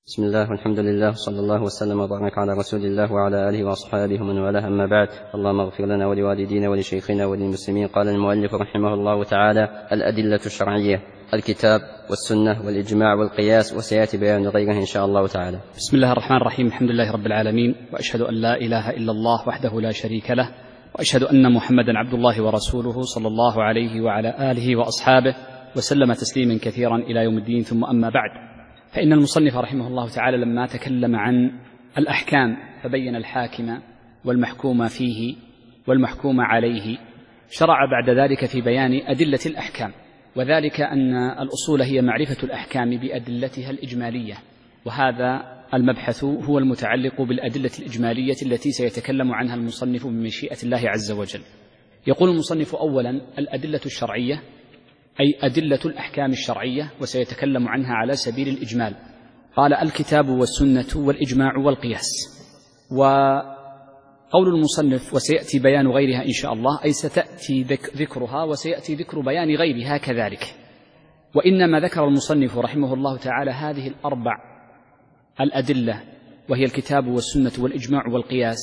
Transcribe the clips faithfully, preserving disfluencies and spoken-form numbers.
بسم الله والحمد لله صلى الله وسلم وبارك على رسول الله وعلى آله وأصحابه ومن والاه، أما بعد. اللهم اغفر لنا ولوالدينا ولشيخنا وللمسلمين. قال المؤلف رحمه الله تعالى: الأدلة الشرعية، الكتاب والسنة والإجماع والقياس، وسيأتي بيان غيره إن شاء الله تعالى. بسم الله الرحمن الرحيم. الحمد لله رب العالمين، وأشهد أن لا إله إلا الله وحده لا شريك له، وأشهد أن محمدا عبد الله ورسوله صلى الله عليه وعلى آله وأصحابه وسلم تسليما كثيرا إلى يوم الدين. ثم أما بعد، فإن المصنف رحمه الله تعالى لما تكلم عن الأحكام فبين الحاكم والمحكوم فيه والمحكوم عليه، شرع بعد ذلك في بيان أدلة الأحكام، وذلك أن الأصول هي معرفة الأحكام بأدلتها الإجمالية، وهذا المبحث هو المتعلق بالأدلة الإجمالية التي سيتكلم عنها المصنف بمشيئة الله عز وجل. يقول المصنف: أولا الأدلة الشرعية، أي أدلة الأحكام الشرعية، وسيتكلم عنها على سبيل الإجمال. قال: الكتاب والسنة والإجماع والقياس. وقول المصنف وسيأتي بيان غيرها إن شاء الله، أي ستأتي ذكرها وسيأتي ذكر بيان غيرها كذلك. وإنما ذكر المصنف رحمه الله تعالى هذه الأربع الأدلة، وهي الكتاب والسنة والإجماع والقياس،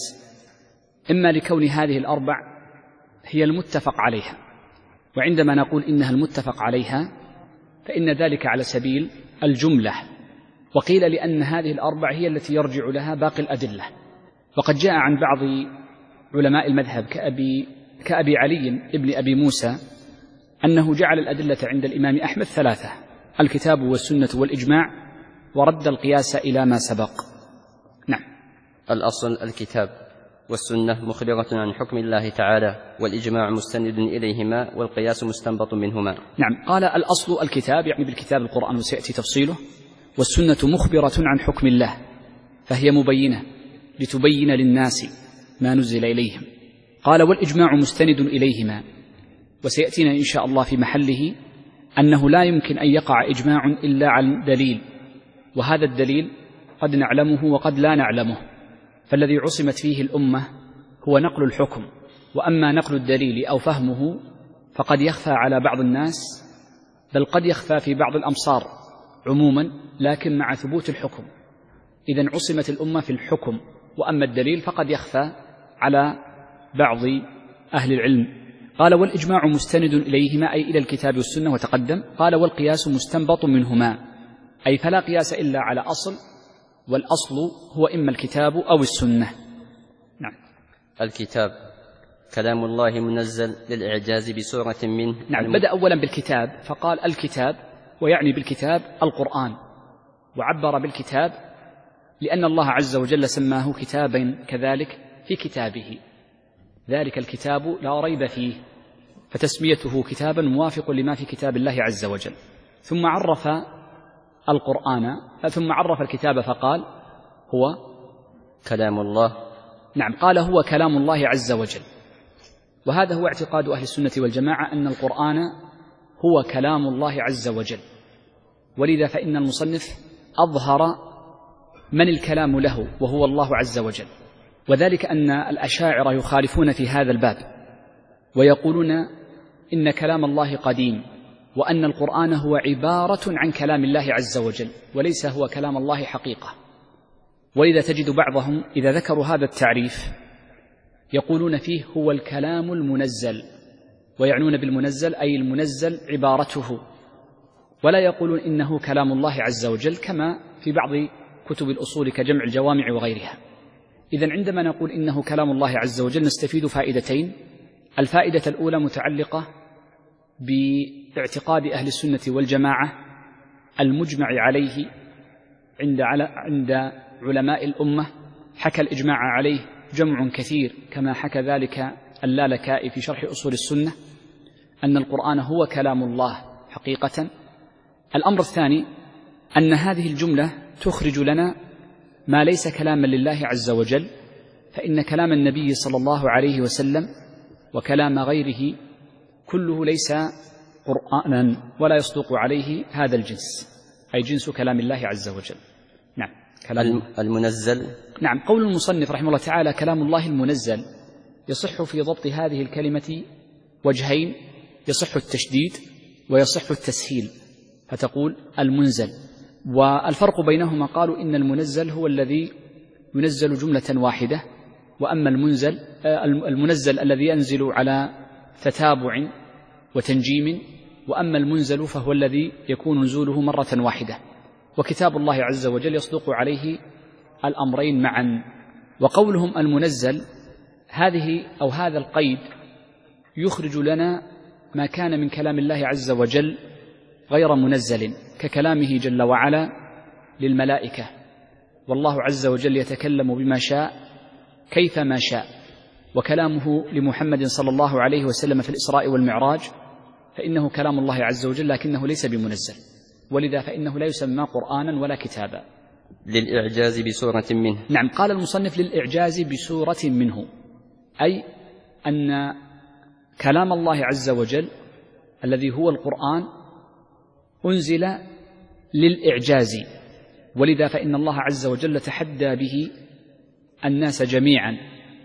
إما لكون هذه الأربع هي المتفق عليها، وعندما نقول إنها المتفق عليها فإن ذلك على سبيل الجملة، وقيل لأن هذه الأربع هي التي يرجع لها باقي الأدلة. وقد جاء عن بعض علماء المذهب كأبي, كأبي علي ابن أبي موسى أنه جعل الأدلة عند الإمام أحمد ثلاثة: الكتاب والسنة والإجماع، ورد القياس إلى ما سبق. نعم. الأصل الكتاب والسنة مخبرة عن حكم الله تعالى، والإجماع مستند إليهما، والقياس مستنبط منهما. نعم. قال: الأصل الكتاب، يعني بالكتاب القرآن وسيأتي تفصيله، والسنة مخبرة عن حكم الله، فهي مبينة لتبين للناس ما نزل إليهم. قال: والإجماع مستند إليهما، وسيأتينا إن شاء الله في محله أنه لا يمكن أن يقع إجماع إلا عن دليل، وهذا الدليل قد نعلمه وقد لا نعلمه، فالذي عصمت فيه الأمة هو نقل الحكم، وأما نقل الدليل أو فهمه فقد يخفى على بعض الناس، بل قد يخفى في بعض الأمصار عموما، لكن مع ثبوت الحكم. إذن عصمت الأمة في الحكم، وأما الدليل فقد يخفى على بعض أهل العلم. قال: والإجماع مستند إليهما، أي إلى الكتاب والسنة، وتقدم. قال: والقياس مستنبط منهما، أي فلا قياس إلا على أصل، والأصل هو إما الكتاب أو السنة. نعم. الكتاب كلام الله منزل للإعجاز بسورة منه. نعم. بدأ أولا بالكتاب فقال الكتاب، ويعني بالكتاب القرآن، وعبر بالكتاب لأن الله عز وجل سماه كتابا كذلك في كتابه، ذلك الكتاب لا ريب فيه، فتسميته كتابا موافق لما في كتاب الله عز وجل. ثم عرف القرآن، ثم عرف الكتاب فقال هو كلام الله. نعم. قال: هو كلام الله عز وجل، وهذا هو اعتقاد أهل السنة والجماعة، أن القرآن هو كلام الله عز وجل. ولذا فإن المصنف أظهر من الكلام له، وهو الله عز وجل، وذلك أن الأشاعرة يخالفون في هذا الباب، ويقولون إن كلام الله قديم، وأن القرآن هو عبارة عن كلام الله عز وجل، وليس هو كلام الله حقيقة. ولذا تجد بعضهم إذا ذكروا هذا التعريف يقولون فيه هو الكلام المنزل، ويعنون بالمنزل أي المنزل عبارته، ولا يقولون إنه كلام الله عز وجل، كما في بعض كتب الأصول كجمع الجوامع وغيرها. إذن عندما نقول إنه كلام الله عز وجل نستفيد فائدتين: الفائدة الأولى متعلقة باعتقاد أهل السنة والجماعة المجمع عليه عند عند علماء الأمة، حكى الإجماع عليه جمع كثير، كما حكى ذلك اللالكائي في شرح أصول السنة، أن القرآن هو كلام الله حقيقة. الأمر الثاني أن هذه الجملة تخرج لنا ما ليس كلاما لله عز وجل، فإن كلام النبي صلى الله عليه وسلم وكلام غيره كله ليس قرآنا، ولا يصدق عليه هذا الجنس، أي جنس كلام الله عز وجل. نعم. كلام المنزل. نعم. قول المصنف رحمه الله تعالى كلام الله المنزل، يصح في ضبط هذه الكلمة وجهين: يصح التشديد ويصح التسهيل، فتقول المنزل، والفرق بينهما قالوا إن المنزل هو الذي ينزل جملة واحدة، وأما المنزل المنزل الذي ينزل على تتابع وتنجيم، وأما المنزل فهو الذي يكون نزوله مرة واحدة. وكتاب الله عز وجل يصدق عليه الأمرين معا. وقولهم المنزل هذه أو هذا القيد يخرج لنا ما كان من كلام الله عز وجل غير منزل، ككلامه جل وعلا للملائكة، والله عز وجل يتكلم بما شاء كيفما شاء. وكلامه لمحمد صلى الله عليه وسلم في الإسراء والمعراج فإنه كلام الله عز وجل لكنه ليس بمنزل، ولذا فإنه لا يسمى قرآنا ولا كتابا. للإعجاز بسورة منه. نعم، قال المصنف للإعجاز بسورة منه، أي أن كلام الله عز وجل الذي هو القرآن أنزل للإعجاز، ولذا فإن الله عز وجل تحدى به الناس جميعا،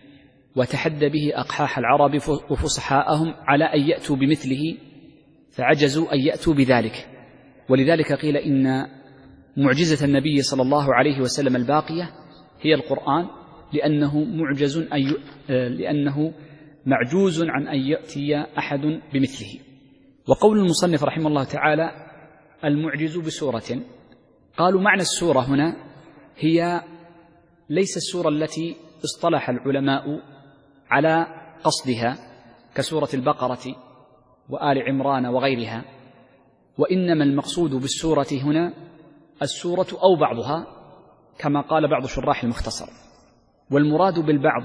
وتحدى به أقحاح العرب وفصحاءهم على أن يأتوا بمثله فعجزوا أن يأتوا بذلك. ولذلك قيل إن معجزة النبي صلى الله عليه وسلم الباقية هي القرآن، لأنه معجز أن ي... لأنه معجوز عن أن يأتي أحد بمثله. وقول المصنف رحمه الله تعالى المعجز بسورة، قالوا معنى السورة هنا هي ليس السورة التي اصطلح العلماء على قصدها كسورة البقرة وآل عمران وغيرها، وإنما المقصود بالسورة هنا السورة أو بعضها كما قال بعض شراح المختصر. والمراد بالبعض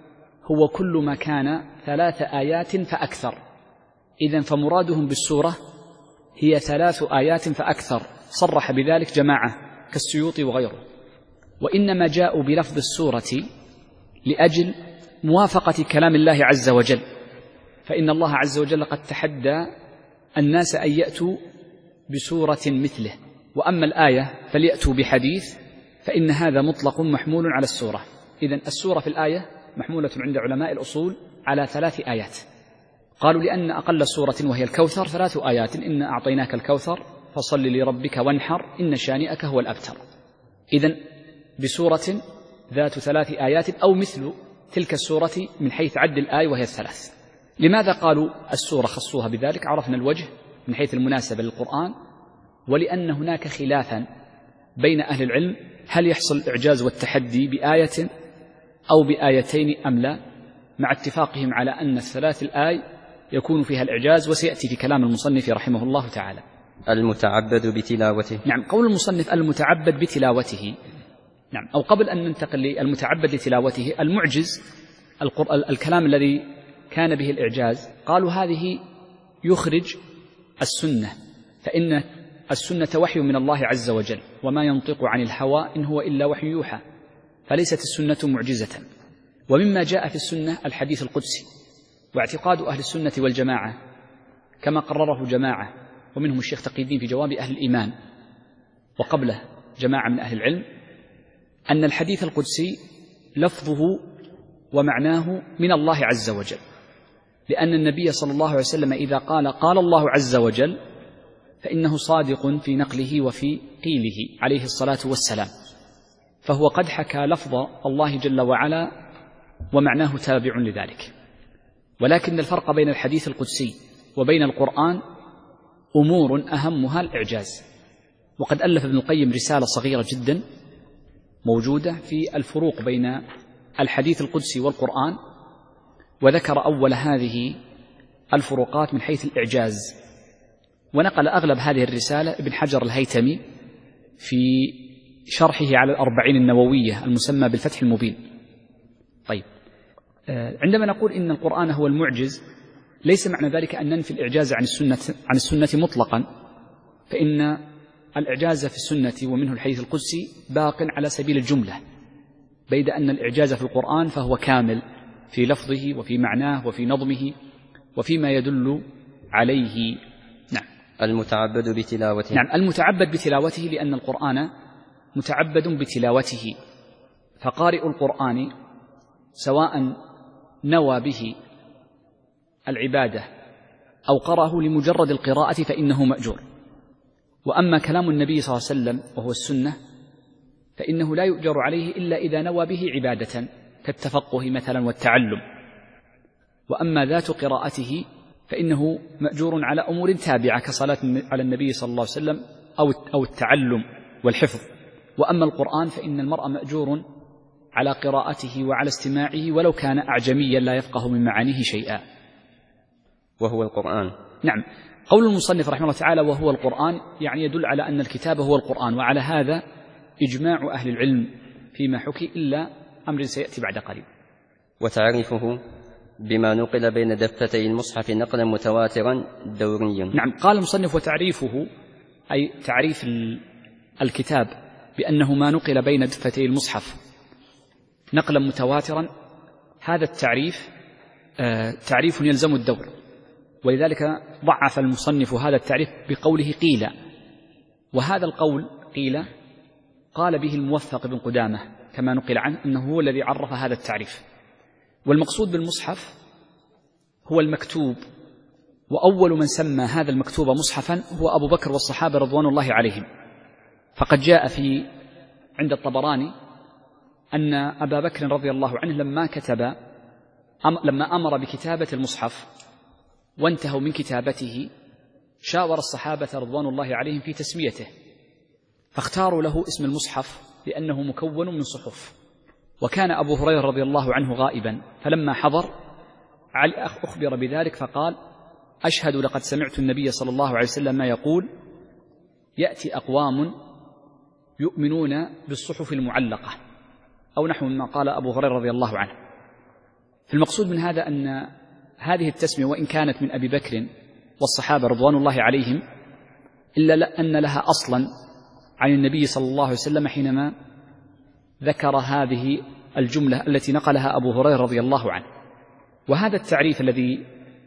هو كل ما كان ثلاث آيات فأكثر، إذن فمرادهم بالسورة هي ثلاث آيات فأكثر، صرح بذلك جماعة كالسيوطي وغيره. وإنما جاءوا بلفظ السورة لأجل موافقة كلام الله عز وجل، فإن الله عز وجل قد تحدى الناس أن يأتوا بسورة مثله، وأما الآية فليأتوا بحديث، فإن هذا مطلق محمول على السورة. إذن السورة في الآية محمولة عند علماء الأصول على ثلاث آيات. قالوا لأن أقل سورة وهي الكوثر ثلاث آيات: إن أعطيناك الكوثر فصل لربك وانحر إن شانئك هو الأبتر. إذن بسورة ذات ثلاث آيات أو مثل تلك السورة من حيث عد الآية وهي الثلاث. لماذا قالوا السورة خصوها بذلك؟ عرفنا الوجه من حيث المناسبة للقرآن، ولأن هناك خلافا بين أهل العلم هل يحصل الإعجاز والتحدي بآية أو بآيتين أم لا، مع اتفاقهم على أن الثلاث الآي يكون فيها الإعجاز، وسيأتي في كلام المصنف رحمه الله تعالى. المتعبد بتلاوته. نعم، قول المصنف المتعبد بتلاوته. نعم، أو قبل أن ننتقل للمتعبد لتلاوته، المعجز الكلام الذي كان به الإعجاز، قالوا هذه يخرج السنة، فإن السنة وحي من الله عز وجل، وما ينطق عن الهوى إن هو إلا وحي يوحى، فليست السنة معجزة. ومما جاء في السنة الحديث القدسي، واعتقاد أهل السنة والجماعة كما قرره جماعة ومنهم الشيخ تقي الدين في جواب أهل الإيمان، وقبله جماعة من أهل العلم، أن الحديث القدسي لفظه ومعناه من الله عز وجل، لأن النبي صلى الله عليه وسلم إذا قال قال الله عز وجل فإنه صادق في نقله وفي قيله عليه الصلاة والسلام، فهو قد حكى لفظ الله جل وعلا ومعناه تابع لذلك. ولكن الفرق بين الحديث القدسي وبين القرآن أمور أهمها الإعجاز. وقد ألف ابن القيم رسالة صغيرة جدا موجودة في الفروق بين الحديث القدسي والقرآن، وذكر أول هذه الفروقات من حيث الإعجاز. ونقل أغلب هذه الرسالة ابن حجر الهيتمي في شرحه على الأربعين النووية المسمى بالفتح المبين. طيب، عندما نقول إن القرآن هو المعجز، ليس معنى ذلك أن ننفي الإعجاز عن السنة عن السنة مطلقا، فإن الإعجاز في السنة ومنه الحديث القدسي باق على سبيل الجملة، بيد أن الإعجاز في القرآن فهو كامل في لفظه وفي معناه وفي نظمه وفيما يدل عليه. نعم. المتعبد بتلاوته. نعم، المتعبد بتلاوته، لأن القرآن متعبد بتلاوته، فقارئ القرآن سواء نوى به العبادة أو قرأه لمجرد القراءة فإنه مأجور. وأما كلام النبي صلى الله عليه وسلم وهو السنة فإنه لا يؤجر عليه إلا إذا نوى به عبادة كالتفقه مثلا والتعلم. وأما ذات قراءته فإنه مأجور على أمور تابعة كصلاة على النبي صلى الله عليه وسلم أو التعلم والحفظ. وأما القرآن فإن المرء مأجور على قراءته وعلى استماعه ولو كان أعجميا لا يفقه من معانيه شيئا. وهو القرآن. نعم. قول المصنف رحمه الله تعالى وهو القرآن يعني يدل على أن الكتاب هو القرآن، وعلى هذا إجماع أهل العلم فيما حكي إلا أمر سيأتي بعد قليل. وتعريفه بما نقل بين دفتي المصحف نقلا متواترا دوريا. نعم. قال المصنف وتعريفه أي تعريف الكتاب بأنه ما نقل بين دفتي المصحف نقلا متواترا، هذا التعريف تعريف يلزم الدور، ولذلك ضعف المصنف هذا التعريف بقوله قيل، وهذا القول قيل قال به الموفق بن قدامة كما نقل عنه أنه هو الذي عرف هذا التعريف. والمقصود بالمصحف هو المكتوب، وأول من سمى هذا المكتوب مصحفا هو أبو بكر والصحابة رضوان الله عليهم. فقد جاء في عند الطبراني أن أبا بكر رضي الله عنه لما كتب أم لما أمر بكتابة المصحف وانتهوا من كتابته شاور الصحابة رضوان الله عليهم في تسميته، فاختاروا له اسم المصحف لأنه مكون من صحف. وكان أبو هريرة رضي الله عنه غائبا، فلما حضر أخبر بذلك فقال أشهد لقد سمعت النبي صلى الله عليه وسلم ما يقول يأتي أقوام يؤمنون بالصحف المعلقة، أو نحو ما قال أبو هريرة رضي الله عنه. فالمقصود من هذا أن هذه التسمية وإن كانت من أبي بكر والصحابة رضوان الله عليهم إلا أن لها أصلا عن النبي صلى الله عليه وسلم حينما ذكر هذه الجملة التي نقلها أبو هريرة رضي الله عنه. وهذا التعريف الذي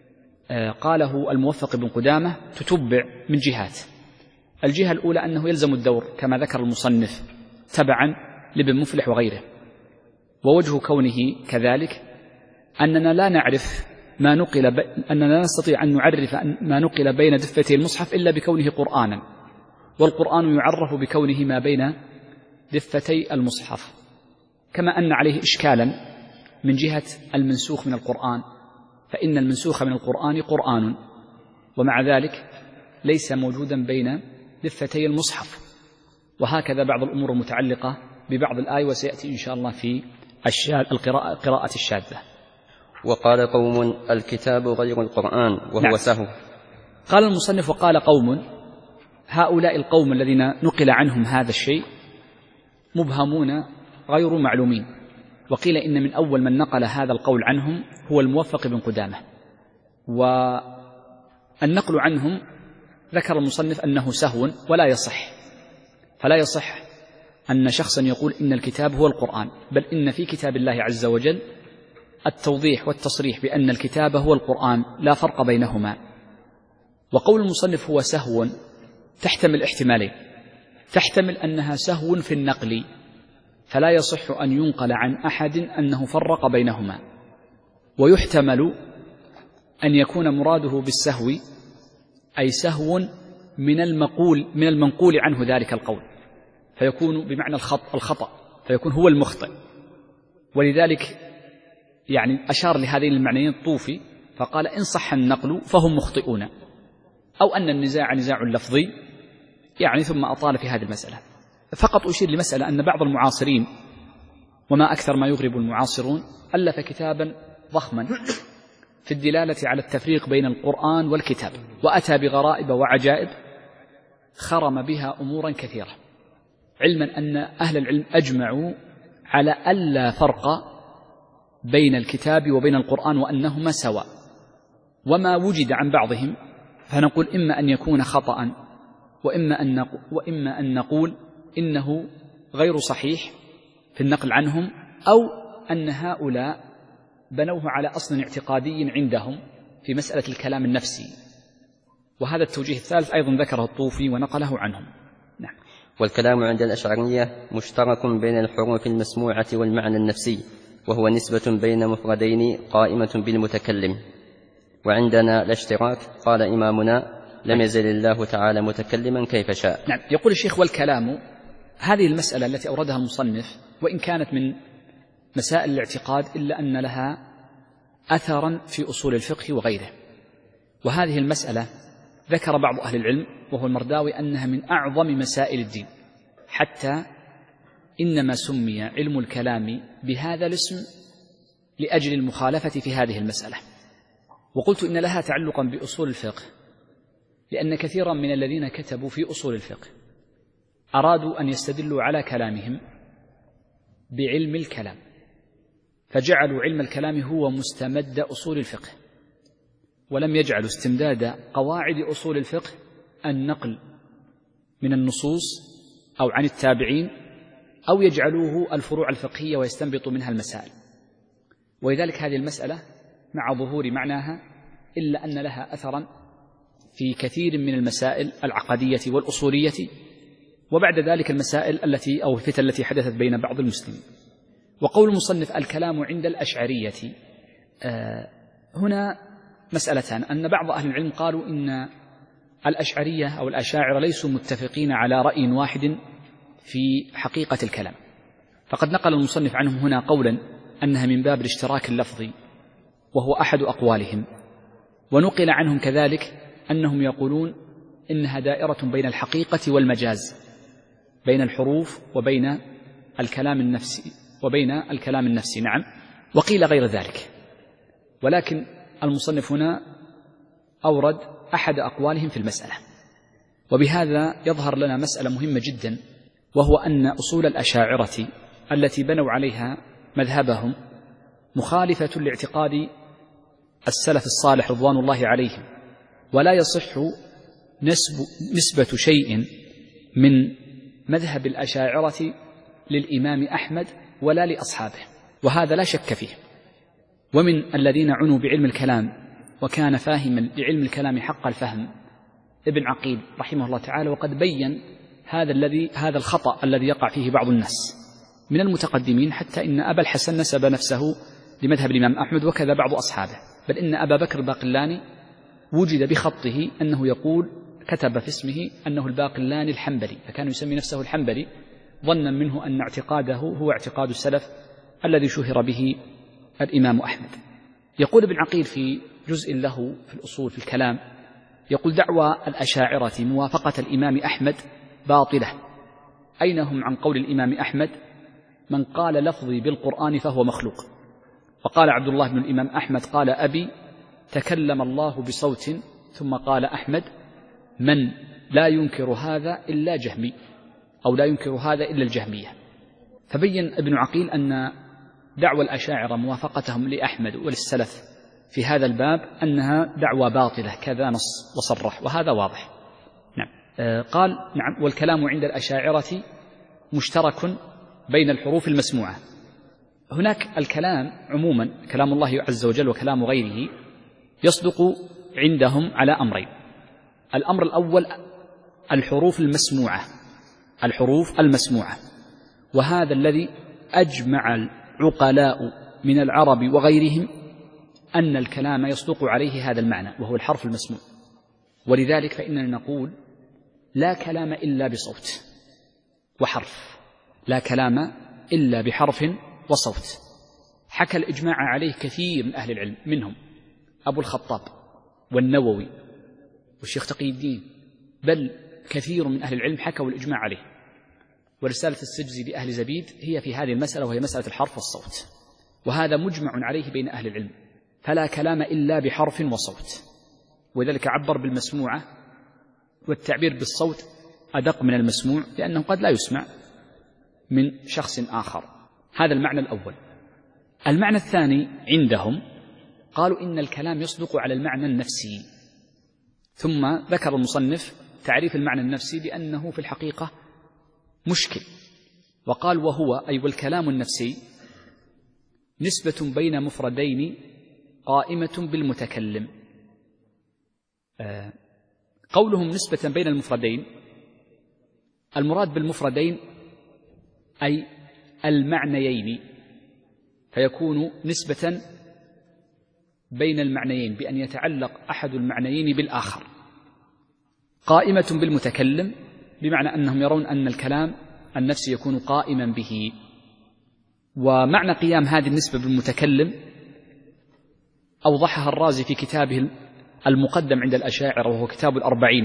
قاله الموفق بن قدامة تتبع من جهات. الجهة الأولى أنه يلزم الدور كما ذكر المصنف تبعا لابن مفلح وغيره، ووجه كونه كذلك أننا لا نعرف ما نقل ب... أننا لا نستطيع أن نعرف ما نقل بين دفتي المصحف إلا بكونه قرآنا، والقرآن يعرف بكونه ما بين دفتي المصحف، كما أن عليه إشكالا من جهة المنسوخ من القرآن، فإن المنسوخ من القرآن قرآن ومع ذلك ليس موجودا بين دفتي المصحف. وهكذا بعض الأمور المتعلقة ببعض الآية، وسيأتي إن شاء الله في القراءة قراءة الشاذة. وقال قوم الكتاب غير القرآن وهو نعم. سهو. قال المصنف وقال قوم، هؤلاء القوم الذين نقل عنهم هذا الشيء مبهمون غير معلومين، وقيل إن من أول من نقل هذا القول عنهم هو الموفق بن قدامة. والنقل عنهم ذكر المصنف أنه سهو ولا يصح، فلا يصح أن شخصا يقول إن الكتاب هو القرآن، بل إن في كتاب الله عز وجل التوضيح والتصريح بأن الكتاب هو القرآن لا فرق بينهما. وقول المصنف هو سهو تحتمل احتمالين، تحتمل أنها سهو في النقل فلا يصح أن ينقل عن أحد أنه فرق بينهما، ويحتمل أن يكون مراده بالسهو أي سهو من المقول من المنقول عنه ذلك القول، فيكون بمعنى الخط الخطأ، فيكون هو المخطئ. ولذلك يعني أشار لهذين المعنيين الطوفي فقال إن صح النقل فهم مخطئون، أو أن النزاع نزاع لفظي يعني، ثم أطال في هذه المسألة. فقط أشير لمسألة أن بعض المعاصرين، وما أكثر ما يغرب المعاصرون، ألف كتابا ضخما في الدلالة على التفريق بين القرآن والكتاب، وأتى بغرائب وعجائب خرم بها أمورا كثيرة، علما أن أهل العلم أجمعوا على ألا فرق بين الكتاب وبين القرآن وأنهما سواء. وما وجد عن بعضهم فنقول إما أن يكون خطأ، وإما أن نقول, وإما أن نقول إنه غير صحيح في النقل عنهم، أو أن هؤلاء بنوه على أصل اعتقادي عندهم في مسألة الكلام النفسي. وهذا التوجيه الثالث أيضا ذكره الطوفي ونقله عنهم. نعم. والكلام عند الأشعرية مشترك بين الحروف المسموعة والمعنى النفسي، وهو نسبة بين مفردين قائمة بالمتكلم. وعندنا الاشتراك قال إمامنا لم يزل الله تعالى متكلما كيف شاء. نعم. يقول الشيخ: والكلام، هذه المسألة التي أوردها المصنف وإن كانت من مسائل الاعتقاد إلا أن لها أثرا في أصول الفقه وغيره، وهذه المسألة ذكر بعض أهل العلم وهو المرداوي أنها من أعظم مسائل الدين، حتى إنما سمي علم الكلام بهذا الاسم لأجل المخالفة في هذه المسألة. وقلت إن لها تعلقا بأصول الفقه لأن كثيرا من الذين كتبوا في أصول الفقه أرادوا أن يستدلوا على كلامهم بعلم الكلام، فجعلوا علم الكلام هو مستمد أصول الفقه، ولم يجعلوا استمداد قواعد أصول الفقه النقل من النصوص أو عن التابعين، أو يجعلوه الفروع الفقهية ويستنبطوا منها المسائل. ولذلك هذه المسألة مع ظهور معناها إلا أن لها أثرا في كثير من المسائل العقدية والأصولية، وبعد ذلك المسائل التي أو الفتن التي حدثت بين بعض المسلمين. وقول المصنف: الكلام عند الأشعرية، آه هنا مسألتان: أن بعض أهل العلم قالوا إن الأشعرية أو الأشاعرة ليسوا متفقين على رأي واحد في حقيقة الكلام، فقد نقل المصنف عنهم هنا قولا أنها من باب الاشتراك اللفظي وهو أحد أقوالهم، ونقل عنهم كذلك أنهم يقولون إنها دائرة بين الحقيقة والمجاز، بين الحروف وبين الكلام النفسي وبين الكلام النفسي. نعم. وقيل غير ذلك، ولكن المصنف هنا أورد أحد أقوالهم في المسألة. وبهذا يظهر لنا مسألة مهمة جدا، وهو أن أصول الأشاعرة التي بنوا عليها مذهبهم مخالفة لاعتقاد السلف الصالح رضوان الله عليهم، ولا يصح نسب نسبة شيء من مذهب الأشاعرة للإمام أحمد ولا لأصحابه، وهذا لا شك فيه. ومن الذين عنوا بعلم الكلام وكان فاهما لعلم الكلام حق الفهم ابن عقيل رحمه الله تعالى، وقد بين هذا الذي هذا الخطأ الذي يقع فيه بعض الناس من المتقدمين، حتى إن أبا الحسن نسب نفسه لمذهب الإمام أحمد وكذا بعض أصحابه، بل إن أبا بكر الباقلاني وجد بخطه أنه يقول كتب في اسمه أنه الباقلاني الحنبلي، فكان يسمي نفسه الحنبلي ظنا منه أن اعتقاده هو اعتقاد السلف الذي شهر به الإمام أحمد. يقول ابن عقيل في جزء له في الأصول في الكلام، يقول: دعوى الأشاعرة موافقة الإمام أحمد باطلة. أين هم عن قول الإمام أحمد: من قال لفظي بالقرآن فهو مخلوق؟ وقال عبد الله بن الإمام أحمد: قال أبي تكلم الله بصوت. ثم قال أحمد: من لا ينكر هذا إلا جهمي، أو لا ينكر هذا إلا الجهمية. فبين ابن عقيل أن دعوى الأشاعرة موافقتهم لأحمد وللسلف في هذا الباب أنها دعوى باطلة، كذا نص وصرح، وهذا واضح. نعم. آه قال: نعم. والكلام عند الأشاعرة مشترك بين الحروف المسموعة. هناك الكلام عموما كلام الله عز وجل وكلام غيره يصدق عندهم على أمرين: الأمر الأول الحروف المسموعة، الحروف المسموعة، وهذا الذي أجمع العقلاء من العرب وغيرهم أن الكلام يصدق عليه هذا المعنى وهو الحرف المسموع. ولذلك فإننا نقول: لا كلام إلا بصوت وحرف، لا كلام إلا بحرف وصوت. حكى الإجماع عليه كثير من أهل العلم، منهم أبو الخطاب والنووي والشيخ تقي الدين، بل كثير من أهل العلم حكوا الإجماع عليه. ورسالة السجزي لأهل زبيد هي في هذه المسألة، وهي مسألة الحرف والصوت، وهذا مجمع عليه بين أهل العلم. فلا كلام إلا بحرف وصوت، ولذلك عبر بالمسموعة، والتعبير بالصوت أدق من المسموع لأنه قد لا يسمع من شخص آخر. هذا المعنى الأول. المعنى الثاني عندهم قالوا إن الكلام يصدق على المعنى النفسي، ثم ذكر المصنف تعريف المعنى النفسي بأنه في الحقيقة مشكل، وقال: وهو أي والكلام النفسي نسبة بين مفردين قائمة بالمتكلم. آه قولهم نسبة بين المفردين، المراد بالمفردين أي المعنيين، فيكون نسبة بين المعنيين بأن يتعلق أحد المعنيين بالآخر. قائمة بالمتكلم، بمعنى أنهم يرون أن الكلام النفسي يكون قائما به. ومعنى قيام هذه النسبة بالمتكلم أوضحها الرازي في كتابه المقدم عند الأشاعرة وهو كتاب الأربعين،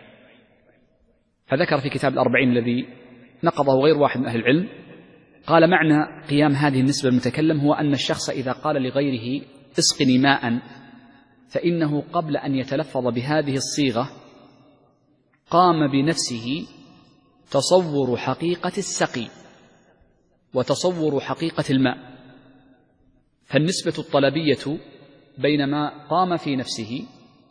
فذكر في كتاب الأربعين الذي نقضه غير واحد من أهل العلم، قال معنى قيام هذه النسبة بالمتكلم هو أن الشخص إذا قال لغيره اسقني ماء، فإنه قبل أن يتلفظ بهذه الصيغة قام بنفسه تصور حقيقة السقي وتصور حقيقة الماء. فالنسبة الطلبية بين ما قام في نفسه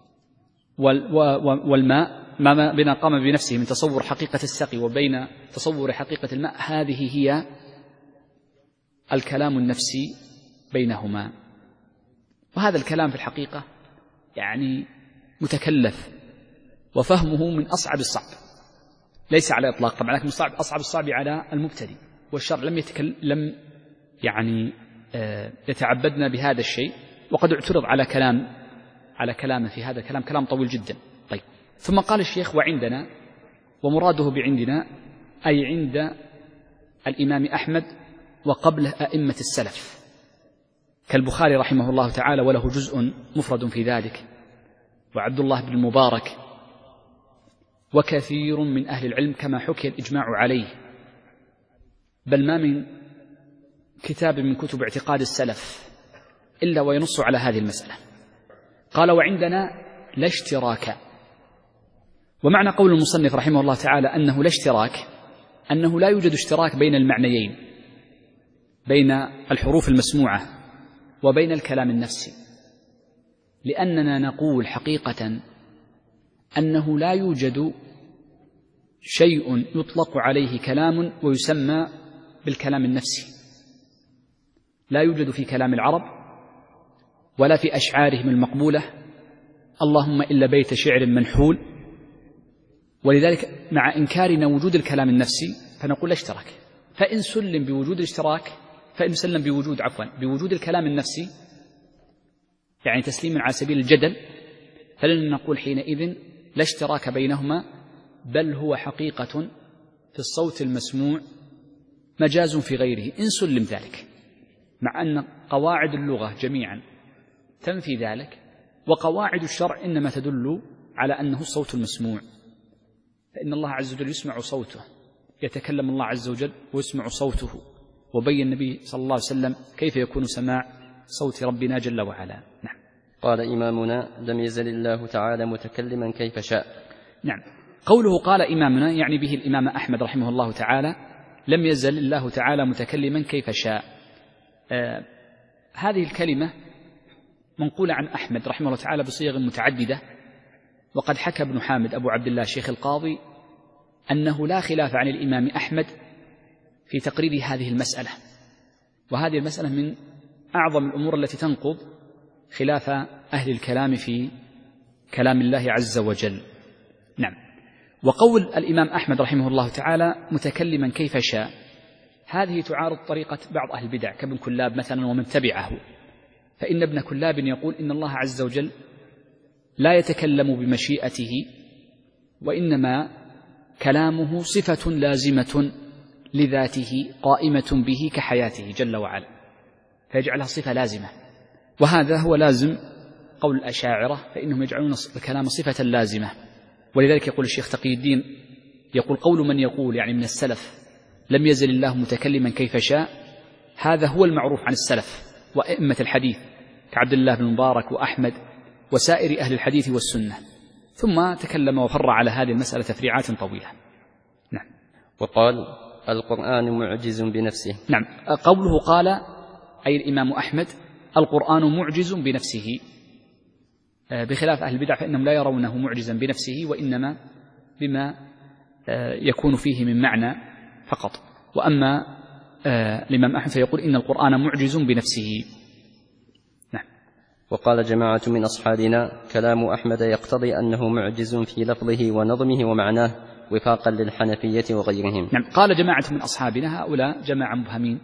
والماء، ما بين قام بنفسه من تصور حقيقة السقي وبين تصور حقيقة الماء، هذه هي الكلام النفسي بينهما. وهذا الكلام في الحقيقة يعني متكلف، وفهمه من أصعب الصعب، ليس على إطلاق طبعا، لكن صعب أصعب الصعب على المبتدئ، والشرع لم يتكلم لم يعني يتعبدنا بهذا الشيء، وقد اعترض على كلام على كلامه في هذا الكلام، كلام طويل جدا. طيب، ثم قال الشيخ وعندنا، ومراده بعندنا أي عند الإمام أحمد وقبله أئمة السلف كالبخاري رحمه الله تعالى وله جزء مفرد في ذلك، وعبد الله بن المبارك، وكثير من أهل العلم كما حكي الإجماع عليه، بل ما من كتاب من كتب اعتقاد السلف إلا وينص على هذه المسألة. قال وعندنا لا اشتراك. ومعنى قول المصنف رحمه الله تعالى أنه لا اشتراك، أنه لا يوجد اشتراك بين المعنيين، بين الحروف المسموعة وبين الكلام النفسي، لأننا نقول حقيقة أنه لا يوجد شيء يطلق عليه كلام ويسمى بالكلام النفسي، لا يوجد في كلام العرب ولا في أشعارهم المقبولة، اللهم إلا بيت شعر منحول. ولذلك مع إنكارنا وجود الكلام النفسي فنقول لا اشتراك، فإن سلم بوجود الاشتراك فإن سلم بوجود عفوا بوجود الكلام النفسي، يعني تسليم على سبيل الجدل، فلن نقول حينئذ لا اشتراك بينهما، بل هو حقيقة في الصوت المسموع مجاز في غيره إن سلم ذلك، مع أن قواعد اللغة جميعا تنفي ذلك، وقواعد الشرع إنما تدل على أنه الصوت المسموع، فإن الله عز وجل يسمع صوته، يتكلم الله عز وجل ويسمع صوته، وبين النبي صلى الله عليه وسلم كيف يكون سماع صوت ربنا جل وعلا. نعم. قال إمامنا لم يزل الله تعالى متكلما كيف شاء. نعم، قوله قال إمامنا يعني به الإمام أحمد رحمه الله تعالى، لم يزل الله تعالى متكلما كيف شاء. آه هذه الكلمة منقولة عن أحمد رحمه الله تعالى بصيغ متعددة، وقد حكى ابن حامد أبو عبد الله شيخ القاضي أنه لا خلاف عن الإمام أحمد في تقرير هذه المسألة، وهذه المسألة من أعظم الأمور التي تنقض خلاف أهل الكلام في كلام الله عز وجل. نعم. وقول الإمام أحمد رحمه الله تعالى متكلما كيف شاء، هذه تعارض طريقة بعض أهل البدع كابن كلاب مثلا ومن تبعه، فإن ابن كلاب يقول إن الله عز وجل لا يتكلم بمشيئته، وإنما كلامه صفة لازمة لذاته قائمة به كحياته جل وعلا، فيجعلها صفة لازمة، وهذا هو لازم قول الأشاعرة، فإنهم يجعلون الكلام صفة لازمة. ولذلك يقول الشيخ تقي الدين، يقول قول من يقول يعني من السلف لم يزل الله متكلما كيف شاء، هذا هو المعروف عن السلف وأئمة الحديث كعبد الله بن مبارك وأحمد وسائر أهل الحديث والسنة، ثم تكلم وفرع على هذه المسألة تفريعات طويلة. نعم. وقال القرآن معجز بنفسه. نعم، قوله قال أي الإمام أحمد القرآن معجز بنفسه، بخلاف أهل البدع فإنهم لا يرونه معجزا بنفسه، وإنما بما يكون فيه من معنى فقط. وأما الإمام أحمد فيقول إن القرآن معجز بنفسه. نعم. وقال جماعة من أصحابنا كلام أحمد يقتضي أنه معجز في لفظه ونظمه ومعناه وفاقا للحنفية وغيرهم. نعم، قال جماعة من أصحابنا، هؤلاء جماعة مبهمين،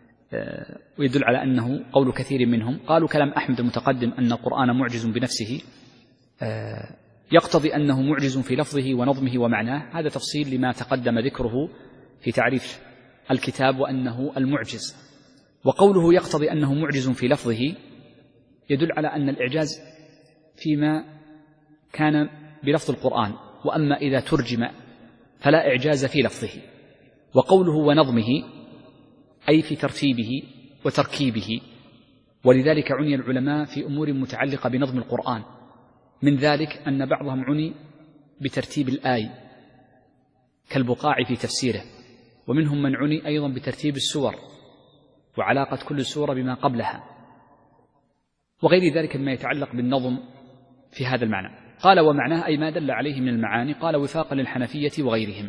ويدل على أنه قول كثير منهم. قالوا كلام أحمد المتقدم أن القرآن معجز بنفسه يقتضي أنه معجز في لفظه ونظمه ومعناه، هذا تفصيل لما تقدم ذكره في تعريف الكتاب وأنه المعجز. وقوله يقتضي أنه معجز في لفظه يدل على أن الإعجاز فيما كان بلفظ القرآن، وأما إذا ترجم فلا إعجاز في لفظه. وقوله ونظمه أي في ترتيبه وتركيبه، ولذلك عني العلماء في أمور متعلقة بنظم القرآن، من ذلك أن بعضهم عني بترتيب الآي كالبقاع في تفسيره، ومنهم من عني أيضا بترتيب السور وعلاقة كل سورة بما قبلها، وغير ذلك مما يتعلق بالنظم في هذا المعنى. قال ومعناه أي ما دل عليه من المعاني. قال وفاقا للحنفية وغيرهم.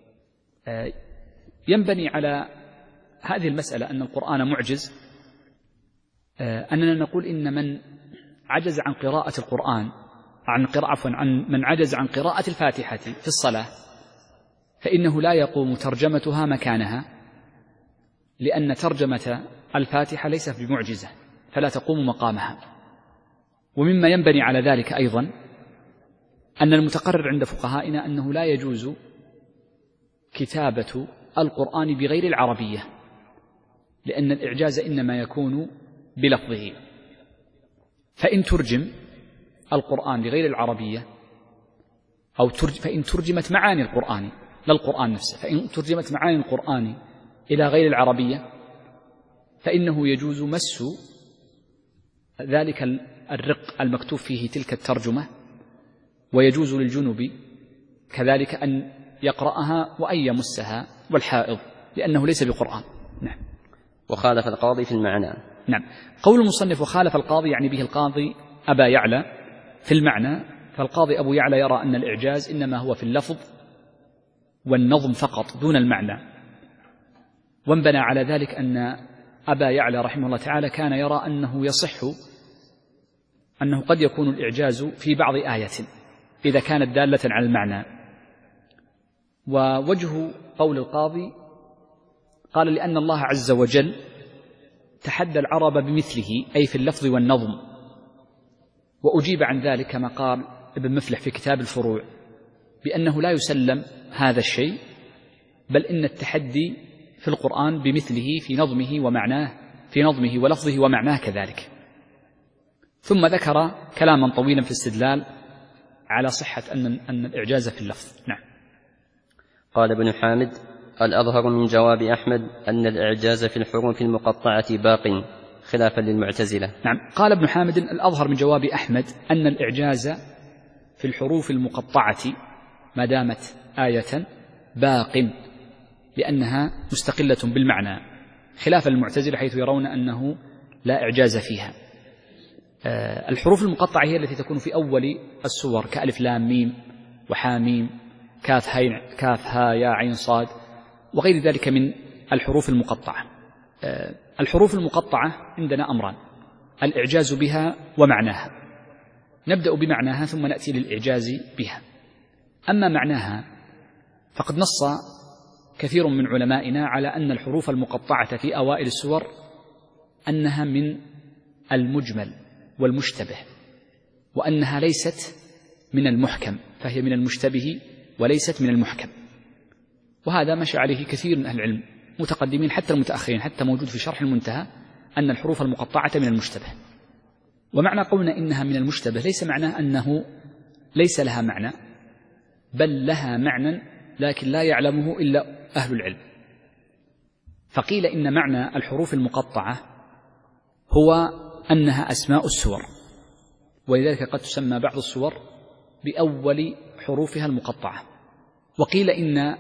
ينبني على هذه المسألة أن القرآن معجز أننا نقول إن من عجز عن قراءة القرآن عن قراءة عفوا عن من عجز عن قراءة الفاتحة في الصلاة فإنه لا يقوم ترجمتها مكانها، لأن ترجمة الفاتحة ليست بمعجزة فلا تقوم مقامها. ومما ينبني على ذلك أيضا أن المتقرر عند فقهائنا أنه لا يجوز كتابة القرآن بغير العربية، لأن الإعجاز إنما يكون بلفظه. فإن ترجم القرآن بغير العربية أو ترجم فإن ترجمت معاني القرآن لا القرآن نفسه، فإن ترجمت معاني القرآن إلى غير العربية فإنه يجوز مس ذلك الرق المكتوب فيه تلك الترجمة، ويجوز للجنب كذلك أن يقرأها وأن يمسها والحائض، لأنه ليس بقرآن. نعم. وخالف القاضي في المعنى. نعم. قول المصنف وخالف القاضي يعني به القاضي أبا يعلى في المعنى، فالقاضي أبو يعلى يرى أن الإعجاز إنما هو في اللفظ والنظم فقط دون المعنى. وانبنى على ذلك أن أبا يعلى رحمه الله تعالى كان يرى أنه يصح أنه قد يكون الإعجاز في بعض آية إذا كانت دالة على المعنى. ووجه قول القاضي قال لأن الله عز وجل تحدى العرب بمثله أي في اللفظ والنظم، وأجيب عن ذلك كما قال ابن مفلح في كتاب الفروع بأنه لا يسلم هذا الشيء، بل إن التحدي في القرآن بمثله في نظمه ومعناه في نظمه ولفظه ومعناه كذلك. ثم ذكر كلاما طويلا في الاستدلال على صحة أن أن الإعجاز في اللفظ. نعم. قال ابن حامد الأظهر من جواب أحمد أن الإعجاز في الحروف المقطعة باق خلافا للمعتزلة. نعم. قال ابن حامد الأظهر من جواب أحمد أن الإعجاز في الحروف المقطعة ما دامت آية باق، لأنها مستقلة بالمعنى، خلافا للمعتزلة حيث يرون أنه لا إعجاز فيها. الحروف المقطعة هي التي تكون في أول السور كألف لام ميم وحاميم كاف هاء كاف ها يا عين صاد وغير ذلك من الحروف المقطعة. الحروف المقطعة عندنا أمران: الإعجاز بها ومعناها. نبدأ بمعناها ثم نأتي للإعجاز بها. أما معناها فقد نص كثير من علمائنا على أن الحروف المقطعة في أوائل السور أنها من المجمل والمشتبه، وأنها ليست من المحكم، فهي من المشتبه وليست من المحكم. وهذا مشى عليه كثير من أهل العلم متقدمين حتى المتأخرين، حتى موجود في شرح المنتهى أن الحروف المقطعة من المشتبه. ومعنى قولنا إنها من المشتبه ليس معناه أنه ليس لها معنى، بل لها معنى لكن لا يعلمه إلا أهل العلم. فقيل إن معنى الحروف المقطعة هو أنها أسماء السور، ولذلك قد تسمى بعض السور بأول حروفها المقطعة. وقيل إن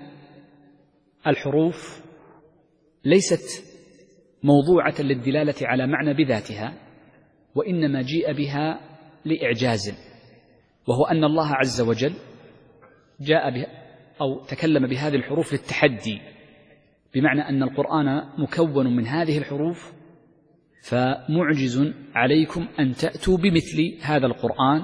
الحروف ليست موضوعة للدلالة على معنى بذاتها، وإنما جيء بها لإعجاز، وهو أن الله عز وجل جاء بها أو تكلم بهذه الحروف للتحدي، بمعنى أن القرآن مكون من هذه الحروف، فمعجز عليكم أن تأتوا بمثل هذا القرآن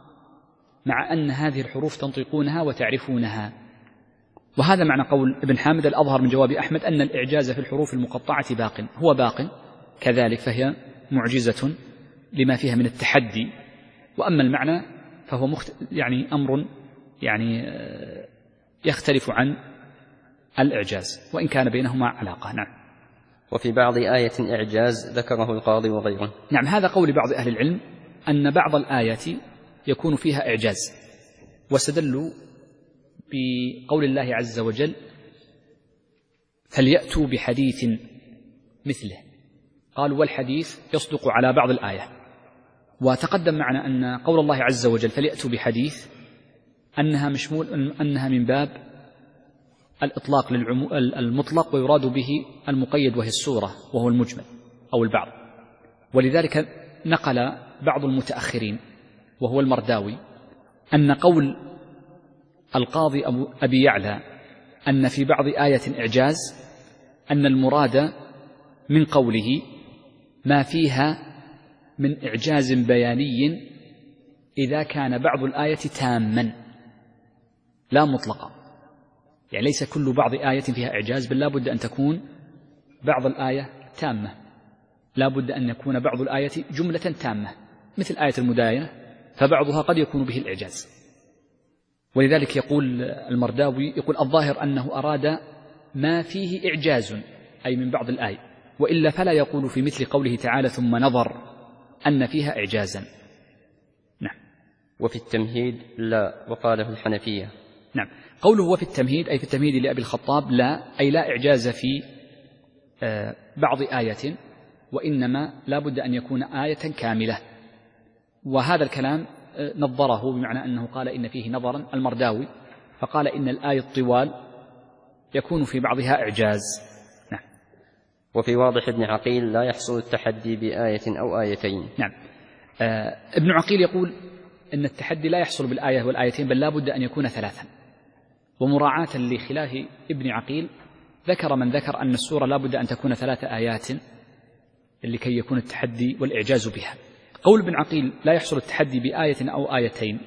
مع أن هذه الحروف تنطقونها وتعرفونها. وهذا معنى قول ابن حامد الأظهر من جواب أحمد أن الإعجاز في الحروف المقطعة باق، هو باق كذلك، فهي معجزة لما فيها من التحدي. وأما المعنى فهو مخت... يعني أمر يعني يختلف عن الإعجاز وإن كان بينهما علاقة. نعم. وفي بعض آية إعجاز ذكره القاضي وغيره. نعم، هذا قول بعض أهل العلم أن بعض الآية يكون فيها إعجاز، واستدلوا بقول الله عز وجل فليأتوا بحديث مثله، قالوا والحديث يصدق على بعض الآية. وتقدم معنا أن قول الله عز وجل فليأتوا بحديث أنها مشمول أنها من باب الإطلاق المطلق، ويراد به المقيد وهي السورة وهو المجمل أو البعض. ولذلك نقل بعض المتأخرين وهو المرداوي أن قول القاضي أبي يعلى أن في بعض آية إعجاز أن المراد من قوله ما فيها من إعجاز بياني إذا كان بعض الآية تاما لا مطلقا، يعني ليس كل بعض آية فيها إعجاز، بل لا بد أن تكون بعض الآية تامة، لا بد أن يكون بعض الآية جملة تامة، مثل آية المداينة فبعضها قد يكون به الإعجاز. ولذلك يقول المرداوي يقول الظاهر أنه أراد ما فيه إعجاز أي من بعض الآية، وإلا فلا يقول في مثل قوله تعالى ثم نظر أن فيها إعجازا. نعم. وفي التمهيد لا، وقاله الحنفية. نعم، قوله وفي التمهيد أي في التمهيد لأبي الخطاب لا، أي لا إعجاز في بعض آية، وإنما لا بد أن يكون آية كاملة. وهذا الكلام نظره بمعنى أنه قال إن فيه نظرا المرداوي، فقال إن الآية الطوال يكون في بعضها إعجاز. نعم. وفي واضح ابن عقيل لا يحصل التحدي بآية أو آيتين. نعم. آه ابن عقيل يقول إن التحدي لا يحصل بالآية والآيتين، بل لا بد أن يكون ثلاثا. ومراعاة لخلاف ابن عقيل ذكر من ذكر أن السورة لا بد أن تكون ثلاث آيات لكي يكون التحدي والإعجاز بها. قول ابن عقيل لا يحصل التحدي بآية أو آيتين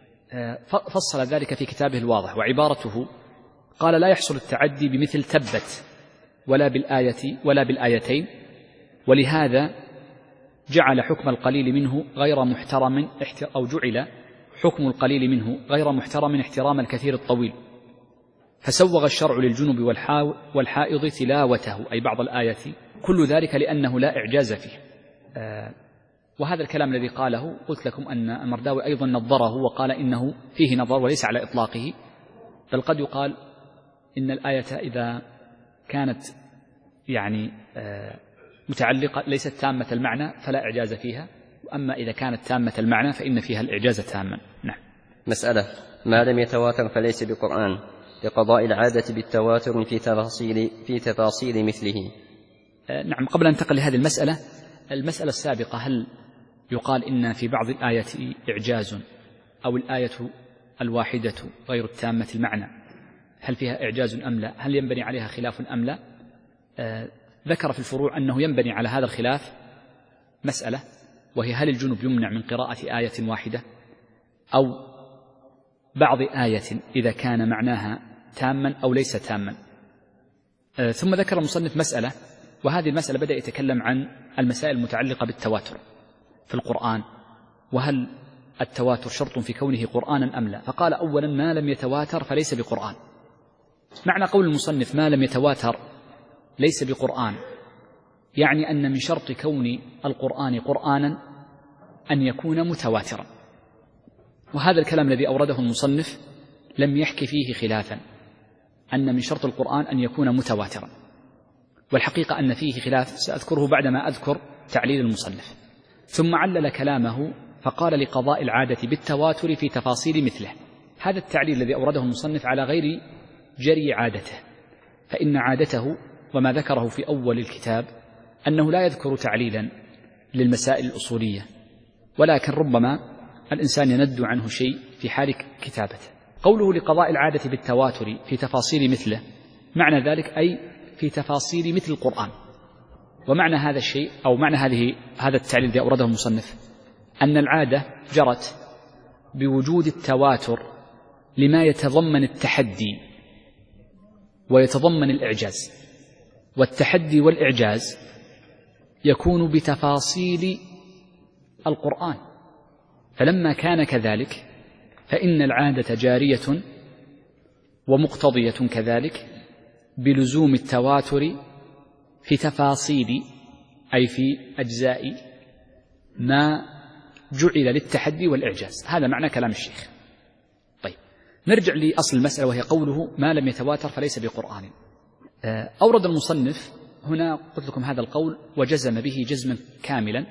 فصل ذلك في كتابه الواضح، وعبارته قال لا يحصل التعدي بمثل تبت ولا بالآية ولا بالآيتين، ولهذا جعل حكم القليل منه غير محترم أو جعل حكم القليل منه غير محترم احترام الكثير الطويل، فسوغ الشرع للجنب والحائض تلاوته أي بعض الآية، كل ذلك لأنه لا إعجاز فيه. آه وهذا الكلام الذي قاله قلت لكم أن المرداوي أيضا نظره وقال إنه فيه نظر وليس على إطلاقه، بل قد يقال إن الآية إذا كانت يعني آه متعلقة ليست تامة المعنى فلا إعجاز فيها، وأما إذا كانت تامة المعنى فإن فيها الإعجاز تاما. نعم. مسألة ما لم يتواتر فليس بقرآن لقضاء العادة بالتواتر في تفاصيل في تفاصيل مثله. آه نعم. قبل أن ننتقل لهذه المسألة، المسألة السابقة هل يقال إن في بعض الآية إعجاز أو الآية الواحدة غير التامة المعنى هل فيها إعجاز أم لا؟ هل ينبني عليها خلاف أم لا؟ آه ذكر في الفروع أنه ينبني على هذا الخلاف مسألة، وهي هل الجنب يمنع من قراءة آية واحدة أو بعض آية إذا كان معناها تاما أو ليس تاما. آه ثم ذكر المصنف مسألة، وهذه المسألة بدأ يتكلم عن المسائل المتعلقة بالتواتر في القرآن، وهل التواتر شرط في كونه قرآنا أم لا؟ فقال أولا ما لم يتواتر فليس بقرآن. معنى قول المصنف ما لم يتواتر ليس بقرآن يعني أن من شرط كون القرآن قرآنا أن يكون متواترا، وهذا الكلام الذي أورده المصنف لم يحكي فيه خلافا، أن من شرط القرآن أن يكون متواترا، والحقيقة أن فيه خلاف سأذكره بعدما أذكر تعليل المصنف. ثم علل كلامه فقال لقضاء العادة بالتواتر في تفاصيل مثله. هذا التعليل الذي أورده المصنف على غير جري عادته، فإن عادته وما ذكره في أول الكتاب أنه لا يذكر تعليلا للمسائل الأصولية، ولكن ربما الإنسان يند عنه شيء في حال كتابته. قوله لقضاء العادة بالتواتر في تفاصيل مثله معنى ذلك أي في تفاصيل مثل القرآن. ومعنى هذا الشيء أو معنى هذه هذا التعليل الذي أورده المصنف أن العادة جرت بوجود التواتر لما يتضمن التحدي ويتضمن الإعجاز، والتحدي والإعجاز يكون بتفاصيل القرآن، فلما كان كذلك فإن العادة جارية ومقتضية كذلك بلزوم التواتر في تفاصيل أي في أجزاء ما جعل للتحدي والإعجاز. هذا معنى كلام الشيخ. طيب نرجع لأصل المسألة، وهي قوله ما لم يتواتر فليس بقرآن. أورد المصنف هنا قلت لكم هذا القول وجزم به جزما كاملا،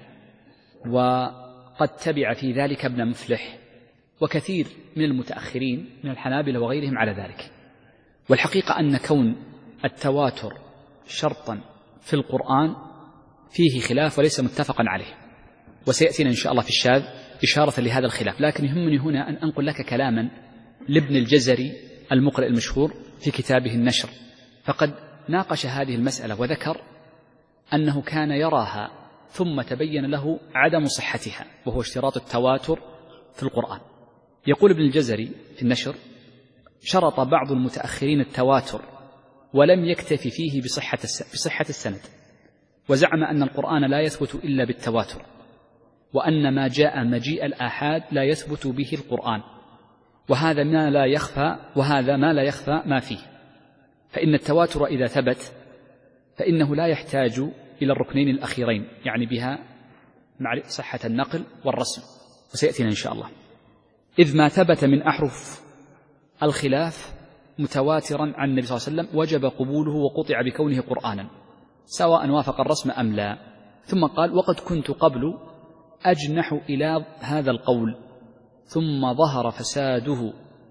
وقد تبع في ذلك ابن مفلح وكثير من المتأخرين من الحنابلة وغيرهم على ذلك. والحقيقة أن كون التواتر شرطا في القرآن فيه خلاف وليس متفقا عليه، وسيأتينا إن شاء الله في الشاذ إشارة لهذا الخلاف. لكن يهمني هنا أن أنقل لك كلاما لابن الجزري المقرئ المشهور في كتابه النشر، فقد ناقش هذه المسألة وذكر أنه كان يراها ثم تبين له عدم صحتها، وهو اشتراط التواتر في القرآن. يقول ابن الجزري في النشر: شرط بعض المتأخرين التواتر ولم يكتف فيه بصحة بصحة السند، وزعم أن القرآن لا يثبت إلا بالتواتر، وأن ما جاء مجيء الآحاد لا يثبت به القرآن، وهذا ما لا يخفى وهذا ما لا يخفى ما فيه، فإن التواتر إذا ثبت فإنه لا يحتاج إلى الركنين الأخيرين، يعني بها مع صحة النقل والرسم، وسيأتينا إن شاء الله. إذ ما ثبت من أحرف الخلاف متواترا عن النبي صلى الله عليه وسلم وجب قبوله وقطع بكونه قرآنا سواء وافق الرسم أم لا. ثم قال: وقد كنت قبل أجنح إلى هذا القول، ثم ظهر فساده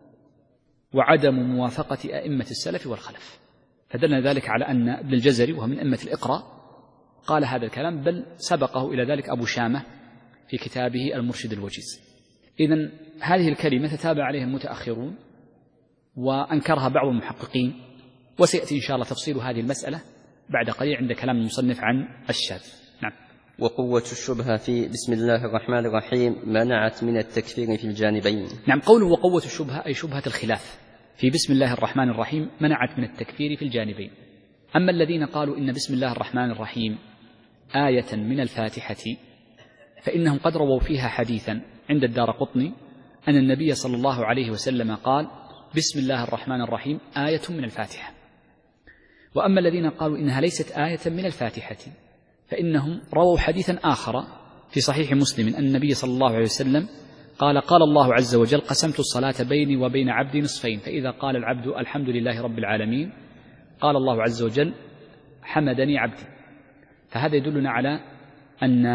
وعدم موافقة أئمة السلف والخلف. فدلنا ذلك على أن ابن الجزري وهو من أئمة الإقراء قال هذا الكلام، بل سبقه إلى ذلك أبو شامة في كتابه المرشد الوجيز. إذن هذه الكلمة تتابع عليها المتأخرون وأنكرها بعض المحققين، وسيأتي إن شاء الله تفصيل هذه المسألة بعد قليل عند كلام المصنف عن الشاذ. نعم. وقوة الشبهة في بسم الله الرحمن الرحيم منعت من التكفير في الجانبين. نعم، قوله وقوة الشبهة أي شبهة الخلاف في بسم الله الرحمن الرحيم منعت من التكفير في الجانبين. أما الذين قالوا إن بسم الله الرحمن الرحيم آية من الفاتحة فإنهم قد رووا فيها حديثا عند الدارقطني أن النبي صلى الله عليه وسلم قال: بسم الله الرحمن الرحيم آية من الفاتحة. وأما الذين قالوا إنها ليست آية من الفاتحة فإنهم رووا حديثا آخر في صحيح مسلم أن النبي صلى الله عليه وسلم قال: قال الله عز وجل: قسمت الصلاة بيني وبين عبدي نصفين، فإذا قال العبد الحمد لله رب العالمين قال الله عز وجل: حمدني عبدي. فهذا يدلنا على أن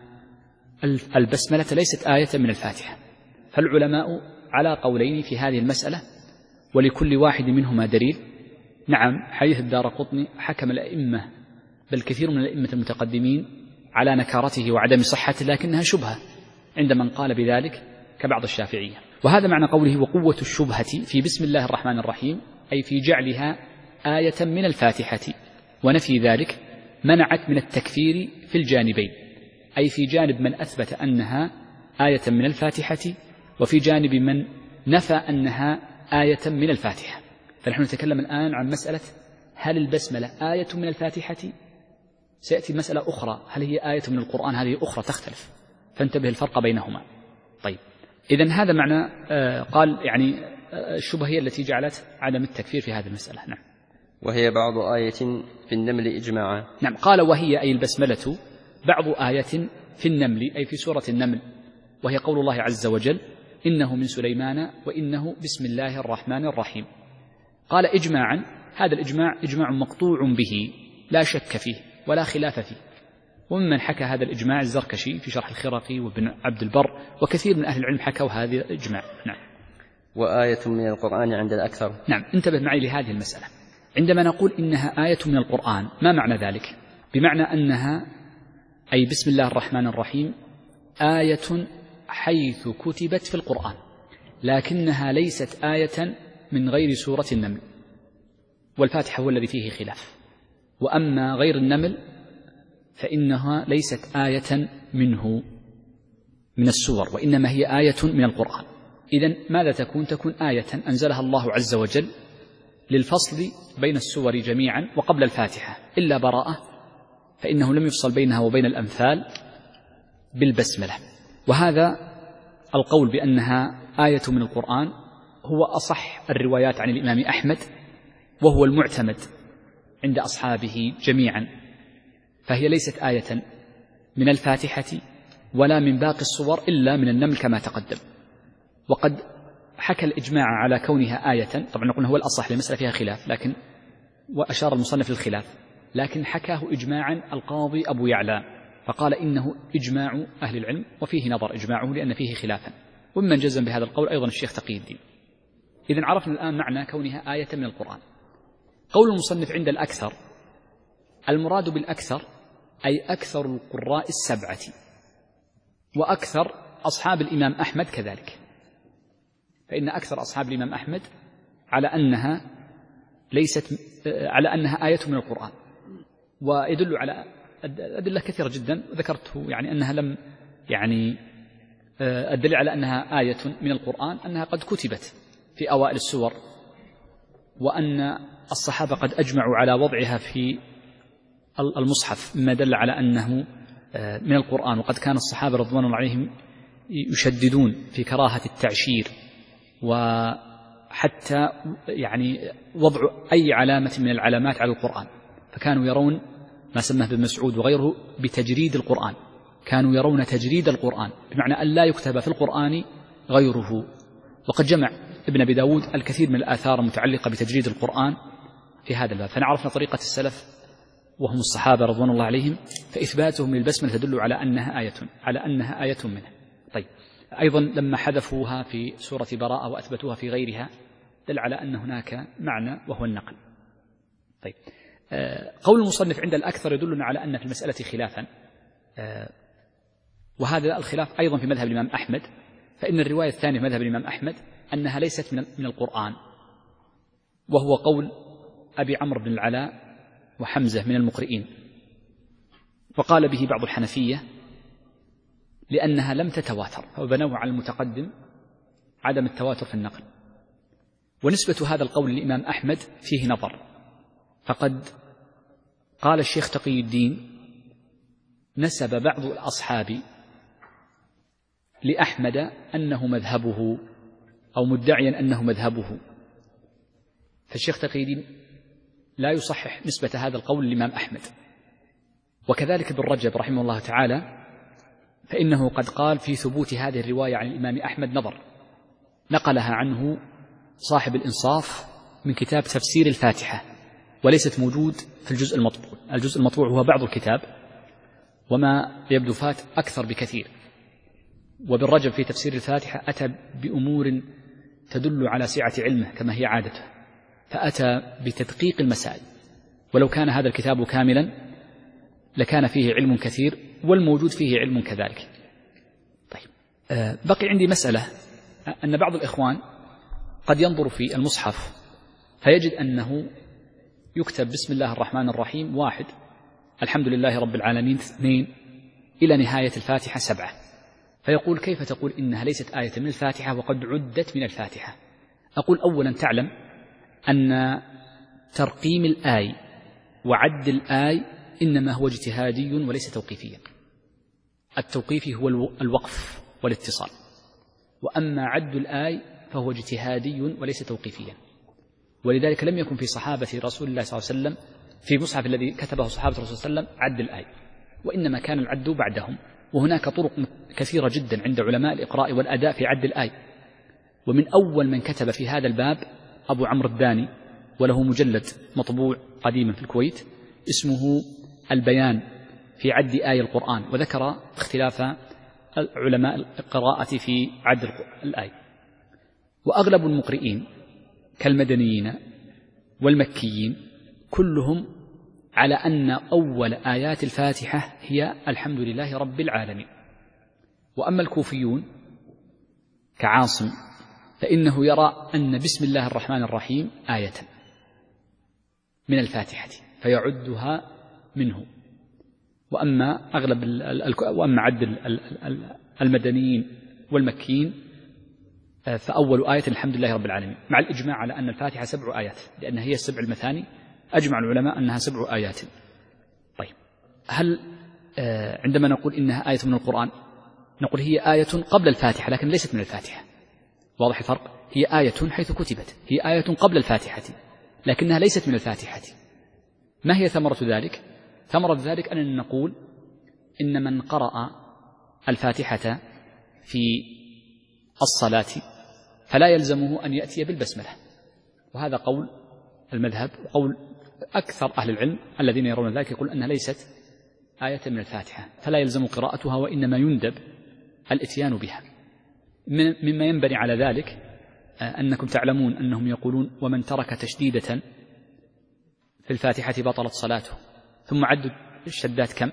البسملة ليست آية من الفاتحة. فالعلماء على قولين في هذه المسألة، ولكل واحد منهما دليل. نعم، حديث الدارقطني حكم الأئمة بل كثير من الأئمة المتقدمين على نكارته وعدم صحته، لكنها شبهة عند من قال بذلك كبعض الشافعية. وهذا معنى قوله وقوة الشبهة في بسم الله الرحمن الرحيم، أي في جعلها آية من الفاتحة، ونفي ذلك منعت من التكفير في الجانبين، أي في جانب من أثبت أنها آية من الفاتحة وفي جانب من نفى أنها آية من الفاتحة. فنحن نتكلم الآن عن مسألة هل البسملة آية من الفاتحة؟ سيأتي مسألة أخرى، هل هي آية من القرآن؟ هذه أخرى تختلف، فانتبه الفرق بينهما. طيب، إذن هذا معنى آه قال يعني آه الشبهة هي التي جعلت عدم التكفير في هذه المسألة. نعم. وهي بعض آية في النمل إجماعا. نعم، قال وهي أي البسملة بعض آية في النمل أي في سورة النمل، وهي قول الله عز وجل: إنه من سليمان وإنه بسم الله الرحمن الرحيم. قال إجماعا، هذا الإجماع إجماع مقطوع به لا شك فيه ولا خلاف فيه، وممن حكى هذا الإجماع الزركشي في شرح الخرقي وابن عبد البر، وكثير من أهل العلم حكوا هذا الإجماع. نعم. وآية من القرآن عند الأكثر. نعم، انتبه معي لهذه المسألة. عندما نقول إنها آية من القرآن، ما معنى ذلك؟ بمعنى أنها أي بسم الله الرحمن الرحيم آية حيث كتبت في القرآن، لكنها ليست آية من غير سورة النمل، والفاتحة هو الذي فيه خلاف. وأما غير النمل فإنها ليست آية منه من السور، وإنما هي آية من القرآن. إذن ماذا تكون؟ تكون آية أنزلها الله عز وجل للفصل بين السور جميعا وقبل الفاتحة إلا براءة، فإنه لم يفصل بينها وبين الأمثال بالبسملة. وهذا القول بأنها آية من القرآن هو أصح الروايات عن الإمام أحمد، وهو المعتمد عند أصحابه جميعا، فهي ليست آية من الفاتحة ولا من باقي الصور إلا من النمل كما تقدم. وقد حكى الإجماع على كونها آية، طبعا نقول هو الأصح للمسألة فيها خلاف، لكن وأشار المصنف للخلاف، لكن حكاه إجماعا القاضي أبو يعلى فقال إنه إجماع أهل العلم وفيه نظر إجماعه لأن فيه خلافا، وممن جزم بهذا القول أيضا الشيخ تقي الدين. إذن عرفنا الآن معنى كونها آية من القرآن. قول المصنف عند الأكثر، المراد بالأكثر أي أكثر القراء السبعة، وأكثر أصحاب الإمام أحمد كذلك، فإن أكثر أصحاب الإمام أحمد على أنها ليست على أنها آية من القرآن، ويدل على أدلة كثيرة جدا ذكرته، يعني أنها لم يعني الدليل على أنها آية من القرآن أنها قد كتبت في أوائل السور، وأن الصحابة قد أجمعوا على وضعها في المصحف، مما دل على أنه من القرآن. وقد كان الصحابة رضوان الله عليهم يشددون في كراهة التعشير، وحتى يعني وضع أي علامة من العلامات على القرآن، فكانوا يرون ما سماه ابن مسعود وغيره بتجريد القرآن، كانوا يرون تجريد القرآن بمعنى أن لا يكتب في القرآن غيره. وقد جمع ابن أبي داود الكثير من الآثار المتعلقة بتجريد القرآن في هذا الباب. فنعرفنا طريقة السلف وهم الصحابة رضوان الله عليهم، فإثباتهم للبسملة تدل على أنها آية على أنها آية منها. طيب، أيضا لما حذفوها في سورة براءة وأثبتوها في غيرها دل على أن هناك معنى وهو النقل. طيب، قول المصنف عند الأكثر يدلنا على أن في المسألة خلافا، وهذا الخلاف أيضا في مذهب الإمام أحمد، فإن الرواية الثانية في مذهب الإمام أحمد أنها ليست من القرآن، وهو قول أبي عمرو بن العلاء وحمزة من المقرئين، وقال به بعض الحنفية لأنها لم تتواتر، فبنوه على المتقدم عدم التواتر في النقل. ونسبة هذا القول للإمام أحمد فيه نظر، فقد قال الشيخ تقي الدين نسب بعض الأصحاب لأحمد أنه مذهبه أو مدعيا أنه مذهبه، فالشيخ تقي الدين لا يصحح نسبة هذا القول للإمام أحمد. وكذلك ابن رجب رحمه الله تعالى، فإنه قد قال في ثبوت هذه الرواية عن الإمام أحمد نظر، نقلها عنه صاحب الإنصاف من كتاب تفسير الفاتحة، وليست موجود في الجزء المطبوع. الجزء المطبوع هو بعض الكتاب، وما يبدو فات أكثر بكثير. وابن رجب في تفسير الفاتحة أتى بأمور تدل على سعة علمه كما هي عادته، فأتى بتدقيق المسائل، ولو كان هذا الكتاب كاملا لكان فيه علم كثير، والموجود فيه علم كذلك. طيب، بقي عندي مسألة، أن بعض الإخوان قد ينظر في المصحف فيجد أنه يكتب بسم الله الرحمن الرحيم واحد، الحمد لله رب العالمين اثنين، إلى نهاية الفاتحة سبعة، فيقول كيف تقول إنها ليست آية من الفاتحة وقد عدت من الفاتحة؟ أقول أولا تعلم أن ترقيم الآي وعد الآي إنما هو اجتهادي وليس توقيفيا. التوقيفي هو الوقف والاتصال، وأما عد الآي فهو اجتهادي وليس توقيفيا. ولذلك لم يكن في صحابة رسول الله صلى الله عليه وسلم في مصحف الذي كتبه صحابة رسول الله صلى الله عليه وسلم عد الآي، وإنما كان العد بعدهم. وهناك طرق كثيرة جدا عند علماء الإقراء والأداء في عد الآي، ومن أول من كتب في هذا الباب أبو عمرو الداني، وله مجلد مطبوع قديما في الكويت اسمه البيان في عد آي القرآن، وذكر اختلاف علماء القراءة في عد الآي. وأغلب المقرئين كالمدنيين والمكيين كلهم على أن أول آيات الفاتحة هي الحمد لله رب العالمين. وأما الكوفيون كعاصم فإنه يرى أن بسم الله الرحمن الرحيم آية من الفاتحة فيعدها منه. وأما أغلب وأما عد المدنيين والمكيين فأول آية الحمد لله رب العالمين، مع الإجماع على أن الفاتحة سبع آيات لأن هي السبع المثاني، أجمع العلماء أنها سبع آيات. طيب، هل عندما نقول إنها آية من القرآن نقول هي آية قبل الفاتحة لكن ليست من الفاتحة، واضح الفرق؟ هي آية حيث كتبت، هي آية قبل الفاتحة لكنها ليست من الفاتحة. ما هي ثمرة ذلك؟ ثمرة ذلك أننا نقول إن من قرأ الفاتحة في الصلاة فلا يلزمه أن يأتي بالبسملة، وهذا قول المذهب وقول أكثر أهل العلم الذين يرون ذلك، يقول أنها ليست آية من الفاتحة فلا يلزم قراءتها، وإنما يندب الإتيان بها. مما ينبني على ذلك أنكم تعلمون أنهم يقولون ومن ترك تشديدة في الفاتحة بطلت صلاته، ثم عدوا الشدات كم؟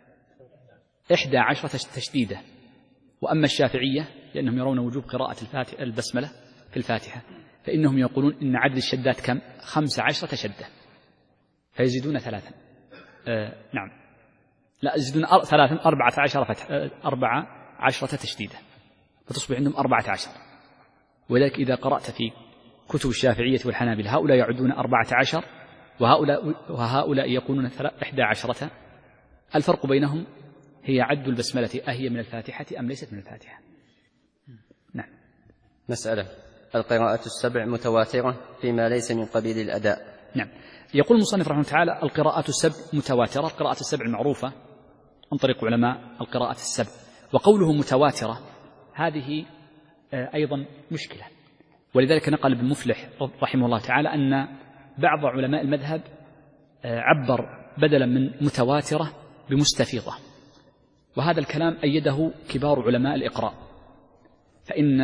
إحدى عشرة تشديدة. وأما الشافعية لأنهم يرون وجوب قراءة الفاتحة البسملة في الفاتحة فإنهم يقولون إن عدد الشدات كم؟ خمس عشرة شدة، فيزيدون ثلاثا آه نعم لا يزيدون أر... ثلاثا أربعة عشر فتح آه أربعة عشرة تشديدة، فتصبح عندهم أربعة عشر. ولذلك إذا قرأت في كتب الشافعية والحنابلة هؤلاء يعدون أربعة عشر وهؤلاء, وهؤلاء يقولون إحدى عشرة. الفرق بينهم هي عد البسملة أهي من الفاتحة أم ليست من الفاتحة. نعم. مسألة: القراءة السبع متواترة فيما ليس من قبيل الأداء. نعم. يقول المصنف رحمه الله تعالى: القراءة السبع متواترة، القراءة السبع المعروفة عن طريق علماء القراءة السبع، وقوله متواترة هذه أيضا مشكلة، ولذلك نقل ابن مفلح رحمه الله تعالى أن بعض علماء المذهب عبر بدلا من متواترة بمستفيضة، وهذا الكلام أيده كبار علماء الإقراء، فإن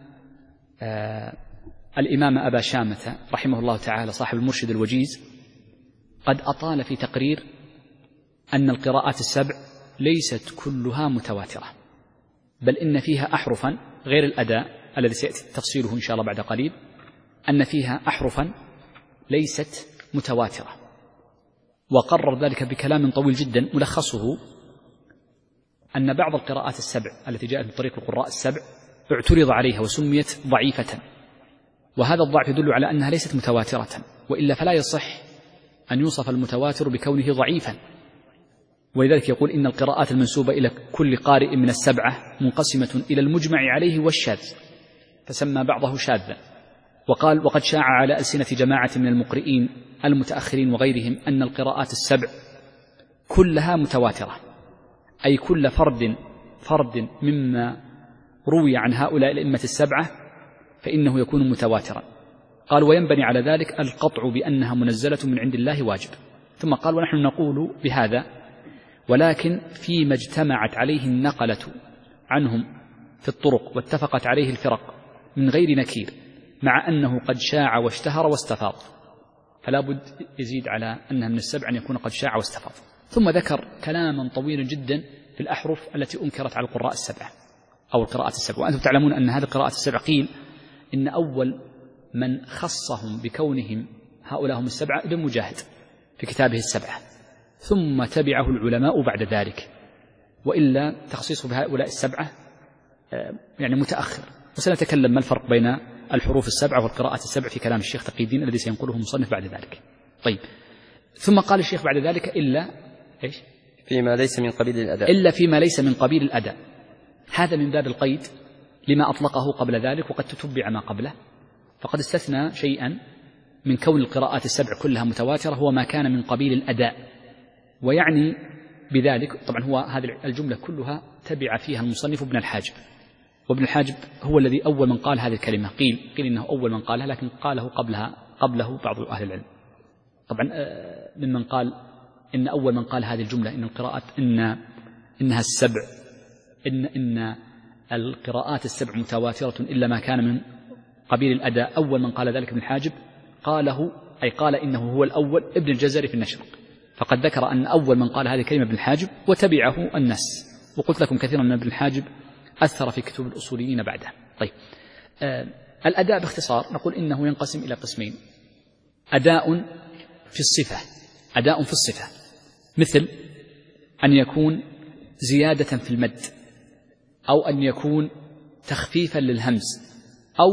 آه الإمام أبا شامة رحمه الله تعالى صاحب المرشد الوجيز قد أطال في تقرير أن القراءات السبع ليست كلها متواترة، بل إن فيها أحرفا غير الأداء الذي سيأتي تفصيله إن شاء الله بعد قليل، أن فيها أحرفا ليست متواترة، وقرر ذلك بكلام طويل جدا ملخصه أن بعض القراءات السبع التي جاءت من طريق القراء السبع اعترض عليها وسميت ضعيفة، وهذا الضعف يدل على أنها ليست متواترة، وإلا فلا يصح أن يوصف المتواتر بكونه ضعيفا. ولذلك يقول إن القراءات المنسوبة إلى كل قارئ من السبعة منقسمة إلى المجمع عليه والشاذ، فسمى بعضه شاذا. وقال: وقد شاع على ألسنة جماعة من المقرئين المتأخرين وغيرهم أن القراءات السبع كلها متواترة، أي كل فرد فرد مما روي عن هؤلاء الأئمة السبعة فإنه يكون متواترا. قال: وينبني على ذلك القطع بأنها منزلة من عند الله واجب. ثم قال: ونحن نقول بهذا، ولكن فيما اجتمعت عليه النقلة عنهم في الطرق واتفقت عليه الفرق من غير نكير، مع أنه قد شاع واشتهر واستفاض، فلا بد يزيد على أنها من السبع أن يكون قد شاع واستفاض. ثم ذكر كلاما طويلا جدا في الأحرف التي أنكرت على القراء السبعة أو القراءات السبع. وأنتم تعلمون أن هذه القراءات السبع قيل إن أول من خصهم بكونهم هؤلاء هم السبعة ابن مجاهد في كتابه السبعة، ثم تبعه العلماء بعد ذلك، وإلا تخصيصه بهؤلاء السبعة يعني متأخر. وسنتكلم ما الفرق بين الحروف السبعة والقراءات السبع في كلام الشيخ تقي الدين الذي سينقله المصنف بعد ذلك. طيب، ثم قال الشيخ بعد ذلك: إلا إيش؟ فيما ليس من قبيل الأداء. إلا فيما ليس من قبيل الأداء. هذا من باب القيد لما أطلقه قبل ذلك، وقد تتبع ما قبله، فقد استثنى شيئا من كون القراءات السبع كلها متواترة هو ما كان من قبيل الأداء، ويعني بذلك طبعا هو هذه الجملة كلها تبع فيها المصنف ابن الحاجب، وابن الحاجب هو الذي أول من قال هذه الكلمة. قيل قيل إنه أول من قالها، لكن قاله قبلها قبله بعض أهل العلم. طبعا ممن قال إن أول من قال هذه الجملة إن القراءات إن إنها السبع إن إن القراءات السبع متواترة إلا ما كان من قبيل الأداء، أول من قال ذلك ابن الحاجب، قاله أي قال إنه هو الأول ابن الجزري في النشر، فقد ذكر أن أول من قال هذه الكلمة ابن الحاجب وتبعه الناس. وقلت لكم كثيرا أن ابن الحاجب أثر في كتب الأصوليين بعده. طيب، آه الأداء باختصار نقول إنه ينقسم إلى قسمين: أداء في الصفة، أداء في الصفة مثل أن يكون زيادة في المد، أو أن يكون تخفيفا للهمز، أو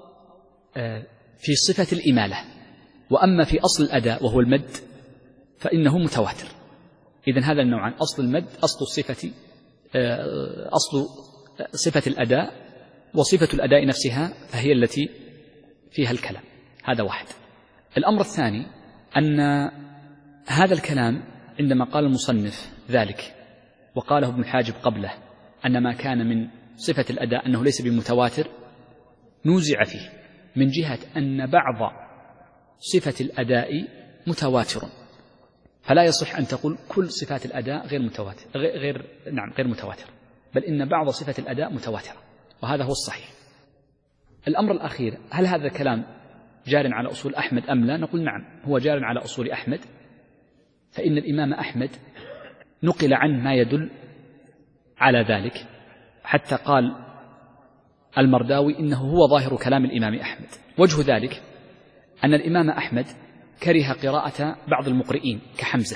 آه في صفة الإمالة. وأما في أصل الأداء وهو المد فإنه متواتر. إذن هذا النوعان: أصل المد، أصل الصفة، أصل صفة الأداء وصفة الأداء نفسها فهي التي فيها الكلام. هذا واحد. الأمر الثاني أن هذا الكلام عندما قال المصنف ذلك وقاله ابن الحاجب قبله أن ما كان من صفة الأداء أنه ليس بمتواتر نوزع فيه من جهة أن بعض صفة الأداء متواتر، فلا يصح أن تقول كل صفات الأداء غير متواتر غير نعم غير متواتر، بل إن بعض صفة الأداء متواترة، وهذا هو الصحيح. الأمر الأخير، هل هذا الكلام جار على أصول أحمد أم لا؟ نقول نعم، هو جار على أصول أحمد، فإن الإمام أحمد نقل عنه ما يدل على ذلك، حتى قال المرداوي إنه هو ظاهر كلام الإمام أحمد. وجه ذلك أن الإمام أحمد كره قراءة بعض المقرئين كحمزة،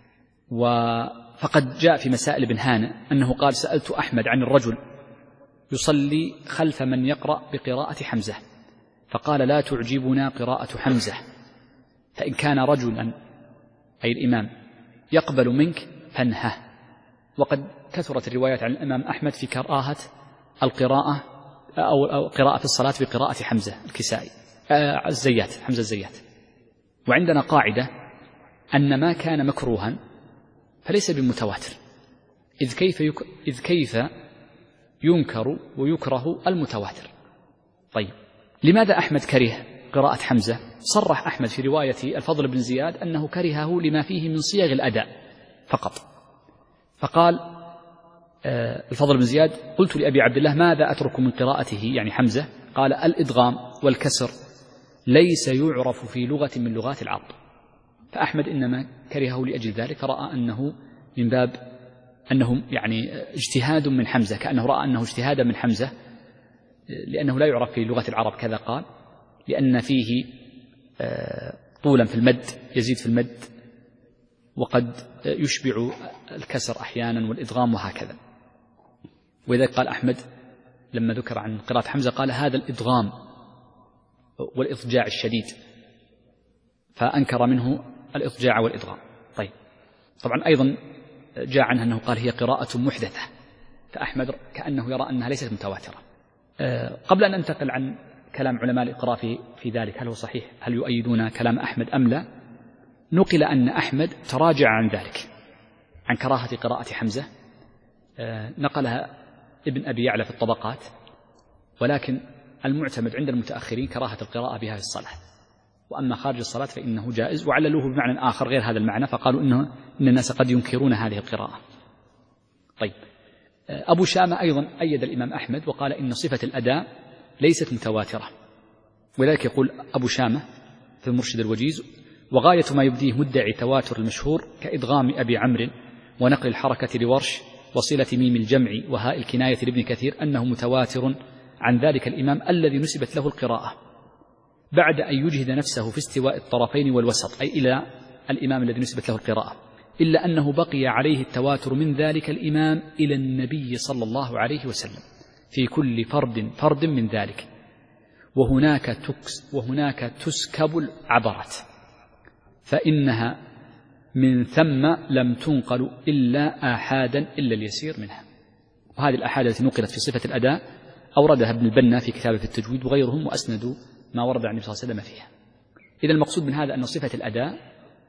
فقد جاء في مسائل ابن هانة أنه قال سألت أحمد عن الرجل يصلي خلف من يقرأ بقراءة حمزة فقال لا تعجبنا قراءة حمزة، فإن كان رجلا أي الإمام يقبل منك فانهه. وقد كثرت الروايات عن الإمام أحمد في كراهة القراءة أو قراءة في الصلاة بقراءة حمزة الكسائي آه الزيات حمزة الزيات. وعندنا قاعدة أن ما كان مكروها فليس بمتواتر، إذ كيف, يك... إذ كيف ينكر ويكره المتواتر. طيب لماذا أحمد كره قراءة حمزة؟ صرح أحمد في رواية الفضل بن زياد أنه كرهه لما فيه من صيغ الأداء فقط، فقال آه الفضل بن زياد قلت لأبي عبد الله ماذا أترك من قراءته يعني حمزة؟ قال الإدغام والكسر ليس يعرف في لغة من لغات العرب. فأحمد إنما كرهه لأجل ذلك، فرأى أنه من باب أنه يعني اجتهاد من حمزة، كأنه رأى أنه اجتهاد من حمزة لأنه لا يعرف في لغة العرب كذا قال، لأن فيه طولا في المد يزيد في المد وقد يشبع الكسر أحيانا والإدغام وهكذا. وإذا قال أحمد لما ذكر عن قراءة حمزة قال هذا الإدغام والإضجاع الشديد، فأنكر منه الإضجاع والإدغام. طيب طبعا أيضا جاء عنها أنه قال هي قراءة محدثة، فأحمد كأنه يرى أنها ليست متواترة. أه قبل أن ننتقل عن كلام علماء الإقراء في, في ذلك هل هو صحيح، هل يؤيدون كلام أحمد أم لا، نقل أن أحمد تراجع عن ذلك عن كراهة قراءة حمزة، أه نقلها ابن أبي يعلى في الطبقات، ولكن المعتمد عند المتأخرين كراهة القراءة بها في الصلاة، وأما خارج الصلاة فإنه جائز، وعللوه بمعنى آخر غير هذا المعنى، فقالوا إنه إن الناس قد ينكرون هذه القراءة. طيب أبو شامة أيضا أيد الإمام أحمد وقال إن صفة الأداء ليست متواترة، ولذلك يقول أبو شامة في المرشد الوجيز وغاية ما يبديه مدعي تواتر المشهور كإدغام أبي عمرو ونقل الحركة لورش وصلة ميم الجمع وهاء الكناية لابن كثير أنه متواتر عن ذلك الإمام الذي نسبت له القراءة بعد أن يجهد نفسه في استواء الطرفين والوسط، أي إلى الإمام الذي نسبت له القراءة، إلا أنه بقي عليه التواتر من ذلك الإمام إلى النبي صلى الله عليه وسلم في كل فرد فرد من ذلك، وهناك تكس وهناك تسكب العبرات فإنها من ثم لم تنقل إلا آحادا إلا اليسير منها. وهذه الآحاد التي نقلت في صفة الأداء أوردها ابن البنا في كتابه في التجويد وغيرهم، وأسندوا ما ورد عن النبي صلى الله عليه وسلم فيها. إذا المقصود من هذا أن صفة الأداء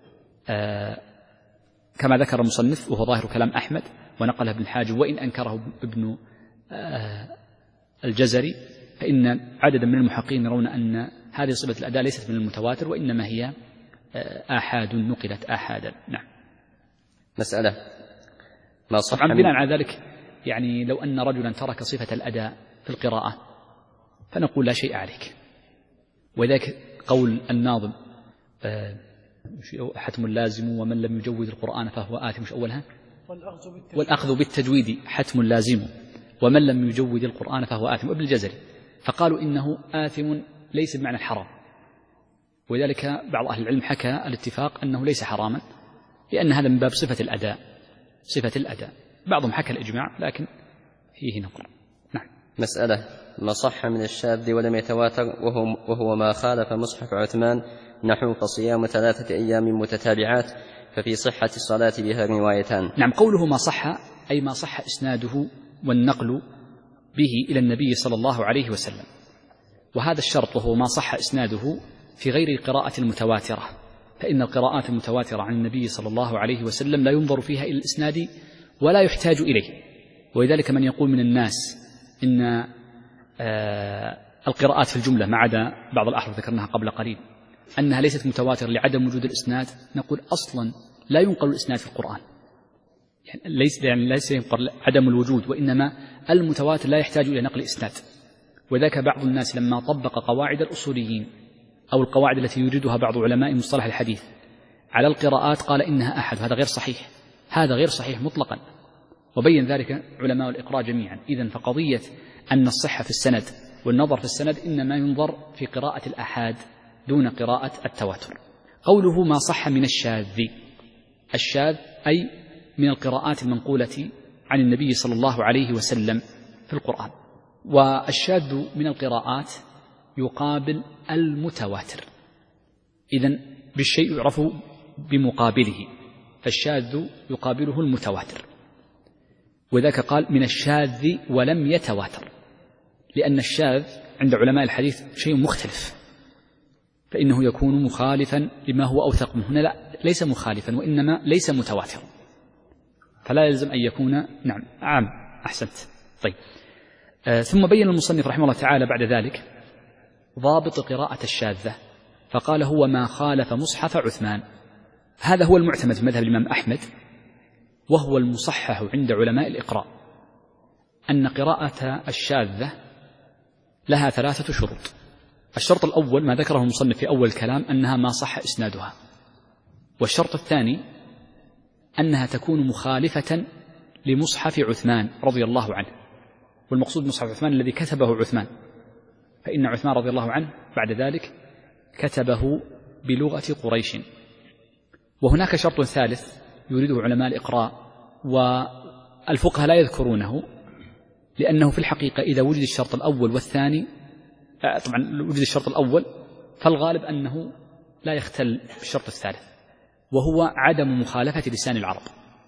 آه كما ذكر المصنف وهو ظاهر كلام أحمد ونقله ابن الحاجب وإن أنكره ابن آه الجزري، فإن عددا من المحققين يرون أن هذه صفة الأداء ليست من المتواتر وإنما هي آه آحاد نقلت آحادا. نعم. مسألة ما صح طبعا بناء على ذلك يعني لو أن رجلا ترك صفة الأداء في القراءة فنقول لا شيء عليك، وذلك قول الناظم آه حتم لازم ومن لم يجوز القرآن فهو آثم، مش أولها والأخذ بالتجويد حتم لازم ومن لم يجوز القرآن فهو آثم، ابن الجزري، فقالوا إنه آثم ليس بمعنى الحرام، وذلك بعض أهل العلم حكى الاتفاق أنه ليس حراما لأن هذا من باب صفة الأداء صفة الأداء، بعضهم حكى الإجماع لكن فيه نظر. نعم. مسألة ما صح من الشاذ ولم يتواتر وهو, وهو ما خالف مصحف عثمان نحو فصيام ثلاثة أيام متتابعات ففي صحة الصلاة بها روايتان. نعم. قوله ما صح أي ما صح إسناده والنقل به إلى النبي صلى الله عليه وسلم. وهذا الشرط وهو ما صح إسناده في غير القراءة المتواترة، فإن القراءات المتواترة عن النبي صلى الله عليه وسلم لا ينظر فيها إلى الإسناد ولا يحتاج إليه. ولذلك من يقول من الناس إن آه القراءات في الجملة ما عدا بعض الأحرف ذكرناها قبل قليل أنها ليست متواترة لعدم وجود الإسناد، نقول أصلا لا ينقل الإسناد في القرآن، يعني ليس يعني ليس ينقل عدم الوجود، وإنما المتواتر لا يحتاج إلى نقل إسناد. وذاك بعض الناس لما طبق قواعد الأصوليين أو القواعد التي يريدها بعض علماء مصطلح الحديث على القراءات قال إنها أحد، هذا غير صحيح، هذا غير صحيح مطلقا، وبين ذلك علماء الإقراء جميعا. إذن فقضية أن الصحة في السند والنظر في السند إنما ينظر في قراءة الآحاد دون قراءة التواتر. قوله ما صح من الشاذ، الشاذ أي من القراءات المنقولة عن النبي صلى الله عليه وسلم في القرآن. والشاذ من القراءات يقابل المتواتر، إذن بالشيء يعرف بمقابله، فالشاذ يقابله المتواتر. وذاك قال من الشاذ ولم يتواتر، لأن الشاذ عند علماء الحديث شيء مختلف، فإنه يكون مخالفا لما هو أوثق منه. هنا لا، ليس مخالفا وإنما ليس متواترا، فلا يلزم أن يكون نعم عام. أحسنت. طيب آه ثم بين المصنف رحمه الله تعالى بعد ذلك ضابط قراءة الشاذة، فقال هو ما خالف مصحف عثمان. هذا هو المعتمد في مذهب الإمام أحمد، وهو المصحح عند علماء الإقراء، أن قراءة الشاذة لها ثلاثة شروط. الشرط الأول ما ذكره المصنف في أول الكلام أنها ما صح إسنادها، والشرط الثاني أنها تكون مخالفة لمصحف عثمان رضي الله عنه، والمقصود مصحف عثمان الذي كتبه عثمان، فإن عثمان رضي الله عنه بعد ذلك كتبه بلغة قريش. وهناك شرط ثالث يريده علماء الإقراء والفقهاء لا يذكرونه، لأنه في الحقيقة إذا وجد الشرط الأول والثاني، طبعا وجد الشرط الأول فالغالب أنه لا يختل بالشرط الثالث، وهو عدم مخالفة لسان العرب،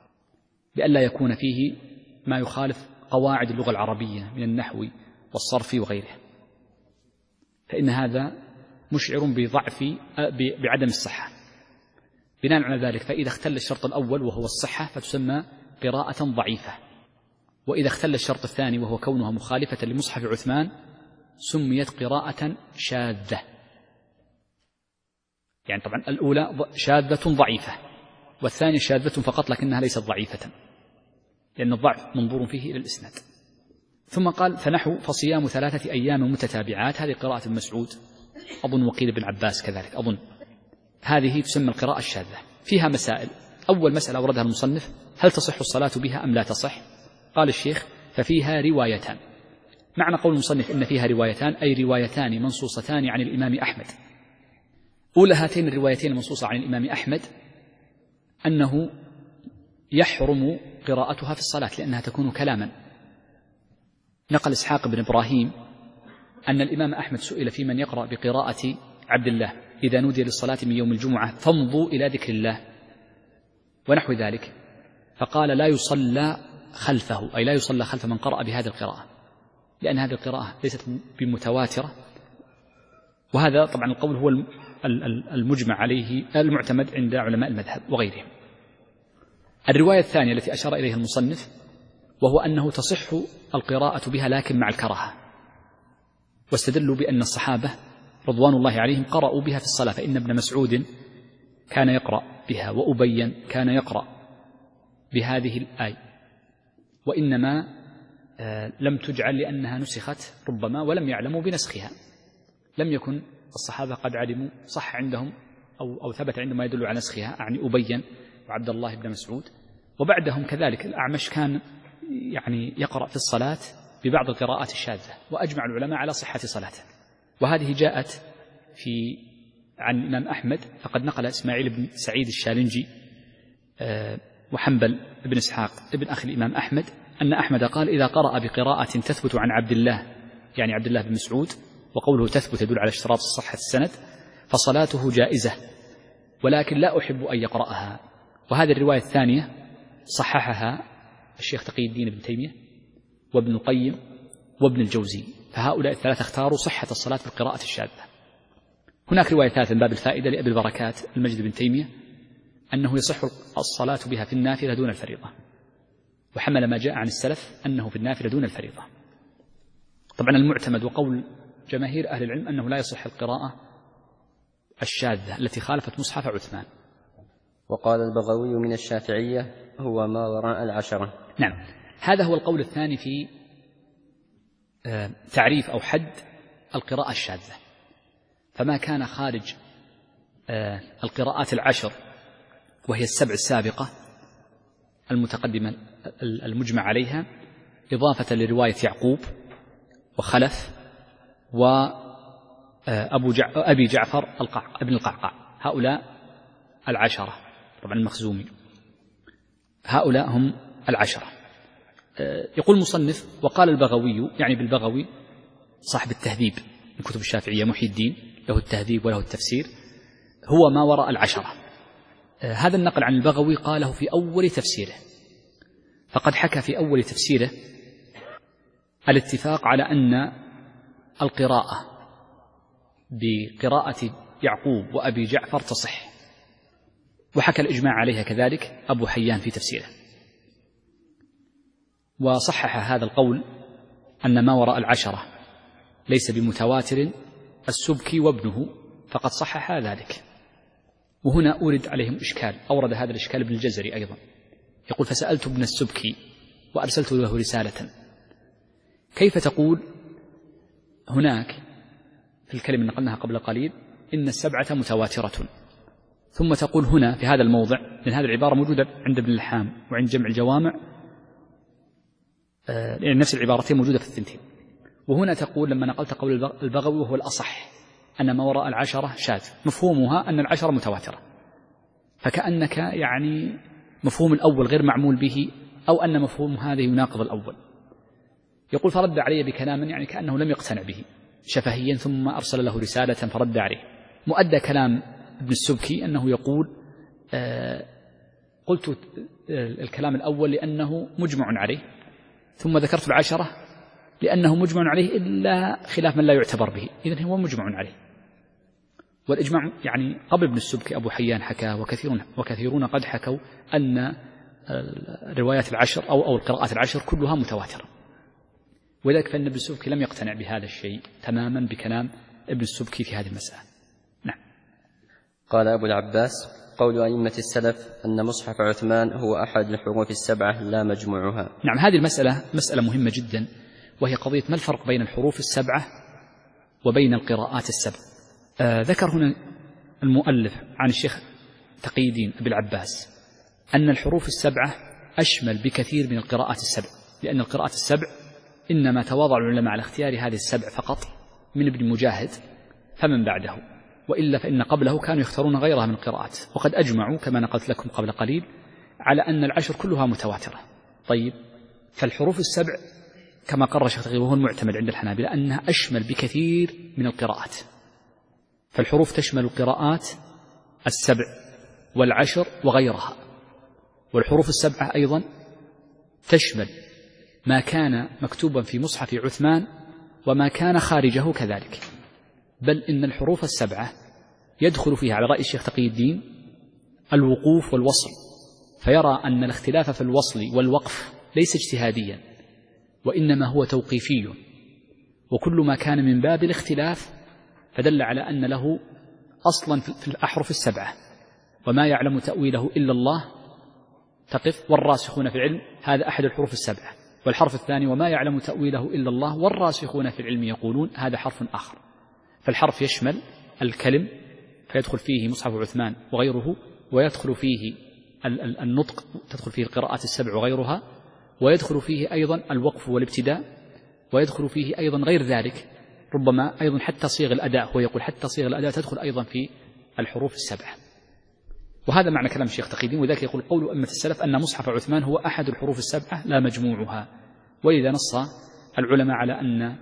بأن لا يكون فيه ما يخالف قواعد اللغة العربية من النحو والصرف وغيره، فإن هذا مشعر بضعف بعدم الصحة. بناء على ذلك فإذا اختل الشرط الأول وهو الصحة فتسمى قراءة ضعيفة، وإذا اختل الشرط الثاني وهو كونها مخالفة لمصحف عثمان سميت قراءة شاذة. يعني طبعا الأولى شاذة ضعيفة، والثانية شاذة فقط لكنها ليست ضعيفة، لأن الضعف منظور فيه إلى الإسناد. ثم قال فنحو فصيام ثلاثة أيام متتابعات، هذه قراءة ابن مسعود أظن، وقيل ابن عباس كذلك أظن، هذه تسمى القراءة الشاذة. فيها مسائل. أول مسألة أوردها المصنف هل تصح الصلاة بها أم لا تصح؟ قال الشيخ ففيها روايتان. معنى قول المصنف إن فيها روايتان أي روايتان منصوصتان عن الإمام أحمد. أولى هاتين الروايتين المنصوصة عن الإمام أحمد أنه يحرم قراءتها في الصلاة لأنها تكون كلاما. نقل إسحاق بن إبراهيم أن الإمام أحمد سئل في من يقرأ بقراءة عبد الله إذا نودي للصلاة من يوم الجمعة فامضوا إلى ذكر الله ونحو ذلك، فقال لا يصلى خلفه، أي لا يصلى خلف من قرأ بهذه القراءة، لأن هذه القراءة ليست بمتواترة. وهذا طبعا القول هو المجمع عليه المعتمد عند علماء المذهب وغيرهم. الرواية الثانية التي أشار إليها المصنف وهو أنه تصح القراءة بها لكن مع الكراهة، واستدلوا بأن الصحابة رضوان الله عليهم قرأوا بها في الصلاة، فإن ابن مسعود كان يقرأ بها وأبي كان يقرأ بهذه الآية، وإنما لم تجعل لأنها نسخت ربما ولم يعلموا بنسخها، لم يكن الصحابة قد علموا صح عندهم أو, أو ثبت عندهم ما يدل على نسخها، أعني أبي وعبد الله بن مسعود. وبعدهم كذلك الأعمش كان يعني يقرأ في الصلاة ببعض القراءات الشاذة، وأجمع العلماء على صحة صلاته. وهذه جاءت في عن الإمام أحمد، فقد نقل إسماعيل بن سعيد الشالنجي وحنبل بن إسحاق ابن أخي الإمام أحمد أن أحمد قال إذا قرأ بقراءة تثبت عن عبد الله يعني عبد الله بن مسعود، وقوله تثبت يدل على اشتراط صحة السند، فصلاته جائزة ولكن لا أحب أن يقرأها. وهذه الرواية الثانية صححها الشيخ تقي الدين ابن تيمية وابن القيم وابن الجوزي، فهؤلاء الثلاثة اختاروا صحة الصلاة بالقراءة الشاذة. هناك رواية ثالثة من باب الفائدة لأبي البركات المجد بن تيمية أنه يصح الصلاة بها في النافلة دون الفريضة، وحمل ما جاء عن السلف أنه في النافلة دون الفريضة. طبعا المعتمد وقول جماهير أهل العلم أنه لا يصح القراءة الشاذة التي خالفت مصحف عثمان. وقال البغوي من الشافعية هو ما وراء العشرة. نعم، هذا هو القول الثاني في تعريف أو حد القراءة الشاذة، فما كان خارج القراءات العشر وهي السبع السابقة المتقدمة المجمع عليها، إضافة لرواية يعقوب وخلف وأبو جع... أبي جعفر القعق... ابن القعقاع، هؤلاء العشرة، طبعا المخزومي، هؤلاء هم العشرة. يقول المصنف وقال البغوي، يعني بالبغوي صاحب التهذيب من كتب الشافعية محي الدين، له التهذيب وله التفسير، هو ما وراء العشرة. هذا النقل عن البغوي قاله في أول تفسيره، فقد حكى في أول تفسيره الاتفاق على أن القراءة بقراءة يعقوب وأبي جعفر تصح، وحكى الإجماع عليها كذلك أبو حيان في تفسيره، وصحح هذا القول أن ما وراء العشرة ليس بمتواتر السبكي وابنه فقد صحح ذلك. وهنا أورد عليهم إشكال، أورد هذا الإشكال ابن الجزري أيضا، يقول فسألت ابن السبكي وأرسلت له رسالة، كيف تقول هناك في الكلمة نقلناها قبل قليل إن السبعة متواترة، ثم تقول هنا في هذا الموضع، لأن هذه العبارة موجودة عند ابن اللحام وعند جمع الجوامع، لأن نفس العبارتين موجودة في الثنتين، وهنا تقول لما نقلت قول البغوي وهو الأصح أن ما وراء العشرة شاذ، مفهومها أن العشرة متواترة، فكأنك يعني مفهوم الأول غير معمول به، أو أن مفهوم هذا يناقض الأول. يقول فرد علي بكلام يعني كأنه لم يقتنع به شفهيا، ثم أرسل له رسالة فرد عليه. مؤدى كلام ابن السبكي أنه يقول آه قلت الكلام الأول لأنه مجمع عليه، ثم ذكرت العشرة لأنه مجمع عليه إلا خلاف من لا يعتبر به، إذن هو مجمع عليه. والإجماع يعني قبل ابن السبكي أبو حيان حكى وكثيرون, وكثيرون قد حكوا أن روايات العشر أو, أو القراءات العشر كلها متواترة، ولذلك فإن ابن السبكي لم يقتنع بهذا الشيء تماما بكلام ابن السبكي في هذه المسألة. نعم. قال أبو العباس قول أئمة السلف أن مصحف عثمان هو أحد الحروف السبعة لا مجموعها. نعم، هذه المسألة مسألة مهمة جدا، وهي قضية ما الفرق بين الحروف السبعة وبين القراءات السبع. آه ذكر هنا المؤلف عن الشيخ تقي الدين أبي العباس أن الحروف السبعة أشمل بكثير من القراءات السبع، لأن القراءات السبع إنما تواضع العلماء على اختيار هذه السبع فقط من ابن مجاهد فمن بعده، وإلا فإن قبله كانوا يختارون غيرها من القراءات، وقد أجمعوا كما نقلت لكم قبل قليل على أن العشر كلها متواترة. طيب، فالحروف السبع كما قرر الشيخ تقي وهو المعتمد عند الحنابلة أنها أشمل بكثير من القراءات، فالحروف تشمل القراءات السبع والعشر وغيرها، والحروف السبعة أيضا تشمل ما كان مكتوبا في مصحف عثمان وما كان خارجه كذلك، بل إن الحروف السبعة يدخل فيها على رأي الشيخ تقي الدين الوقوف والوصل، فيرى أن الاختلاف في الوصل والوقف ليس اجتهاديا وإنما هو توقيفي، وكل ما كان من باب الاختلاف فدل على أن له أصلا في الأحرف السبعة، وما يعلم تأويله إلا الله تقف والراسخون في العلم، هذا أحد الحروف السبعة. والحرف الثاني وما يعلم تأويله إلا الله والراسخون في العلم يقولون، هذا حرف آخر. فالحرف يشمل الكلم فيدخل فيه مصحف عثمان وغيره، ويدخل فيه النطق تدخل فيه القراءات السبع وغيرها، ويدخل فيه أيضا الوقف والابتداء، ويدخل فيه أيضا غير ذلك، ربما أيضا حتى صيغ الأداء، هو يقول حتى صيغ الأداء تدخل أيضا في الحروف السبعة. وهذا معنى كلام الشيخ تقي الدين، وذلك يقول قول أئمة السلف أن مصحف عثمان هو أحد الحروف السبعة لا مجموعها. ولذا نص العلماء على أن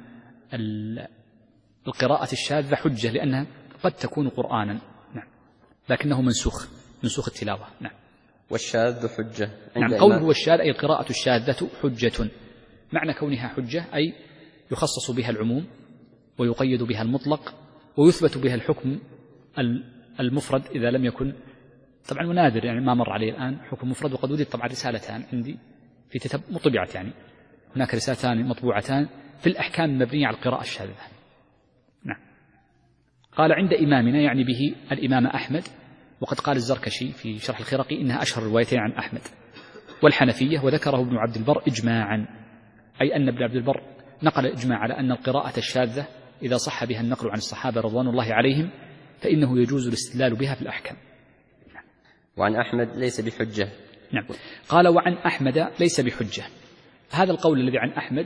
القراءة الشاذة حجة لأنها قد تكون قرآنا، نعم، لكنه منسوخ منسوخ التلاوة. نعم. والشاذ حجة. نعم، قوله هو الشاذ أي القراءة الشاذة حجة، معنى كونها حجة أي يخصص بها العموم ويقيد بها المطلق ويثبت بها الحكم المفرد إذا لم يكن، طبعا منادر يعني ما مر عليه الآن حكم مفرد. وقد وجد طبعا رسالتان عندي في تتب مطبعت، يعني هناك رسالتان مطبوعتان في الأحكام المبنية على القراءة الشاذة. نعم. قال عند إمامنا يعني به الإمام أحمد، وقد قال الزركشي في شرح الخرقي إنها أشهر الروايتين عن أحمد والحنفية، وذكره ابن عبد البر إجماعا، أي أن ابن عبد البر نقل الإجماع على أن القراءة الشاذة إذا صح بها النقل عن الصحابة رضوان الله عليهم فإنه يجوز الاستدلال بها في الأحكام. نعم. وعن أحمد ليس بحجة. نعم. قال وعن أحمد ليس بحجة. هذا القول الذي عن أحمد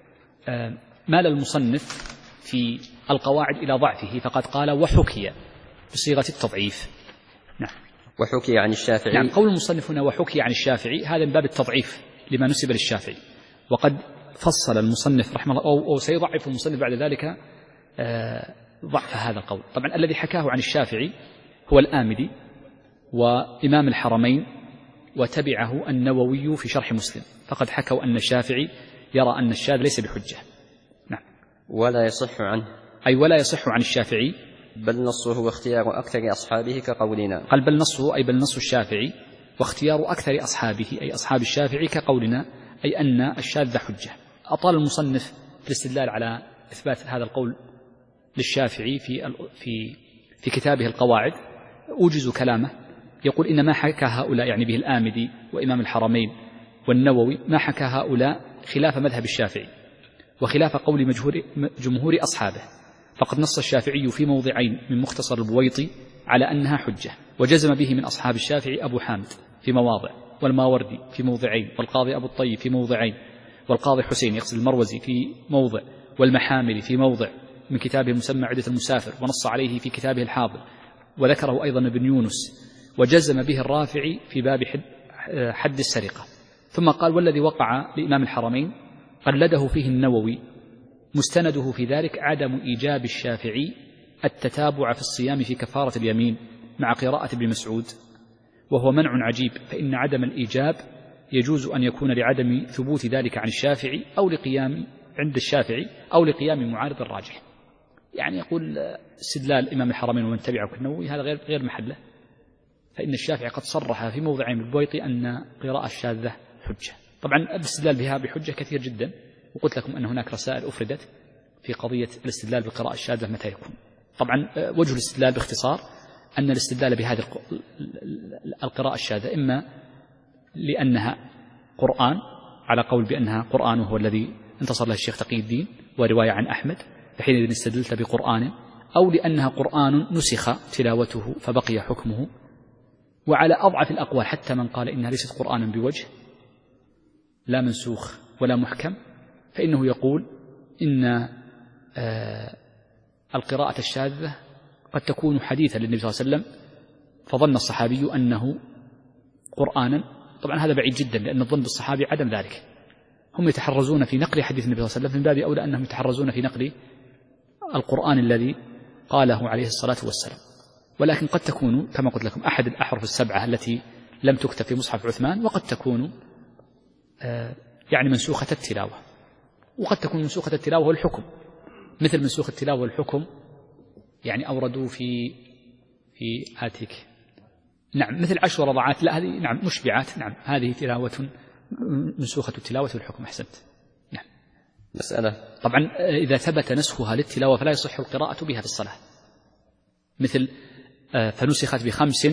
مال المصنف في القواعد إلى ضعفه، فقد قال وحكي بصيغة التضعيف. نعم. وحكي عن الشافعي. نعم. قول المصنف هنا وحكي عن الشافعي هذا من باب التضعيف لما نسب للشافعي، وقد فصل المصنف رحمه الله أو سيضعف المصنف بعد ذلك ضعف هذا القول. طبعا الذي حكاه عن الشافعي هو الآمدي وإمام الحرمين، وتبعه النووي في شرح مسلم، فقد حكوا أن الشافعي يرى أن الشاذ ليس بحجة. نعم. ولا يصح عنه، أي ولا يصح عن الشافعي، بل نصه واختيار أكثر أصحابه كقولنا. قال بل نصه أي بل نص الشافعي واختيار أكثر أصحابه أي أصحاب الشافعي كقولنا، أي أن الشاذ حجة. أطال المصنف في الاستدلال على إثبات هذا القول للشافعي في في في كتابه القواعد، أوجز كلامه. يقول إن ما حكى هؤلاء يعني به الآمدي وإمام الحرمين والنووي، ما حكى هؤلاء خلاف مذهب الشافعي وخلاف قول جمهور أصحابه، فقد نص الشافعي في موضعين من مختصر البويطي على أنها حجة، وجزم به من أصحاب الشافعي أبو حامد في مواضع، والماوردي في موضعين، والقاضي أبو الطيب في موضعين، والقاضي حسين يقصد المروزي في موضع، والمحاملي في موضع من كتابه المسمى عدة المسافر، ونص عليه في كتابه الحاضر، وذكره أيضا ابن يونس، وجزم به الرافعي في باب حد, حد السرقة. ثم قال والذي وقع لإمام الحرمين قلده فيه النووي، مستنده في ذلك عدم إيجاب الشافعي التتابع في الصيام في كفارة اليمين مع قراءة ابن مسعود، وهو منع عجيب، فإن عدم الإيجاب يجوز أن يكون لعدم ثبوت ذلك عن الشافعي أو لقيام عند الشافعي أو لقيام معارض الراجح. يعني يقول استدلال إمام الحرمين ومن تبعه كالنووي هذا غير غير محله، فإن الشافعي قد صرح في موضعين بالبويطي أن قراءة الشاذة حجة. طبعا الاستدلال بها بحجة كثير جدا، وقلت لكم أن هناك رسائل أفردت في قضية الاستدلال بالقراءة الشاذة متى يكون. طبعا وجه الاستدلال باختصار أن الاستدلال بهذه القراءة الشاذة إما لأنها قرآن على قول بأنها قرآن وهو الذي انتصر له الشيخ تقي الدين ورواية عن أحمد فحينئذ استدلت بقرآن، أو لأنها قرآن نسخ تلاوته فبقي حكمه. وعلى أضعف الأقوال حتى من قال إنها ليست قرآنا بوجه لا منسوخ ولا محكم، فإنه يقول إن آه القراءة الشاذة قد تكون حديثا للنبي صلى الله عليه وسلم فظن الصحابي أنه قرآنا. طبعا هذا بعيد جدا، لأن الظن بالصحابي عدم ذلك، هم يتحرزون في نقل حديث النبي صلى الله عليه وسلم من باب أولى أنهم يتحرزون في نقل القرآن الذي قاله عليه الصلاة والسلام. ولكن قد تكون كما قلت لكم أحد الأحرف السبعة التي لم تكتب في مصحف عثمان، وقد تكون آه يعني منسوخة التلاوة، وقد تكون منسوخة التلاوة والحكم، مثل منسوخ التلاوة والحكم يعني أوردوا في في آتيك نعم مثل عشر رضعات، لا هذه نعم مشبعات، نعم هذه تلاوة منسوخة التلاوة والحكم. أحسنت. نعم. مسألة طبعا إذا ثبت نسخها للتلاوة فلا يصح القراءة بها في الصلاة، مثل فنسخت بخمس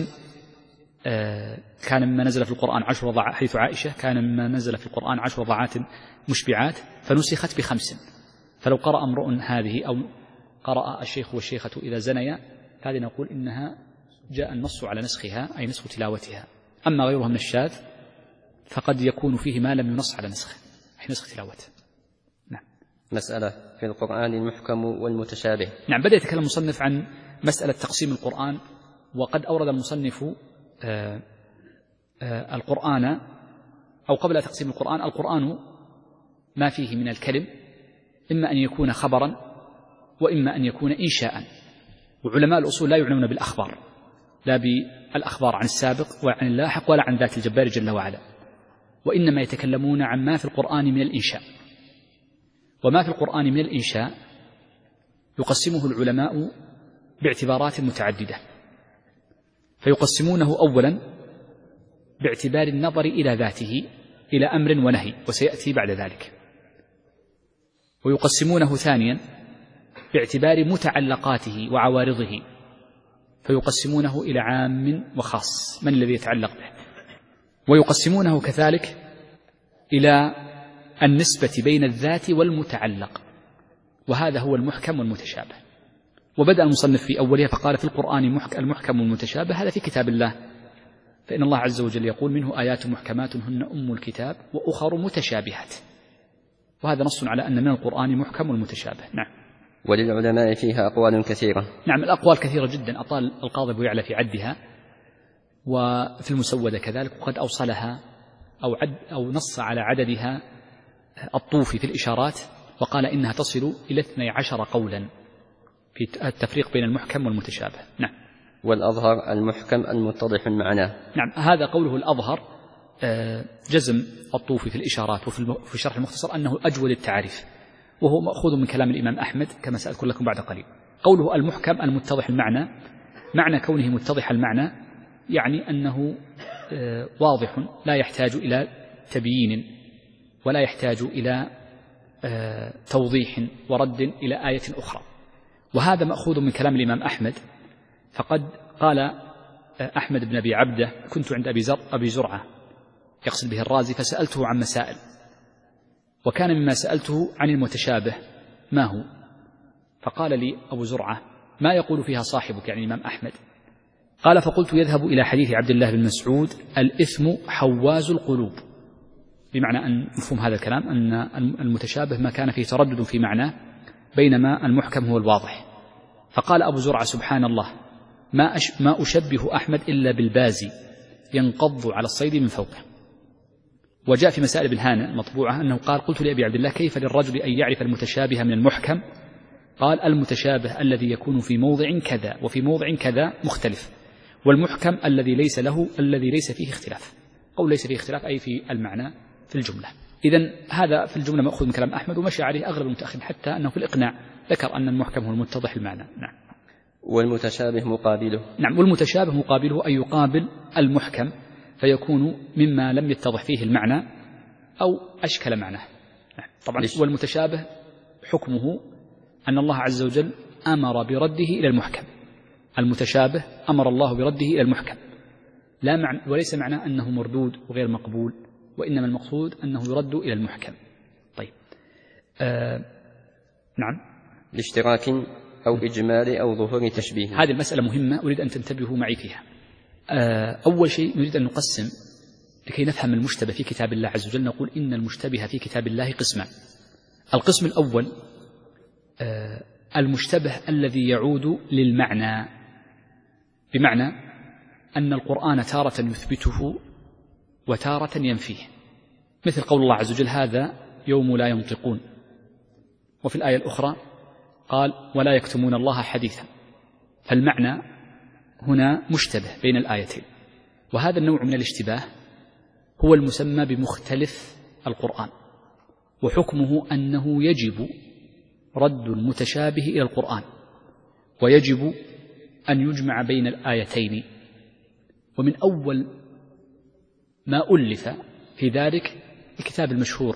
كان مما نزل في القرآن عشر رضعات، حيث عائشة كان مما نزل في القرآن عشر رضعات مشبعات فنسخت بخمس، فلو قرأ امرؤ هذه أو قرأ الشيخ والشيخة إذا زنيا هذه نقول إنها جاء النص على نسخها أي نسخ تلاوتها. أما غيرها من الشاذ فقد يكون فيه ما لم ينص على نسخه أي نسخ تلاوته. نعم. مسألة في القرآن المحكم والمتشابه. نعم. بدأ يتكلم المصنف عن مسألة تقسيم القرآن، وقد أورد المصنف آآ آآ القرآن أو قبل تقسيم القرآن، القرآن ما فيه من الكلم إما أن يكون خبرا وإما أن يكون إنشاء، وعلماء الأصول لا يعنون بالأخبار، لا بالأخبار عن السابق وعن اللاحق ولا عن ذات الجبار جل وعلا، وإنما يتكلمون عن ما في القرآن من الإنشاء. وما في القرآن من الإنشاء يقسمه العلماء باعتبارات متعددة، فيقسمونه أولا باعتبار النظر إلى ذاته إلى أمر ونهي، وسيأتي بعد ذلك، ويقسمونه ثانيا باعتبار متعلقاته وعوارضه، فيقسمونه إلى عام وخاص، من الذي يتعلق به، ويقسمونه كذلك إلى النسبة بين الذات والمتعلق، وهذا هو المحكم والمتشابه. وبدأ المصنف في أولها فقال في القرآن المحكم والمتشابه، هذا في كتاب الله، فإن الله عز وجل يقول منه آيات محكمات هن أم الكتاب وأخر متشابهات، وهذا نص على أن من القرآن محكم والمتشابه. نعم. وللعلماء فيها أقوال كثيرة. نعم، الأقوال كثيرة جدا، أطال القاضي أبو يعلى في عدها، وفي المسودة كذلك، وقد أوصلها أو, عد أو نص على عددها الطوفي في الإشارات، وقال إنها تصل إلى اثني عشر قولا في التفريق بين المحكم والمتشابه. نعم. والأظهر المحكم المتضح المعنى. نعم، هذا قوله الأظهر جزم الطوفي في الإشارات وفي شرح المختصر أنه أجود التعريف، وهو مأخوذ من كلام الإمام أحمد كما سأذكر لكم بعد قليل. قوله المحكم المتضح المعنى، معنى كونه متضح المعنى يعني أنه واضح لا يحتاج إلى تبيين ولا يحتاج إلى توضيح ورد إلى آية أخرى، وهذا مأخوذ من كلام الإمام أحمد. فقد قال أحمد بن أبي عبده كنت عند أبي, زر أبي زرعة يقصد به الرازي فسألته عن مسائل، وكان مما سألته عن المتشابه ما هو، فقال لي أبو زرعة ما يقول فيها صاحبك يعني الإمام أحمد؟ قال فقلت يذهب إلى حديث عبد الله بن مسعود الإثم حواز القلوب، بمعنى أن مفهوم هذا الكلام أن المتشابه ما كان فيه تردد في معناه بينما المحكم هو الواضح. فقال أبو زرعة سبحان الله ما, أش ما أشبه أحمد إلا بالبازي ينقض على الصيد من فوقه. وجاء في مسائل ابن هانئ المطبوعة أنه قال قلت لأبي عبد الله كيف للرجل أن يعرف المتشابه من المحكم؟ قال المتشابه الذي يكون في موضع كذا وفي موضع كذا مختلف، والمحكم الذي ليس له الذي ليس فيه اختلاف. قول ليس فيه اختلاف أي في المعنى في الجملة. إذن هذا في الجملة مأخوذ من كلام أحمد، ومشى عليه أغلب المتأخرين حتى أنه في الإقناع ذكر أن المحكم هو المتضح المعنى. نعم. والمتشابه مقابله. نعم، والمتشابه مقابله أي يقابل المحكم، فيكون مما لم يتضح فيه المعنى أو أشكل معناه. نعم. طبعا والمتشابه حكمه أن الله عز وجل أمر برده إلى المحكم. المتشابه أمر الله برده إلى المحكم، لا معنى وليس معناه أنه مردود وغير مقبول، وإنما المقصود أنه يرد إلى المحكم. طيب. آه نعم. لاشتراك أو إجمال أو ظهور تشبيه. هذه المسألة مهمة أريد أن تنتبهوا معي فيها. آه أول شيء نريد أن نقسم لكي نفهم المشتبه في كتاب الله عز وجل، نقول إن المشتبه في كتاب الله قسمان. القسم الأول آه المشتبه الذي يعود للمعنى، بمعنى أن القرآن تارة يثبته وتارة ينفيه، مثل قول الله عز وجل هذا يوم لا ينطقون، وفي الآية الأخرى قال ولا يكتمون الله حديثا. فالمعنى هنا مشتبه بين الآيتين، وهذا النوع من الاشتباه هو المسمى بمختلف القرآن، وحكمه أنه يجب رد المتشابه إلى القرآن، ويجب أن يجمع بين الآيتين. ومن أول ما ألف في ذلك الكتاب المشهور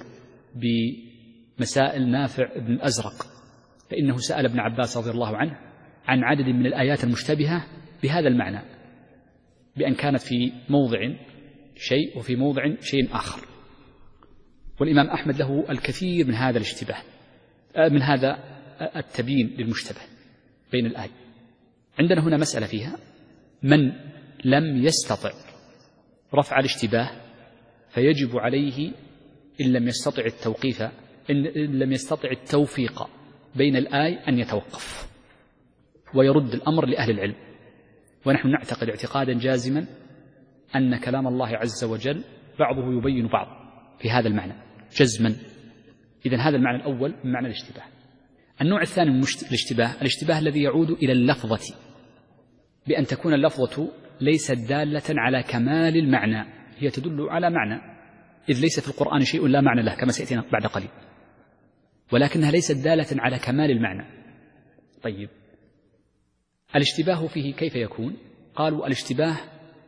بمسائل نافع بن الأزرق، فإنه سأل ابن عباس رضي الله عنه عن عدد من الآيات المشتبهة بهذا المعنى، بأن كانت في موضع شيء وفي موضع شيء آخر. والإمام أحمد له الكثير من هذا الاشتباه، من هذا التبيين للمشتبه بين الآية. عندنا هنا مسألة فيها من لم يستطع رفع الاشتباه فيجب عليه إن لم يستطع التوقيف إن لم يستطع التوفيق بين الآية أن يتوقف ويرد الأمر لأهل العلم. ونحن نعتقد اعتقادا جازما أن كلام الله عز وجل بعضه يبين بعض في هذا المعنى جزما. إذن هذا المعنى الأول من معنى الاشتباه. النوع الثاني من الاشتباه الاشتباه الذي يعود إلى اللفظة، بأن تكون اللفظة ليست دالة على كمال المعنى، هي تدل على معنى، إذ ليس في القرآن شيء لا معنى له كما سيأتينا بعد قليل. ولكنها ليست دالة على كمال المعنى. طيب الاشتباه فيه كيف يكون؟ قالوا الاشتباه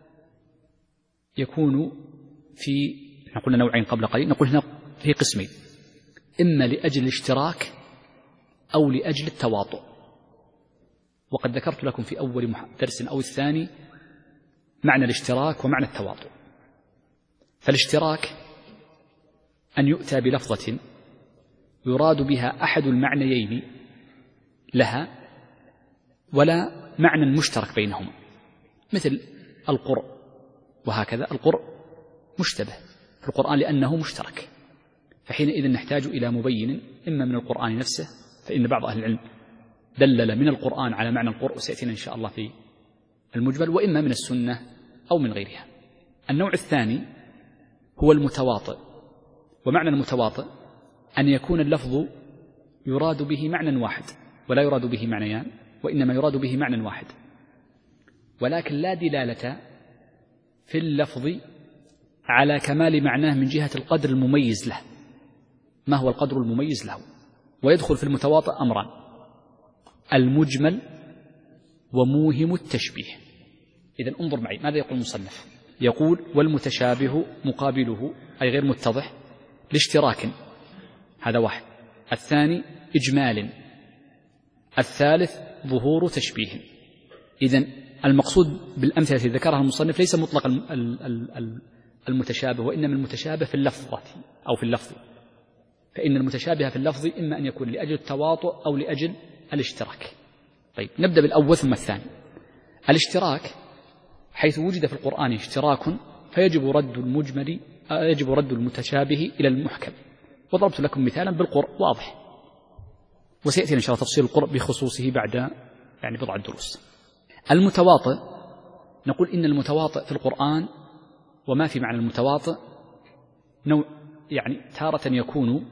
يكون في، نحن قلنا نوعين قبل قليل، نقول هنا في قسمين: إما لأجل الاشتراك أو لأجل التواطؤ. وقد ذكرت لكم في أول درس أو الثاني معنى الاشتراك ومعنى التواطؤ. فالاشتراك أن يؤتى بلفظة يراد بها أحد المعنيين لها ولا معنى مشترك بينهما، مثل القرء، وهكذا القرء مشتبه في القرآن لأنه مشترك، فحينئذ نحتاج إلى مبين إما من القرآن نفسه، فإن بعض أهل العلم دلل من القرآن على معنى القرء وسيأتينا إن شاء الله في المجمل، وإما من السنة أو من غيرها. النوع الثاني هو المتواطئ، ومعنى المتواطئ أن يكون اللفظ يراد به معنى واحد ولا يراد به معنيان، وإنما يراد به معنى واحد، ولكن لا دلالة في اللفظ على كمال معناه من جهة القدر المميز له. ما هو القدر المميز له؟ ويدخل في المتواطئ أمران: المجمل وموهم التشبيه. إذن انظر معي ماذا يقول المصنف. يقول: والمتشابه مقابله أي غير متضح لاشتراك، هذا واحد. الثاني إجمال. الثالث ظهور تشبيه. إذن المقصود بالأمثلة التي ذكرها المصنف ليس مطلق المتشابه، وإنما المتشابه في اللفظة أو في اللفظ، فإن المتشابه في اللفظ إما أن يكون لأجل التواطؤ أو لأجل الاشتراك. طيب نبدأ بالأول ثم الثاني. الاشتراك حيث وجد في القرآن اشتراك فيجب رد المجمل يجب رد المتشابه إلى المحكم، وضربت لكم مثالا بالقرء واضح، وسيأتي إن شاء الله تفصيل القرء بخصوصه بعد يعني بضع دروس. المتواطئ نقول إن المتواطئ في القرآن وما في معنى المتواطئ نوع، يعني تارة يكون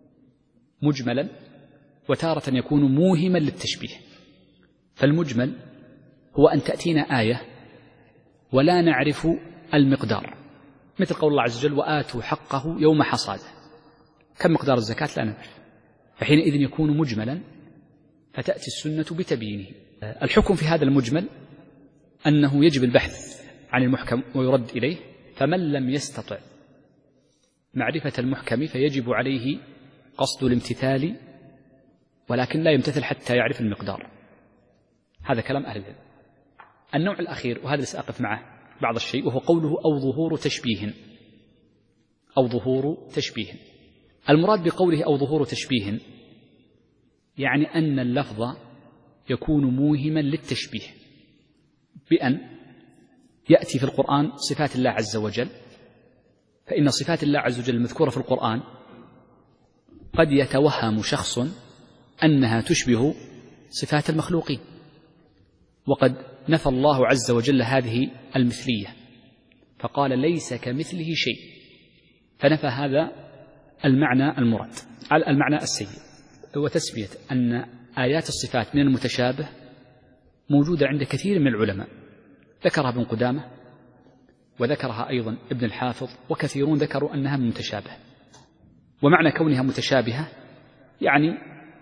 مجملا وتارة يكون موهما للتشبيه. فالمجمل هو أن تأتينا آية ولا نعرف المقدار، مثل قول الله عز وجل: وآتوا حقه يوم حصاده. كم مقدار الزكاة لا نعرف، فحينئذ يكون مجملا، فتأتي السنة بتبيينه. الحكم في هذا المجمل أنه يجب البحث عن المحكم ويرد إليه، فمن لم يستطع معرفة المحكم فيجب عليه قصد الامتثال، ولكن لا يمتثل حتى يعرف المقدار. هذا كلام أهل العلم. النوع الأخير، وهذا سأقف معه بعض الشيء، وهو قوله أو ظهور تشبيه. أو ظهور تشبيه، المراد بقوله أو ظهور تشبيه يعني أن اللفظ يكون موهما للتشبيه، بأن يأتي في القرآن صفات الله عز وجل، فإن صفات الله عز وجل المذكورة في القرآن قد يتوهم شخص أنها تشبه صفات المخلوقين، وقد نفى الله عز وجل هذه المثلية فقال: ليس كمثله شيء، فنفى هذا المعنى المراد على المعنى السيء. وتسمية أن آيات الصفات من المتشابه موجودة عند كثير من العلماء، ذكرها ابن قدامة وذكرها أيضا ابن الحافظ، وكثيرون ذكروا أنها من متشابه. ومعنى كونها متشابهة يعني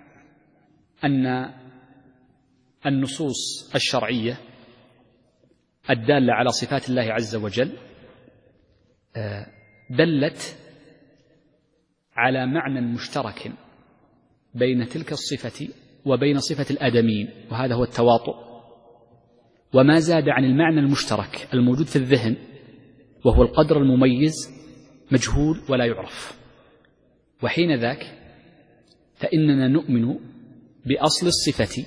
أن النصوص الشرعية الدالة على صفات الله عز وجل دلت على معنى مشترك بين تلك الصفة وبين صفة الآدميين، وهذا هو التواطؤ. وما زاد عن المعنى المشترك الموجود في الذهن وهو القدر المميز مجهول ولا يعرف، وحين ذاك فإننا نؤمن بأصل الصفة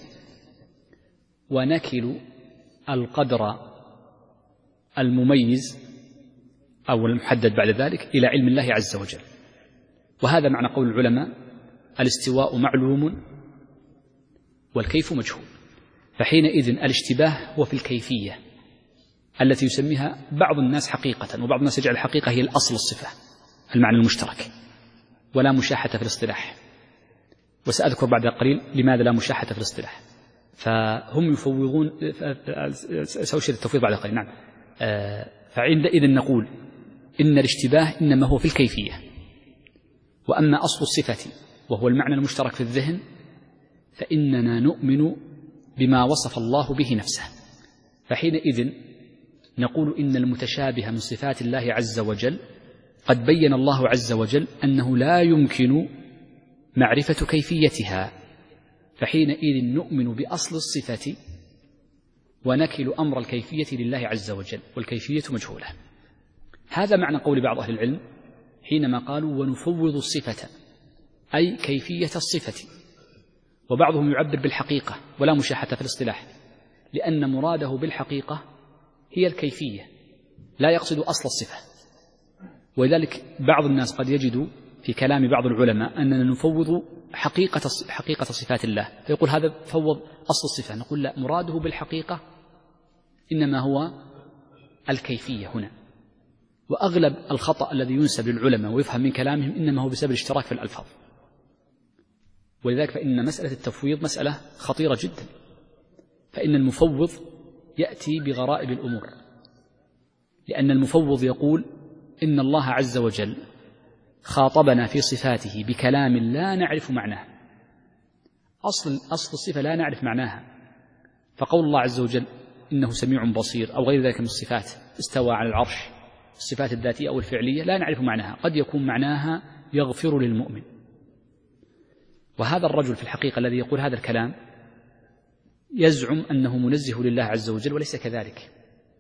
ونكل القدر المميز أو المحدد بعد ذلك إلى علم الله عز وجل. وهذا معنى قول العلماء: الاستواء معلوم والكيف مجهول. فحينئذ الاشتباه هو في الكيفية التي يسميها بعض الناس حقيقة، وبعض الناس يجعل الحقيقة هي الأصل الصفة المعنى المشترك، ولا مشاحة في الاصطلاح. وسأذكر بعد قليل لماذا لا مشاحة في الاصطلاح. فهم يفوضون، سأشير التفويض بعد قليل. نعم. فعندئذ نقول إن الاشتباه إنما هو في الكيفية، وأما أصل الصفة وهو المعنى المشترك في الذهن، فإننا نؤمن بما وصف الله به نفسه، فحينئذ نقول إن المتشابه من صفات الله عز وجل قد بين الله عز وجل أنه لا يمكن معرفة كيفيتها، فحينئذ نؤمن بأصل الصفة ونكل أمر الكيفية لله عز وجل، والكيفية مجهولة. هذا معنى قول بعض أهل العلم حينما قالوا ونفوض الصفة، أي كيفية الصفة. وبعضهم يعبر بالحقيقة ولا مشاحة في الاصطلاح، لأن مراده بالحقيقة هي الكيفية، لا يقصد أصل الصفة. ولذلك بعض الناس قد يجد في كلام بعض العلماء أننا نفوض حقيقة حقيقة صفات الله، فيقول هذا فوض أصل الصفة. نقول لا، مراده بالحقيقة إنما هو الكيفية هنا. وأغلب الخطأ الذي ينسب للعلماء ويفهم من كلامهم إنما هو بسبب الاشتراك في الألفاظ. ولذلك فإن مسألة التفويض مسألة خطيرة جدا، فإن المفوض يأتي بغرائب الأمور، لأن المفوض يقول إن الله عز وجل خاطبنا في صفاته بكلام لا نعرف معناه، أصل أصل الصفة لا نعرف معناها. فقول الله عز وجل إنه سميع بصير أو غير ذلك من الصفات، استوى على العرش، الصفات الذاتية أو الفعلية لا نعرف معناها، قد يكون معناها يغفر للمؤمن. وهذا الرجل في الحقيقة الذي يقول هذا الكلام يزعم أنه منزه لله عز وجل، وليس كذلك،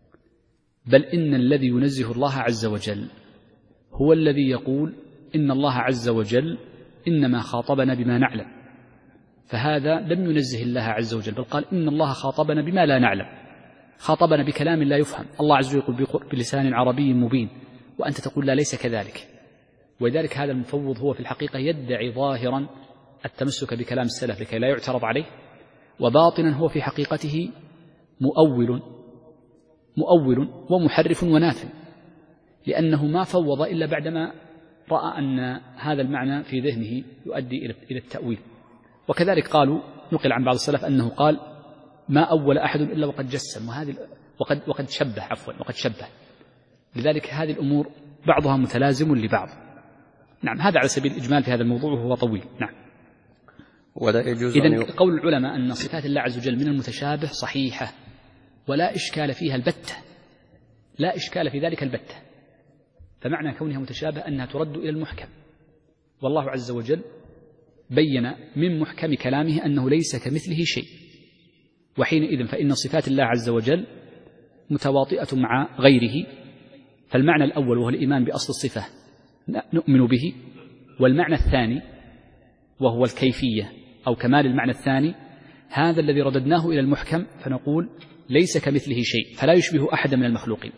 بل إن الذي ينزه الله عز وجل هو الذي يقول إن الله عز وجل إنما خاطبنا بما نعلم، فهذا لم ينزه الله عز وجل، بل قال إن الله خاطبنا بما لا نعلم، خاطبنا بكلام لا يفهم. الله عز وجل يقول بلسان عربي مبين، وأنت تقول لا ليس كذلك. ولذلك هذا المفوض هو في الحقيقة يدعي ظاهرا التمسك بكلام السلف لكي لا يعترض عليه، وباطنا هو في حقيقته مؤول مؤول ومحرف وناف، لأنه ما فوض إلا بعدما رأى أن هذا المعنى في ذهنه يؤدي إلى التأويل. وكذلك قالوا، نقل عن بعض السلف أنه قال ما أول أحد إلا وقد جسم، وهذه وقد وقد شبه عفوا وقد شبه. لذلك هذه الأمور بعضها متلازم لبعض. نعم، هذا على سبيل الإجمال في هذا الموضوع وهو طويل. نعم. ولا يجوز إذن قول العلماء أن صفات الله عز وجل من المتشابه صحيحة ولا إشكال فيها البتة، لا إشكال في ذلك البتة. فمعنى كونها متشابه أنها ترد إلى المحكم، والله عز وجل بين من محكم كلامه أنه ليس كمثله شيء، وحينئذ فإن صفات الله عز وجل متواطئة مع غيره. فالمعنى الأول وهو الإيمان بأصل الصفة نؤمن به، والمعنى الثاني وهو الكيفية أو كمال المعنى الثاني هذا الذي رددناه إلى المحكم، فنقول ليس كمثله شيء، فلا يشبه أحد من المخلوقين.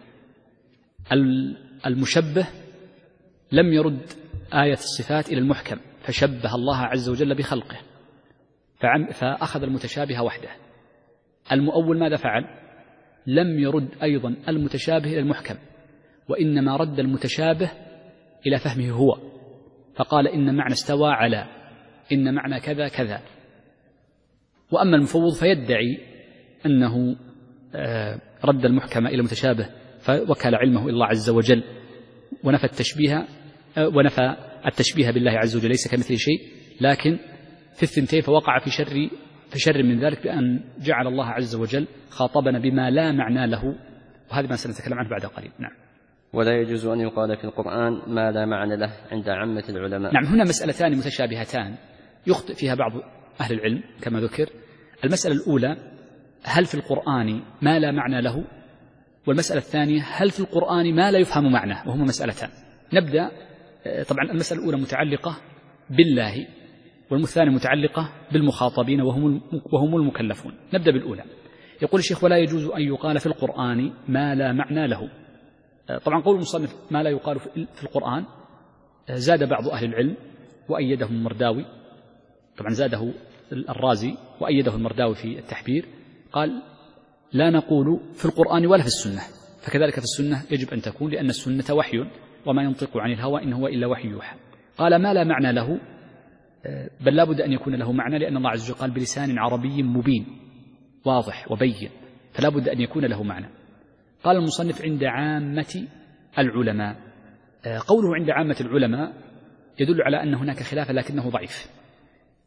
المشبه لم يرد آية الصفات إلى المحكم فشبه الله عز وجل بخلقه فأخذ المتشابه وحده. المؤول ماذا فعل؟ لم يرد أيضا المتشابه إلى المحكم، وإنما رد المتشابه إلى فهمه هو، فقال إن معنى استوى على، إن معنى كذا كذا. وأما المفوض فيدعي أنه رد المحكم إلى المتشابه فوكل علمه إلى الله عز وجل ونفى التشبيه ونفى التشبيه بالله عز وجل ليس كمثله شيء، لكن في الثنتين فوقع في شر في شر من ذلك بأن جعل الله عز وجل خاطبنا بما لا معنى له، وهذا ما سنتكلم عنه بعد قليل. نعم. ولا يجوز أن يقال في القرآن ما لا معنى له عند عامة العلماء. نعم، هنا مسألتان متشابهتان يخطئ فيها بعض أهل العلم كما ذكر. المسألة الأولى هل في القرآن ما لا معنى له، والمسألة الثانية هل في القرآن ما لا يفهم معناه، وهما مسألتان. نبدأ. طبعا المسألة الأولى متعلقة بالله، والثانية متعلقة بالمخاطبين وهم وهم المكلفون. نبدأ بالأولى. يقول الشيخ ولا يجوز أن يقال في القرآن ما لا معنى له. طبعا قول المصنف ما لا يقال في القرآن زاد بعض أهل العلم وأيده المرداوي، طبعا زاده الرازي وأيده المرداوي في التحبير، قال لا نقول في القرآن ولا في السنة، فكذلك في السنة يجب أن تكون، لأن السنة وحي وما ينطق عن الهوى إن هو إلا وحي يوحى. قال ما لا معنى له، بل لا بد أن يكون له معنى، لأن الله عز وجل قال بلسان عربي مبين واضح وبين، فلا بد أن يكون له معنى. قال المصنف عند عامة العلماء. قوله عند عامة العلماء يدل على أن هناك خلاف لكنه ضعيف،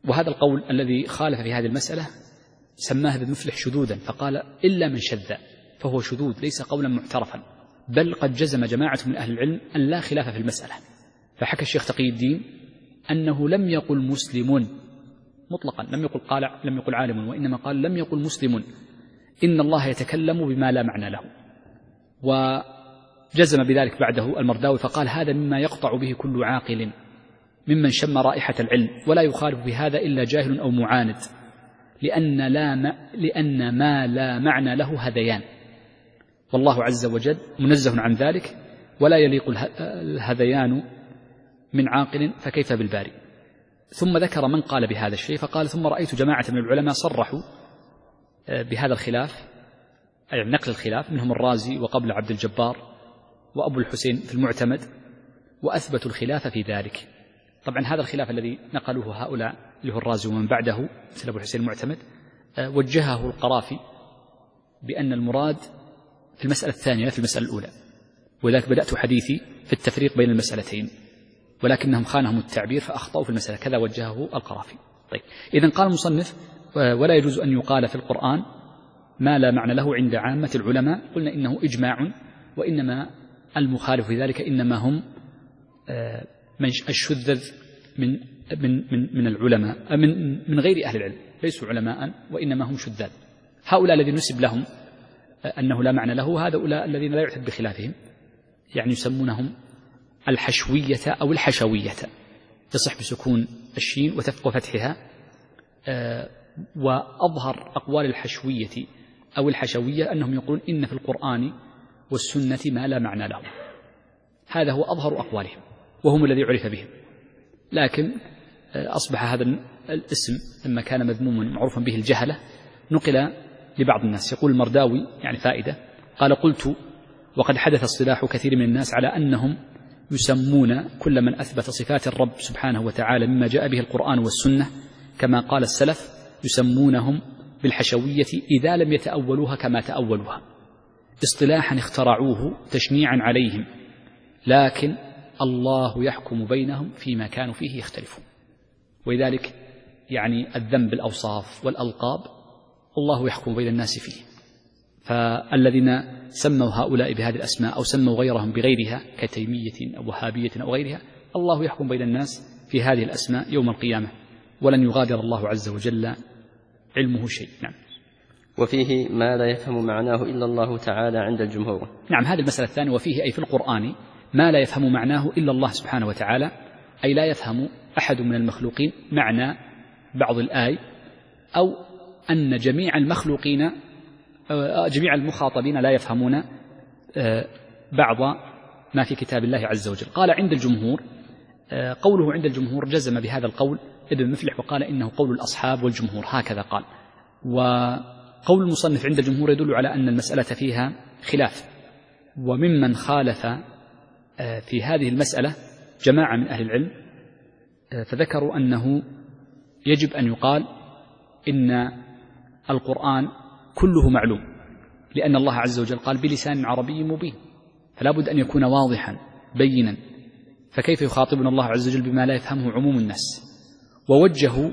وهذا القول الذي خالف في هذه المسألة سماه ابن مفلح شذوذا، فقال إلا من شذ فهو شذوذ ليس قولا معترفا، بل قد جزم جماعة من أهل العلم أن لا خلاف في المسألة. فحكى الشيخ تقي الدين أنه لم يقل مسلم مطلقا، لم يقل قال لم يقل عالم، وإنما قال لم يقل مسلم إن الله يتكلم بما لا معنى له. وجزم بذلك بعده المرداوي فقال هذا مما يقطع به كل عاقل ممن شم رائحة العلم، ولا يخالف بهذا إلا جاهل أو معاند، لأن, لا ما لأن ما لا معنى له هذيان، والله عز وجل منزه عن ذلك، ولا يليق الهذيان من عاقل فكيف بالباري. ثم ذكر من قال بهذا الشيء فقال ثم رأيت جماعة من العلماء صرحوا بهذا الخلاف، أي نقل الخلاف، منهم الرازي وقبل عبد الجبار وأبو الحسين في المعتمد، وأثبتوا الخلاف في ذلك. طبعا هذا الخلاف الذي نقلوه هؤلاء اللي هو الرازي ومن بعده مثل أبو الحسين المعتمد وجهه القرافي بأن المراد في المسألة الثانية في المسألة الأولى، ولذلك بدأت حديثي في التفريق بين المسألتين، ولكنهم خانهم التعبير فأخطأوا في المسألة، كذا وجهه القرافي. طيب إذن قال المصنف ولا يجوز أن يقال في القرآن ما لا معنى له عند عامة العلماء. قلنا إنه إجماع، وإنما المخالف في ذلك إنما هم من الشذذ من من من من العلماء من من غير أهل العلم، ليسوا علماء وإنما هم شذاذ. هؤلاء الذين نسب لهم أنه لا معنى له هؤلاء الذين لا يعتد بخلافهم، يعني يسمونهم الحشوية أو الحشوية، يصح بسكون الشين وفتحها. وأظهر أقوال الحشوية أو الحشوية أنهم يقولون إن في القرآن والسنة ما لا معنى له، هذا هو أظهر أقوالهم وهم الذي عرف بهم. لكن أصبح هذا الاسم لما كان مذموما معروفا به الجهلة نقل لبعض الناس. يقول المرداوي يعني فائدة، قال قلت وقد حدث اصطلاح كثير من الناس على أنهم يسمون كل من أثبت صفات الرب سبحانه وتعالى مما جاء به القرآن والسنة كما قال السلف يسمونهم بالحشوية إذا لم يتأولوها كما تأولوها، اصطلاحا اخترعوه تشنيعا عليهم، لكن الله يحكم بينهم فيما كانوا فيه يختلفون. ولذلك يعني الذنب بالأوصاف والألقاب الله يحكم بين الناس فيه، فالذين سموا هؤلاء بهذه الأسماء أو سموا غيرهم بغيرها كتيمية أو وهابية أو غيرها، الله يحكم بين الناس في هذه الأسماء يوم القيامة، ولن يغادر الله عز وجل علمه شيء. نعم. وفيه ما لا يفهم معناه إلا الله تعالى عند الجمهور. نعم، هذه المسألة الثانية. وفيه أي في القرآن ما لا يفهم معناه إلا الله سبحانه وتعالى، أي لا يفهم أحد من المخلوقين معنى بعض الآي، أو أن جميع المخلوقين جميع المخاطبين لا يفهمون بعض ما في كتاب الله عز وجل. قال عند الجمهور، قوله عند الجمهور جزم بهذا القول ابن مفلح وقال إنه قول الأصحاب والجمهور، هكذا قال. وقول المصنف عند الجمهور يدل على أن المسألة فيها خلاف، وممن خالف في هذه المسألة جماعة من أهل العلم، فذكروا أنه يجب أن يقال إن القرآن كله معلوم، لأن الله عز وجل قال بلسان عربي مبين، فلا بد أن يكون واضحا بينا، فكيف يخاطبنا الله عز وجل بما لا يفهمه عموم الناس. ووجهوا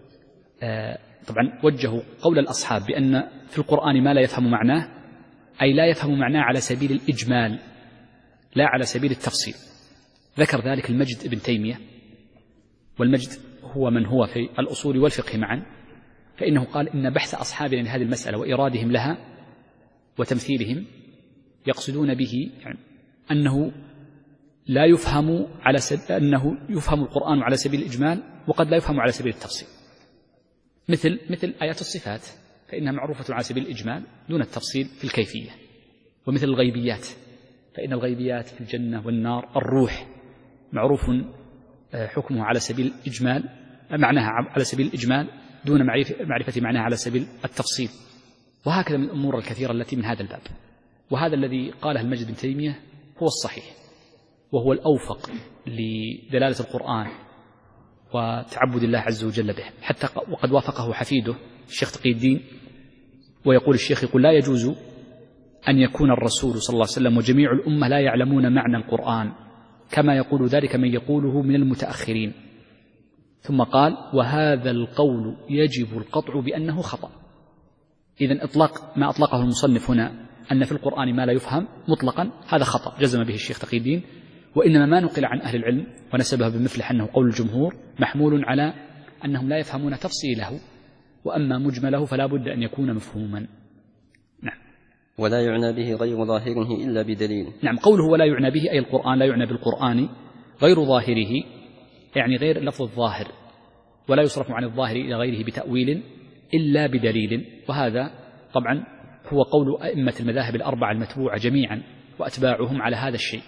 طبعا وجهوا قول الأصحاب بأن في القرآن ما لا يفهم معناه، أي لا يفهم معناه على سبيل الإجمال لا على سبيل التفصيل. ذكر ذلك المجد ابن تيمية، والمجد هو من هو في الأصول والفقه معا، فإنه قال إن بحث أصحابنا لهذه المسألة وإرادهم لها وتمثيلهم يقصدون به يعني أنه لا يفهم على سبيل أنه يفهم القرآن على سبيل الإجمال، وقد لا يفهم على سبيل التفصيل، مثل مثل آيات الصفات فإنها معروفة على سبيل الإجمال دون التفصيل في الكيفية، ومثل الغيبيات فإن الغيبيات في الجنة والنار الروح معروف حكمه على سبيل الإجمال معناها على سبيل الإجمال دون معرفة معناها على سبيل التفصيل، وهكذا من الأمور الكثيرة التي من هذا الباب. وهذا الذي قاله المجد بن تيمية هو الصحيح، وهو الأوفق لدلالة القرآن وتعبد الله عز وجل به، حتى وقد وافقه حفيده الشيخ تقي الدين، ويقول الشيخ يقول لا يجوز أن يكون الرسول صلى الله عليه وسلم وجميع الأمة لا يعلمون معنى القرآن كما يقول ذلك من يقوله من المتأخرين، ثم قال وهذا القول يجب القطع بأنه خطأ. إذن إطلاق ما أطلقه المصنف هنا أن في القرآن ما لا يفهم مطلقا هذا خطأ جزم به الشيخ تقي الدين، وإنما ما نقل عن أهل العلم ونسبه بمثله أنه قول الجمهور محمول على أنهم لا يفهمون تفصيله، وأما مجمله فلا بد أن يكون مفهوما. نعم. ولا يعنى به غير ظاهره إلا بدليل. نعم، قوله ولا يعنى به أي القرآن، لا يعنى بالقرآن غير ظاهره يعني غير اللفظ الظاهر، ولا يصرف عن الظاهر إلى غيره بتأويل إلا بدليل. وهذا طبعا هو قول أئمة المذاهب الأربعة المتبوعة جميعا وأتباعهم على هذا الشيء،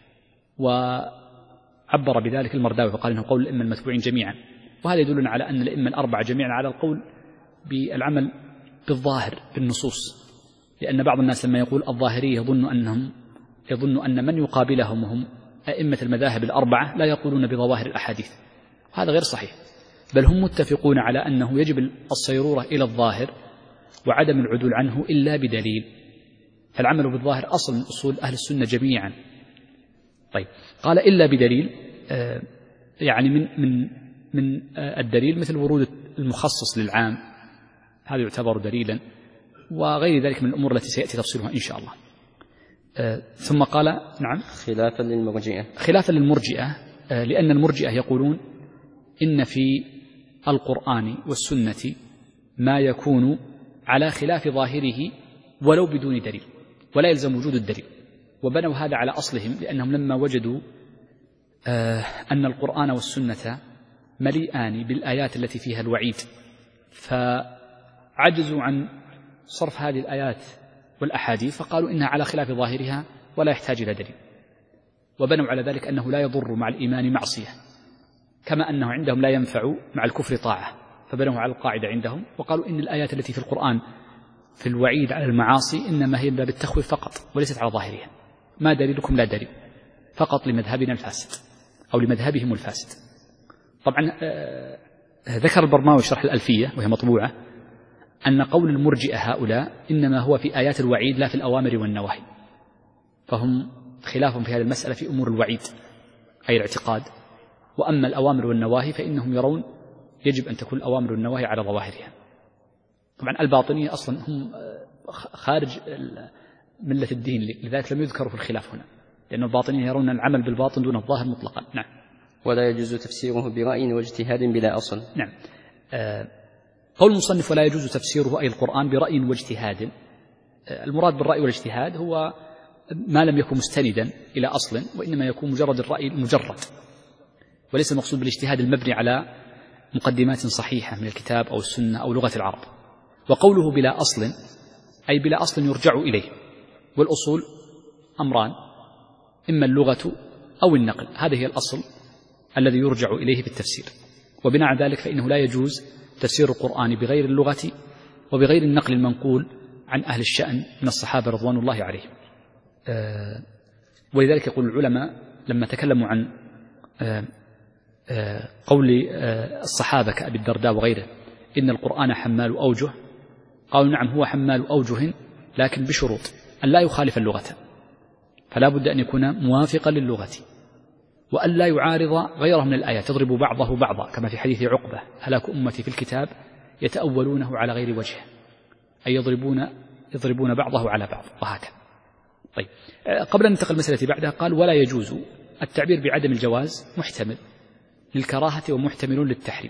وعبر بذلك المرداوي فقال إنه قول الأئمة المتبوعين جميعا، وهذا يدلنا على أن الأئمة الأربعة جميعا على القول بالعمل بالظاهر بالنصوص، لأن بعض الناس لما يقول الظاهرية يظن أنهم يظن أن من يقابلهم وهم أئمة المذاهب الأربعة لا يقولون بظواهر الأحاديث، هذا غير صحيح، بل هم متفقون على أنه يجب الصيرورة إلى الظاهر وعدم العدول عنه إلا بدليل، فالعمل بالظاهر أصل من أصول أهل السنة جميعا. طيب، قال إلا بدليل، آه يعني من من من آه الدليل مثل ورود المخصص للعام، هذا يعتبر دليلا، وغير ذلك من الأمور التي سيأتي تفصيلها إن شاء الله. آه ثم قال نعم خلافا للمرجئة خلافا للمرجئة آه لأن المرجئة يقولون إن في القرآن والسنة ما يكون على خلاف ظاهره ولو بدون دليل، ولا يلزم وجود الدليل، وبنوا هذا على أصلهم لأنهم لما وجدوا آه أن القرآن والسنة مليئان بالآيات التي فيها الوعيد، فعجزوا عن صرف هذه الآيات والأحاديث فقالوا إنها على خلاف ظاهرها ولا يحتاج إلى دليل، وبنوا على ذلك أنه لا يضر مع الإيمان معصية، كما أنه عندهم لا ينفع مع الكفر طاعة، فبنوا على القاعدة عندهم وقالوا إن الآيات التي في القرآن في الوعيد على المعاصي إنما هي باب التخويف فقط وليست على ظاهرها، ما دليلكم؟ لا دليل، فقط لمذهبنا الفاسد أو لمذهبهم الفاسد. طبعا آه ذكر البرماوي شرح الألفية وهي مطبوعة أن قول المرجئة هؤلاء إنما هو في آيات الوعيد لا في الأوامر والنواهي، فهم خلافهم في هذه المسألة في أمور الوعيد أي الاعتقاد، وأما الأوامر والنواهي فإنهم يرون يجب أن تكون الأوامر والنواهي على ظواهرها. طبعا الباطنية أصلا هم خارج ملة الدين، لذلك لم يذكروا في الخلاف هنا، لأن الباطنية يرون العمل بالباطن دون الظاهر مطلقا. نعم. ولا يجوز تفسيره برأي واجتهاد بلا أصل. نعم. آه قول المصنف ولا يجوز تفسيره أي القرآن برأي واجتهاد، آه المراد بالرأي والاجتهاد هو ما لم يكن مستندا إلى أصل، وإنما يكون مجرد الرأي المجرد، وليس المقصود بالاجتهاد المبني على مقدمات صحيحة من الكتاب أو السنة أو لغة العرب. وقوله بلا أصل أي بلا أصل يرجع إليه، والأصول أمران، إما اللغة أو النقل، هذا هي الأصل الذي يرجع إليه في التفسير، وبناء على ذلك فإنه لا يجوز تفسير القرآن بغير اللغة وبغير النقل المنقول عن أهل الشأن من الصحابة رضوان الله عليهم. آه ولذلك يقول العلماء لما تكلموا عن آه آه قول آه الصحابة كأبي الدرداء وغيره إن القرآن حمال أوجه، قالوا نعم هو حمال أوجه لكن بشروط أن لا يخالف اللغة، فلا بد أن يكون موافقا للغة، وأن لا يعارض غيره من الآيات، تضرب بعضه بعضا كما في حديث عقبة هلاك أمتي في الكتاب يتأولونه على غير وجه، أي يضربون يضربون بعضه على بعض وهكذا. طيب، قبل أن ننتقل المسألة بعدها قال ولا يجوز التعبير بعدم الجواز محتمل للكراهة ومحتمل للتحريم،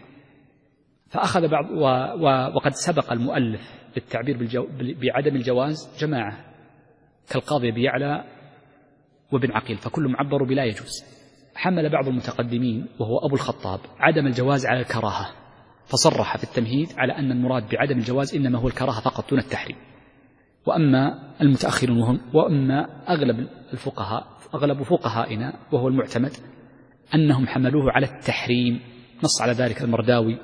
فأخذ بعض و و وقد سبق المؤلف للتعبير بالجو بعدم الجواز جماعة كالقاضي أبي يعلى وابن عقيل، فكل معبر بلا يجوز. حمل بعض المتقدمين وهو أبو الخطاب عدم الجواز على الكراهة، فصرح في التمهيد على أن المراد بعدم الجواز إنما هو الكراهة فقط دون التحريم. وأما المتأخرون وهم وأما أغلب الفقهاء أغلب فقهائنا وهو المعتمد أنهم حملوه على التحريم، نص على ذلك المرداوي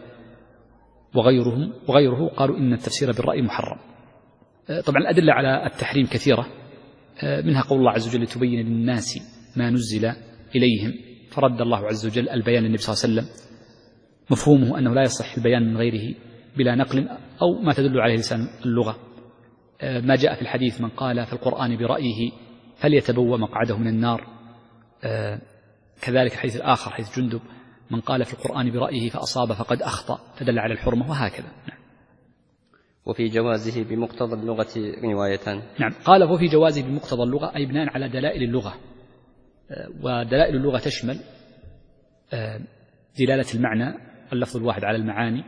وغيرهم وغيره قالوا إن التفسير بالرأي محرم. طبعا الأدلة على التحريم كثيرة، منها قول الله عز وجل لتبين للناس ما نزل إليهم، فرد الله عز وجل البيان للنبي صلى الله عليه وسلم، مفهومه أنه لا يصح البيان من غيره بلا نقل أو ما تدل عليه لسان اللغة، ما جاء في الحديث من قال في القرآن برأيه فليتبوأ مقعده من النار، كذلك الحديث الآخر حديث جندب من قال في القرآن برأيه فأصاب فقد أخطأ فدل على الحرمة، وهكذا. نعم. وفي جوازه بمقتضى اللغة روايتان. نعم، قال وفي جوازه بمقتضى اللغة أي بناء على دلائل اللغة، ودلائل اللغة تشمل دلالة المعنى اللفظ الواحد على المعاني،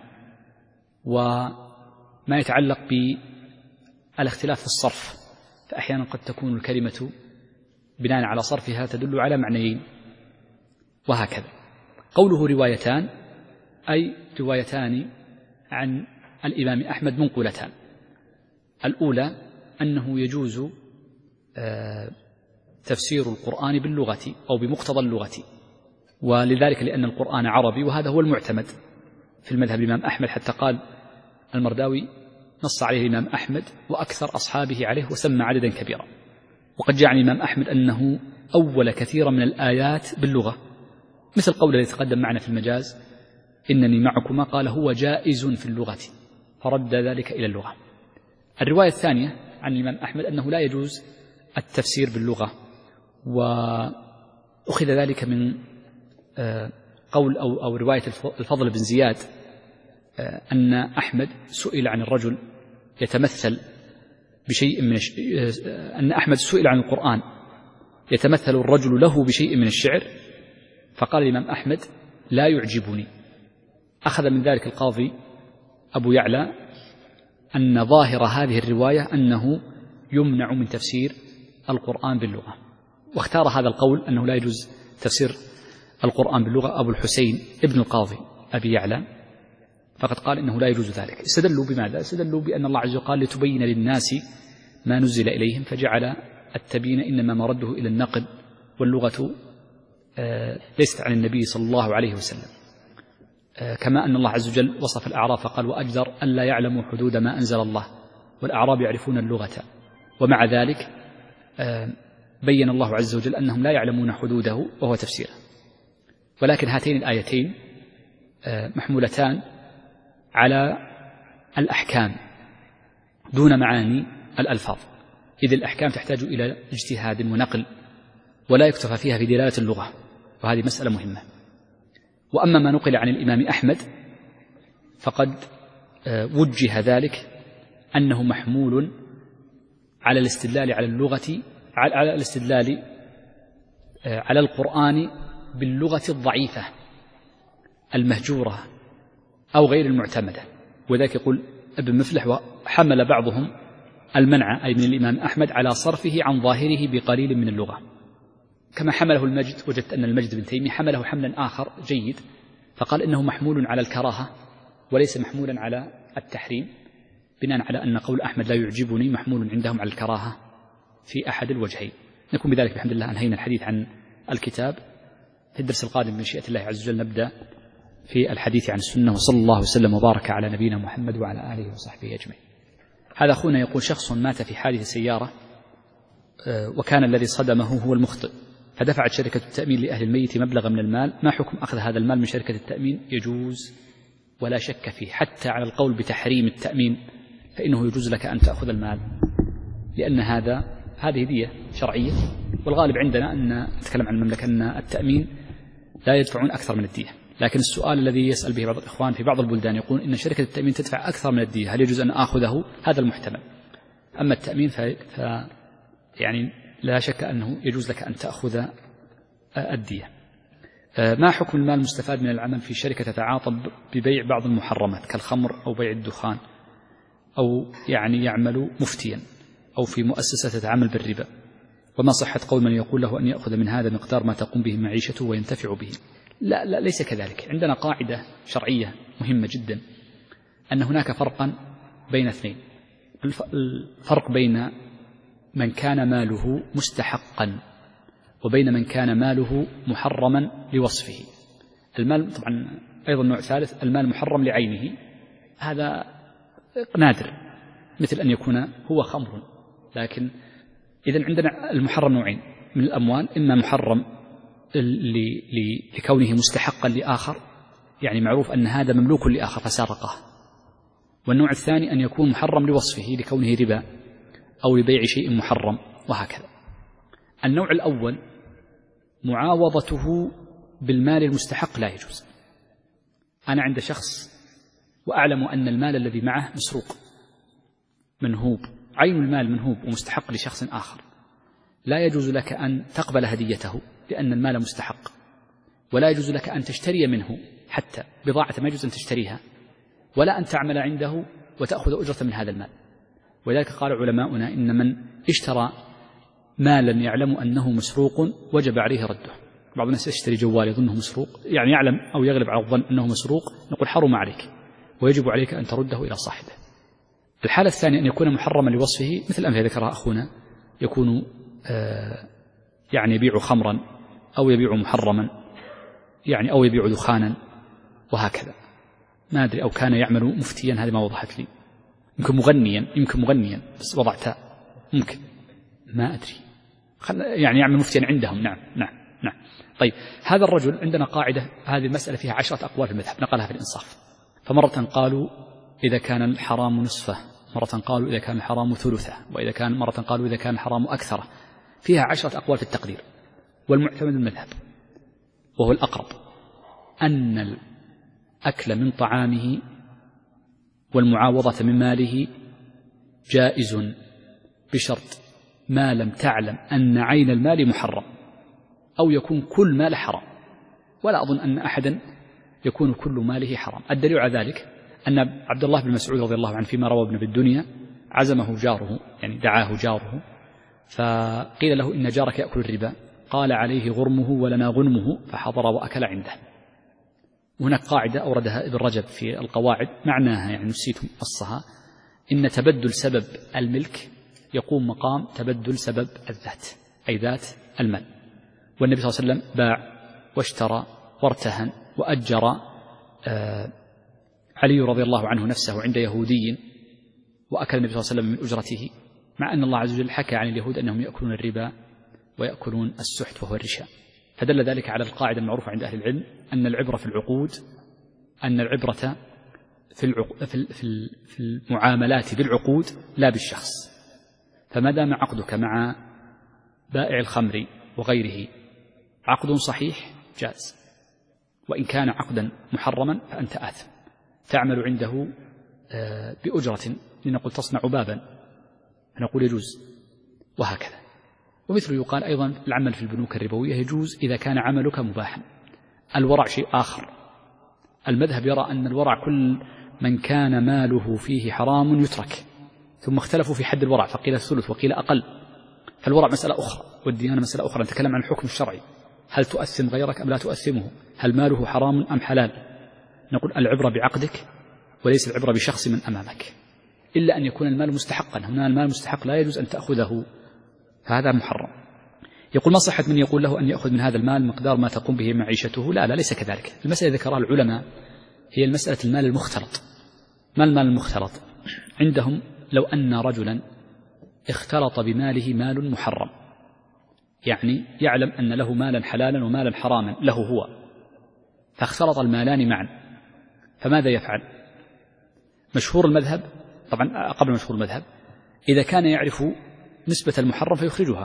وما يتعلق بالاختلاف في الصرف، فأحيانا قد تكون الكلمة بناء على صرفها تدل على معنيين، وهكذا. قوله روايتان أي روايتان عن الإمام أحمد منقولتان. الأولى أنه يجوز تفسير القرآن باللغة أو بمقتضى اللغة، ولذلك لأن القرآن عربي، وهذا هو المعتمد في المذهب الإمام أحمد، حتى قال المرداوي نص عليه الإمام أحمد وأكثر أصحابه عليه وسمى عددا كبيرا. وقد جاء عن الإمام أحمد أنه أول كثيرا من الآيات باللغة، مثل قول الذي تقدم معنا في المجاز إنني معكما، قال هو جائز في اللغة فرد ذلك إلى اللغة. الرواية الثانية عن الإمام أحمد أنه لا يجوز التفسير باللغة، وأخذ ذلك من قول أو, أو رواية الفضل بن زياد أن أحمد سئل عن الرجل يتمثل بشيء من الش... أن أحمد سئل عن القرآن يتمثل الرجل له بشيء من الشعر، فقال الإمام أحمد لا يعجبني. أخذ من ذلك القاضي أبو يعلى أن ظاهر هذه الرواية أنه يمنع من تفسير القرآن باللغة، واختار هذا القول أنه لا يجوز تفسير القرآن باللغة أبو الحسين ابن القاضي أبي يعلى، فقد قال إنه لا يجوز ذلك. استدلوا بماذا؟ استدلوا بأن الله عز وجل قال لتبين للناس ما نزل إليهم، فجعل التبيين إنما مرده إلى النقل، واللغة ليست عن النبي صلى الله عليه وسلم، كما أن الله عز وجل وصف الأعراب فقال وأجدر أن لا يعلموا حدود ما أنزل الله، والأعراب يعرفون اللغة، ومع ذلك بين الله عز وجل أنهم لا يعلمون حدوده وهو تفسيره. ولكن هاتين الآيتين محمولتان على الأحكام دون معاني الألفاظ، إذ الأحكام تحتاج إلى اجتهاد ونقل، ولا يكتفى فيها في دلالة اللغة، وهذه مسألة مهمة. وأما ما نقل عن الإمام أحمد فقد وجه ذلك أنه محمول على الاستدلال على اللغة على الاستدلال على القرآن باللغة الضعيفة المهجورة أو غير المعتمدة. وذلك يقول ابن مفلح وحمل بعضهم المنع أي من الإمام أحمد على صرفه عن ظاهره بقليل من اللغة، كما حمله المجد. وجدت أن المجد بن تيمية حمله حملا آخر جيد، فقال إنه محمول على الكراهة وليس محمولا على التحريم، بناء على أن قول أحمد لا يعجبني محمول عندهم على الكراهة في أحد الوجهين. نكون بذلك بحمد الله أنهينا الحديث عن الكتاب. في الدرس القادم بمشيئة الله عز وجل نبدأ في الحديث عن السنة، وصلى الله وسلم وبارك على نبينا محمد وعلى آله وصحبه أجمعين. هذا أخونا يقول شخص مات في حادث سيارة وكان الذي صدمه هو المخطئ، فدفعت شركة التأمين لأهل الميت مبلغا من المال، ما حكم أخذ هذا المال من شركة التأمين؟ يجوز ولا شك فيه، حتى على القول بتحريم التأمين فإنه يجوز لك أن تأخذ المال، لأن هذا هذه دية شرعية، والغالب عندنا أن نتكلم عن المملكة أن التأمين لا يدفعون أكثر من الدية. لكن السؤال الذي يسأل به بعض الإخوان في بعض البلدان يقول إن شركة التأمين تدفع أكثر من الدية، هل يجوز أن آخذه؟ هذا المحتمل. أما التأمين ف... ف... يعني لا شك أنه يجوز لك أن تأخذ الدية. ما حكم المال المستفاد من العمل في شركة تتعاطى ببيع بعض المحرمات كالخمر أو بيع الدخان، أو يعني يعمل مفتيا، أو في مؤسسة تتعامل بالربا؟ وما صحة قول من يقول له أن يأخذ من هذا مقدار ما تقوم به معيشته وينتفع به؟ لا, لا ليس كذلك. عندنا قاعدة شرعية مهمة جدا، أن هناك فرقا بين اثنين. الفرق بين من كان ماله مستحقا وبين من كان ماله محرما لوصفه. المال طبعا أيضا نوع ثالث، المال محرم لعينه، هذا نادر، مثل أن يكون هو خمر. لكن إذن عندنا المحرم نوعين من الأموال، إما محرم لكونه مستحقا لآخر، يعني معروف أن هذا مملوك لآخر فسرقه، والنوع الثاني أن يكون محرم لوصفه لكونه ربا أو لبيع شيء محرم، وهكذا. النوع الأول معاوضته بالمال المستحق لا يجوز، أنا عند شخص وأعلم أن المال الذي معه مسروق منهوب، عين المال منهوب ومستحق لشخص آخر، لا يجوز لك أن تقبل هديته لأن المال مستحق، ولا يجوز لك أن تشتري منه حتى بضاعة ما يجوز أن تشتريها، ولا أن تعمل عنده وتأخذ أجرة من هذا المال. ولذلك قال علماؤنا إن من اشترى مالا يعلم أنه مسروق وجب عليه رده. بعض الناس يشتري جوال يظنه مسروق، يعني يعلم أو يغلب على الظن أنه مسروق، نقول حرم عليك ويجب عليك أن ترده إلى صاحبه. الحالة الثانية أن يكون محرما لوصفه، مثل الأمثلة ذكرها أخونا، يكون آه يعني يبيع خمرا أو يبيع محرما، يعني أو يبيع دخانا وهكذا، ما أدري، أو كان يعمل مفتيا، هذه ما وضحت لي، يمكن مغنيا، يمكن مغنيا بس وضعتها، ممكن ما أدري، يعني يعمل مفتيا عندهم. نعم نعم نعم. طيب، هذا الرجل عندنا قاعدة، هذه المسألة فيها عشرة أقوال في المذهب، نقلها في الإنصاف. فمرة قالوا إذا كان الحرام نصفه، مرة قالوا إذا كان الحرام ثلثه، وإذا كان مرة قالوا إذا كان الحرام أكثره. فيها عشرة أقوال في التقدير. والمعتمد المذهب وهو الأقرب أن الأكل من طعامه والمعاوضة من ماله جائز بشرط ما لم تعلم أن عين المال محرم أو يكون كل مال حرام، ولا أظن أن أحدا يكون كل ماله حرام. الدليل على ذلك أن عبد الله بن مسعود رضي الله عنه فيما روى ابن بالدنيا عزمه جاره، يعني دعاه جاره، فقيل له إن جارك يأكل الربا، قال عليه غرمه ولنا غنمه، فحضر وأكل عنده. وهناك قاعدة أوردها ابن رجب في القواعد معناها، يعني نسيت أصها، إن تبدل سبب الملك يقوم مقام تبدل سبب الذات، أي ذات المال. والنبي صلى الله عليه وسلم باع واشترى وارتهن وأجر آه علي رضي الله عنه نفسه عند يهودي، وأكل النبي صلى الله عليه وسلم من أجرته، مع أن الله عز وجل حكى عن اليهود أنهم يأكلون الربا ويأكلون السحت وهو الرشا. فدل ذلك على القاعدة المعروفة عند أهل العلم أن العبرة في العقود، أن العبرة في, العق... في المعاملات بالعقود لا بالشخص. فما دام عقدك مع بائع الخمر وغيره عقد صحيح جاز، وإن كان عقدا محرما فأنت آثم، تعمل عنده بأجرة، لنقول تصنع بابا فنقول يجوز، وهكذا. ومثل يقال أيضا العمل في البنوك الربوية يجوز إذا كان عملك مباحا. الورع شيء آخر، المذهب يرى أن الورع كل من كان ماله فيه حرام يترك، ثم اختلفوا في حد الورع، فقيل الثلث وقيل أقل. فالورع مسألة أخرى، والديانة مسألة أخرى، نتكلم عن الحكم الشرعي، هل تؤثم غيرك أم لا تؤثمه، هل ماله حرام أم حلال. نقول العبرة بعقدك وليس العبرة بشخص من أمامك، إلا أن يكون المال مستحقا. هنا المال مستحق لا يجوز أن تأخذه، فهذا محرم. يقول ما صحة من يقول له أن يأخذ من هذا المال مقدار ما تقوم به معيشته؟ لا لا، ليس كذلك. المسألة ذكرها العلماء هي المسألة المال المختلط. ما المال المختلط؟ عندهم لو أن رجلا اختلط بماله مال محرم، يعني يعلم أن له مالا حلالا ومالا حراما له هو، فاختلط المالان معا، فماذا يفعل؟ مشهور المذهب، طبعا قبل مشهور المذهب، إذا كان يعرف نسبة المحرم فيخرجها،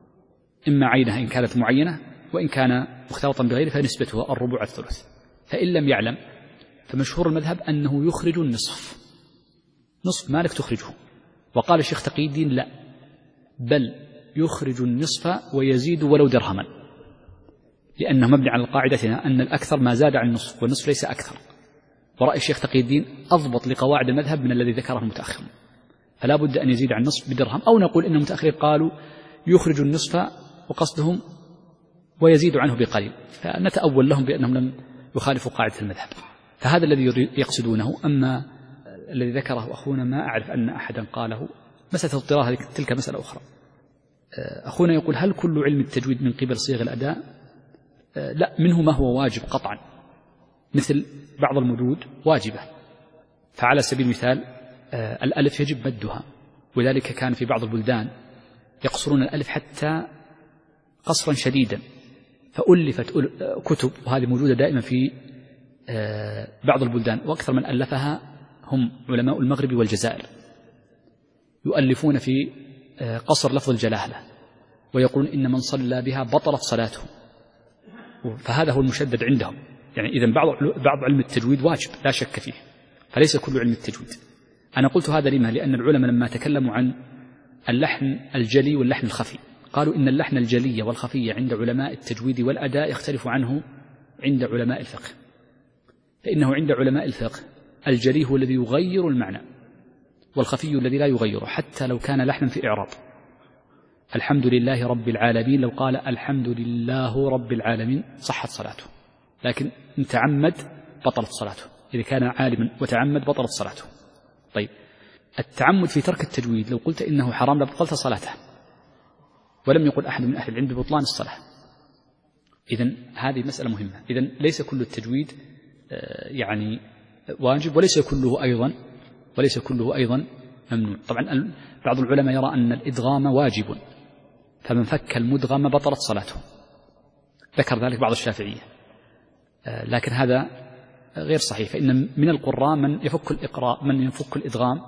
إما عينها إن كانت معينة، وإن كان مختلطا بغيره فنسبته الربع الثلث. فإن لم يعلم فمشهور المذهب أنه يخرج النصف، نصف مالك تخرجه. وقال الشيخ تقي الدين لا، بل يخرج النصف ويزيد ولو درهما، لأنه مبني على قاعدتنا أن الأكثر ما زاد عن النصف والنصف ليس أكثر. ورأي الشيخ تقي الدين أضبط لقواعد المذهب من الذي ذكره المتأخر، فلا بد أن يزيد عن النصف بدرهم، أو نقول إن المتأخرين قالوا يخرج النصف وقصدهم ويزيد عنه بقليل، فنتأول لهم بأنهم لم يخالفوا قاعدة المذهب. فهذا الذي يقصدونه. أما الذي ذكره أخونا ما أعرف أن أحدا قاله. مسألة اضطرار تلك مسألة أخرى. أخونا يقول هل كل علم التجويد من قبل صيغ الأداء؟ لا، منه ما هو واجب قطعا، مثل بعض المدود واجبة، فعلى سبيل المثال الألف يجب مدها، ولذلك كان في بعض البلدان يقصرون الألف حتى قصرا شديدا، فألفت كتب، وهذه موجودة دائما في بعض البلدان، وأكثر من ألفها هم علماء المغرب والجزائر، يؤلفون في قصر لفظ الجلالة، ويقولون إن من صلى بها بطلت صلاته، فهذا هو المشدد عندهم. يعني إذن بعض بعض علم التجويد واجب لا شك فيه، فليس كل علم التجويد. أنا قلت هذا لما؟ لأن العلماء لما تكلموا عن اللحن الجلي واللحن الخفي قالوا إن اللحن الجلي والخفي عند علماء التجويد والأداء يختلف عنه عند علماء الفقه، فإنه عند علماء الفقه الجلي هو الذي يغير المعنى، والخفي الذي لا يغيره حتى لو كان لحنا في إعراب. الحمد لله رب العالمين، لو قال الحمد لله رب العالمين صحت صلاته، لكن إن تعمد بطلت صلاته، إذا كان عالما وتعمد بطلت صلاته. طيب التعمد في ترك التجويد لو قلت إنه حرام لبطلت صلاته، ولم يقل أحد من أهل العلم ببطلان الصلاة. إذن هذه مسألة مهمة. إذن ليس كل التجويد يعني واجب، وليس كله أيضا وليس كله أيضا ممنوع. طبعا بعض العلماء يرى أن الإدغام واجب، فمن فك المدغم بطلت صلاته، ذكر ذلك بعض الشافعية، لكن هذا غير صحيح، فإن من القراء من يفك الإقراء من يفك الإدغام،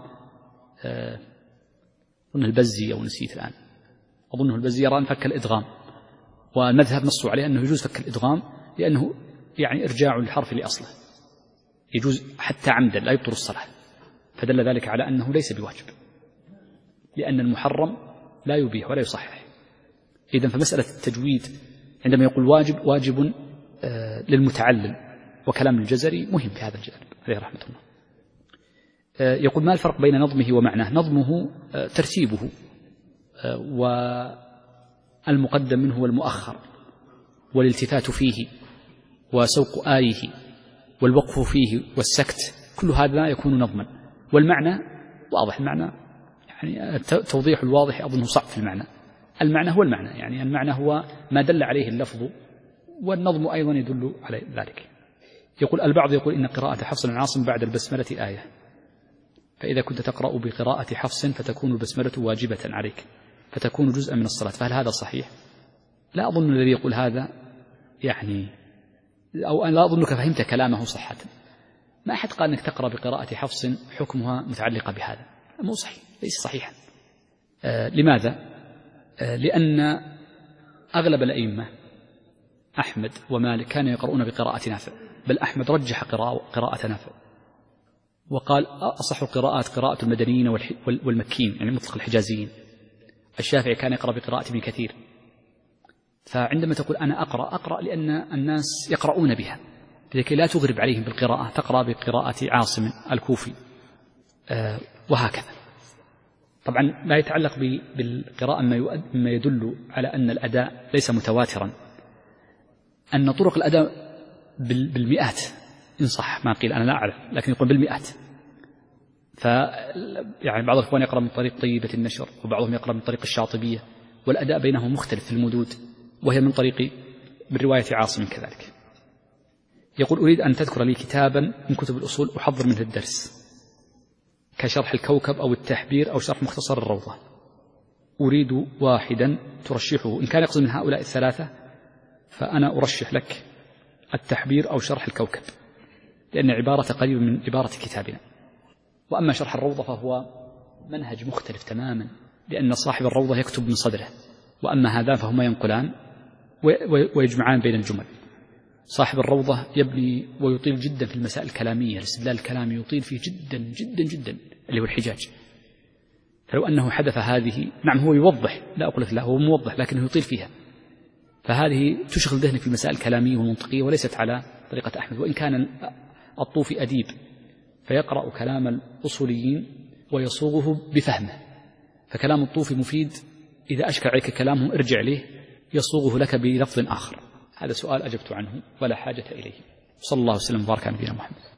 أظنه البزي أو نسيت الآن، أظنه البزي يرى أن فك الإدغام، والمذهب نصوا عليه أنه يجوز فك الإدغام لأنه يعني إرجاع الحرف لأصله، يجوز حتى عمدا لا يبطل الصلاة، فدل ذلك على أنه ليس بواجب، لأن المحرم لا يبيح ولا يصحح. إذن فمسألة التجويد عندما يقول واجب واجب للمتعلم، وكلام الجزري مهم في هذا الجانب عليه رحمة الله. يقول ما الفرق بين نظمه ومعناه؟ نظمه ترتيبه والمقدم منه والمؤخر، والالتفات فيه، وسوق آيه، والوقف فيه، والسكت، كل هذا يكون نظما. والمعنى واضح، المعنى يعني توضيح الواضح أظنه صعب في المعنى. المعنى هو المعنى، يعني المعنى هو ما دل عليه اللفظ، والنظم أيضا يدل على ذلك. يقول البعض يقول إن قراءة حفص عن عاصم بعد البسملة آية، فإذا كنت تقرأ بقراءة حفص فتكون البسملة واجبة عليك، فتكون جزءا من الصلاة، فهل هذا صحيح؟ لا أظن الذي يقول هذا يعني، أو أنا لا أظنك فهمت كلامه صحة. ما أحد قال أنك تقرأ بقراءة حفص حكمها متعلقة بهذا، مو صحيح، ليس صحيحا. آه لماذا؟ آه لأن أغلب الأئمة أحمد ومالك كانوا يقرؤون بقراءة نافع، بل أحمد رجح قراءة نافع وقال أصح القراءات قراءة المدنيين والمكين، يعني مطلق الحجازيين. الشافعي كان يقرأ بقراءة ابن كثير. فعندما تقول أنا أقرأ أقرأ لأن الناس يقرؤون بها، لكي لا تغرب عليهم بالقراءة، تقرأ بقراءة عاصم الكوفي آه وهكذا. طبعا ما يتعلق بالقراءة مما يدل على أن الأداء ليس متواترا، أن طرق الأداء بالمئات إن صح، ما قيل أنا لا أعرف، لكن يقول بالمئات. ف يعني بعض الإخوان يقرأ من طريق طيبة النشر، وبعضهم يقرأ من طريق الشاطبية، والأداء بينهم مختلف في المدود، وهي من طريق من رواية عاصم كذلك. يقول أريد أن تذكر لي كتابا من كتب الأصول أحضر منه الدرس، كشرح الكوكب أو التحبير أو شرح مختصر الروضة، أريد واحدا ترشحه. إن كان يقصد من هؤلاء الثلاثة فأنا أرشح لك التحبير أو شرح الكوكب، لأن عبارة قريبة من عبارة كتابنا. وأما شرح الروضة فهو منهج مختلف تماما، لأن صاحب الروضة يكتب من صدره، وأما هذا فهما ينقلان ويجمعان بين الجمل. صاحب الروضة يبني ويطيل جدا في المسائل الكلامية، الاستدلال الكلامي يطيل فيه جدا جدا جدا، اللي هو الحجاج. فلو أنه حدث هذه، نعم هو يوضح، لا أقول لك لا، هو موضح لكنه يطيل فيها، فهذه تشغل ذهنك في المسائل الكلامية والمنطقية، وليست على طريقة أحمد. وإن كان الطوفي أديب فيقرأ كلام الأصوليين ويصوغه بفهمه، فكلام الطوفي مفيد، إذا أشكل عليك كلامه ارجع له يصوغه لك بلفظ آخر. هذا سؤال أجبت عنه ولا حاجة إليه. صلى الله وسلم وبارك على نبينا محمد.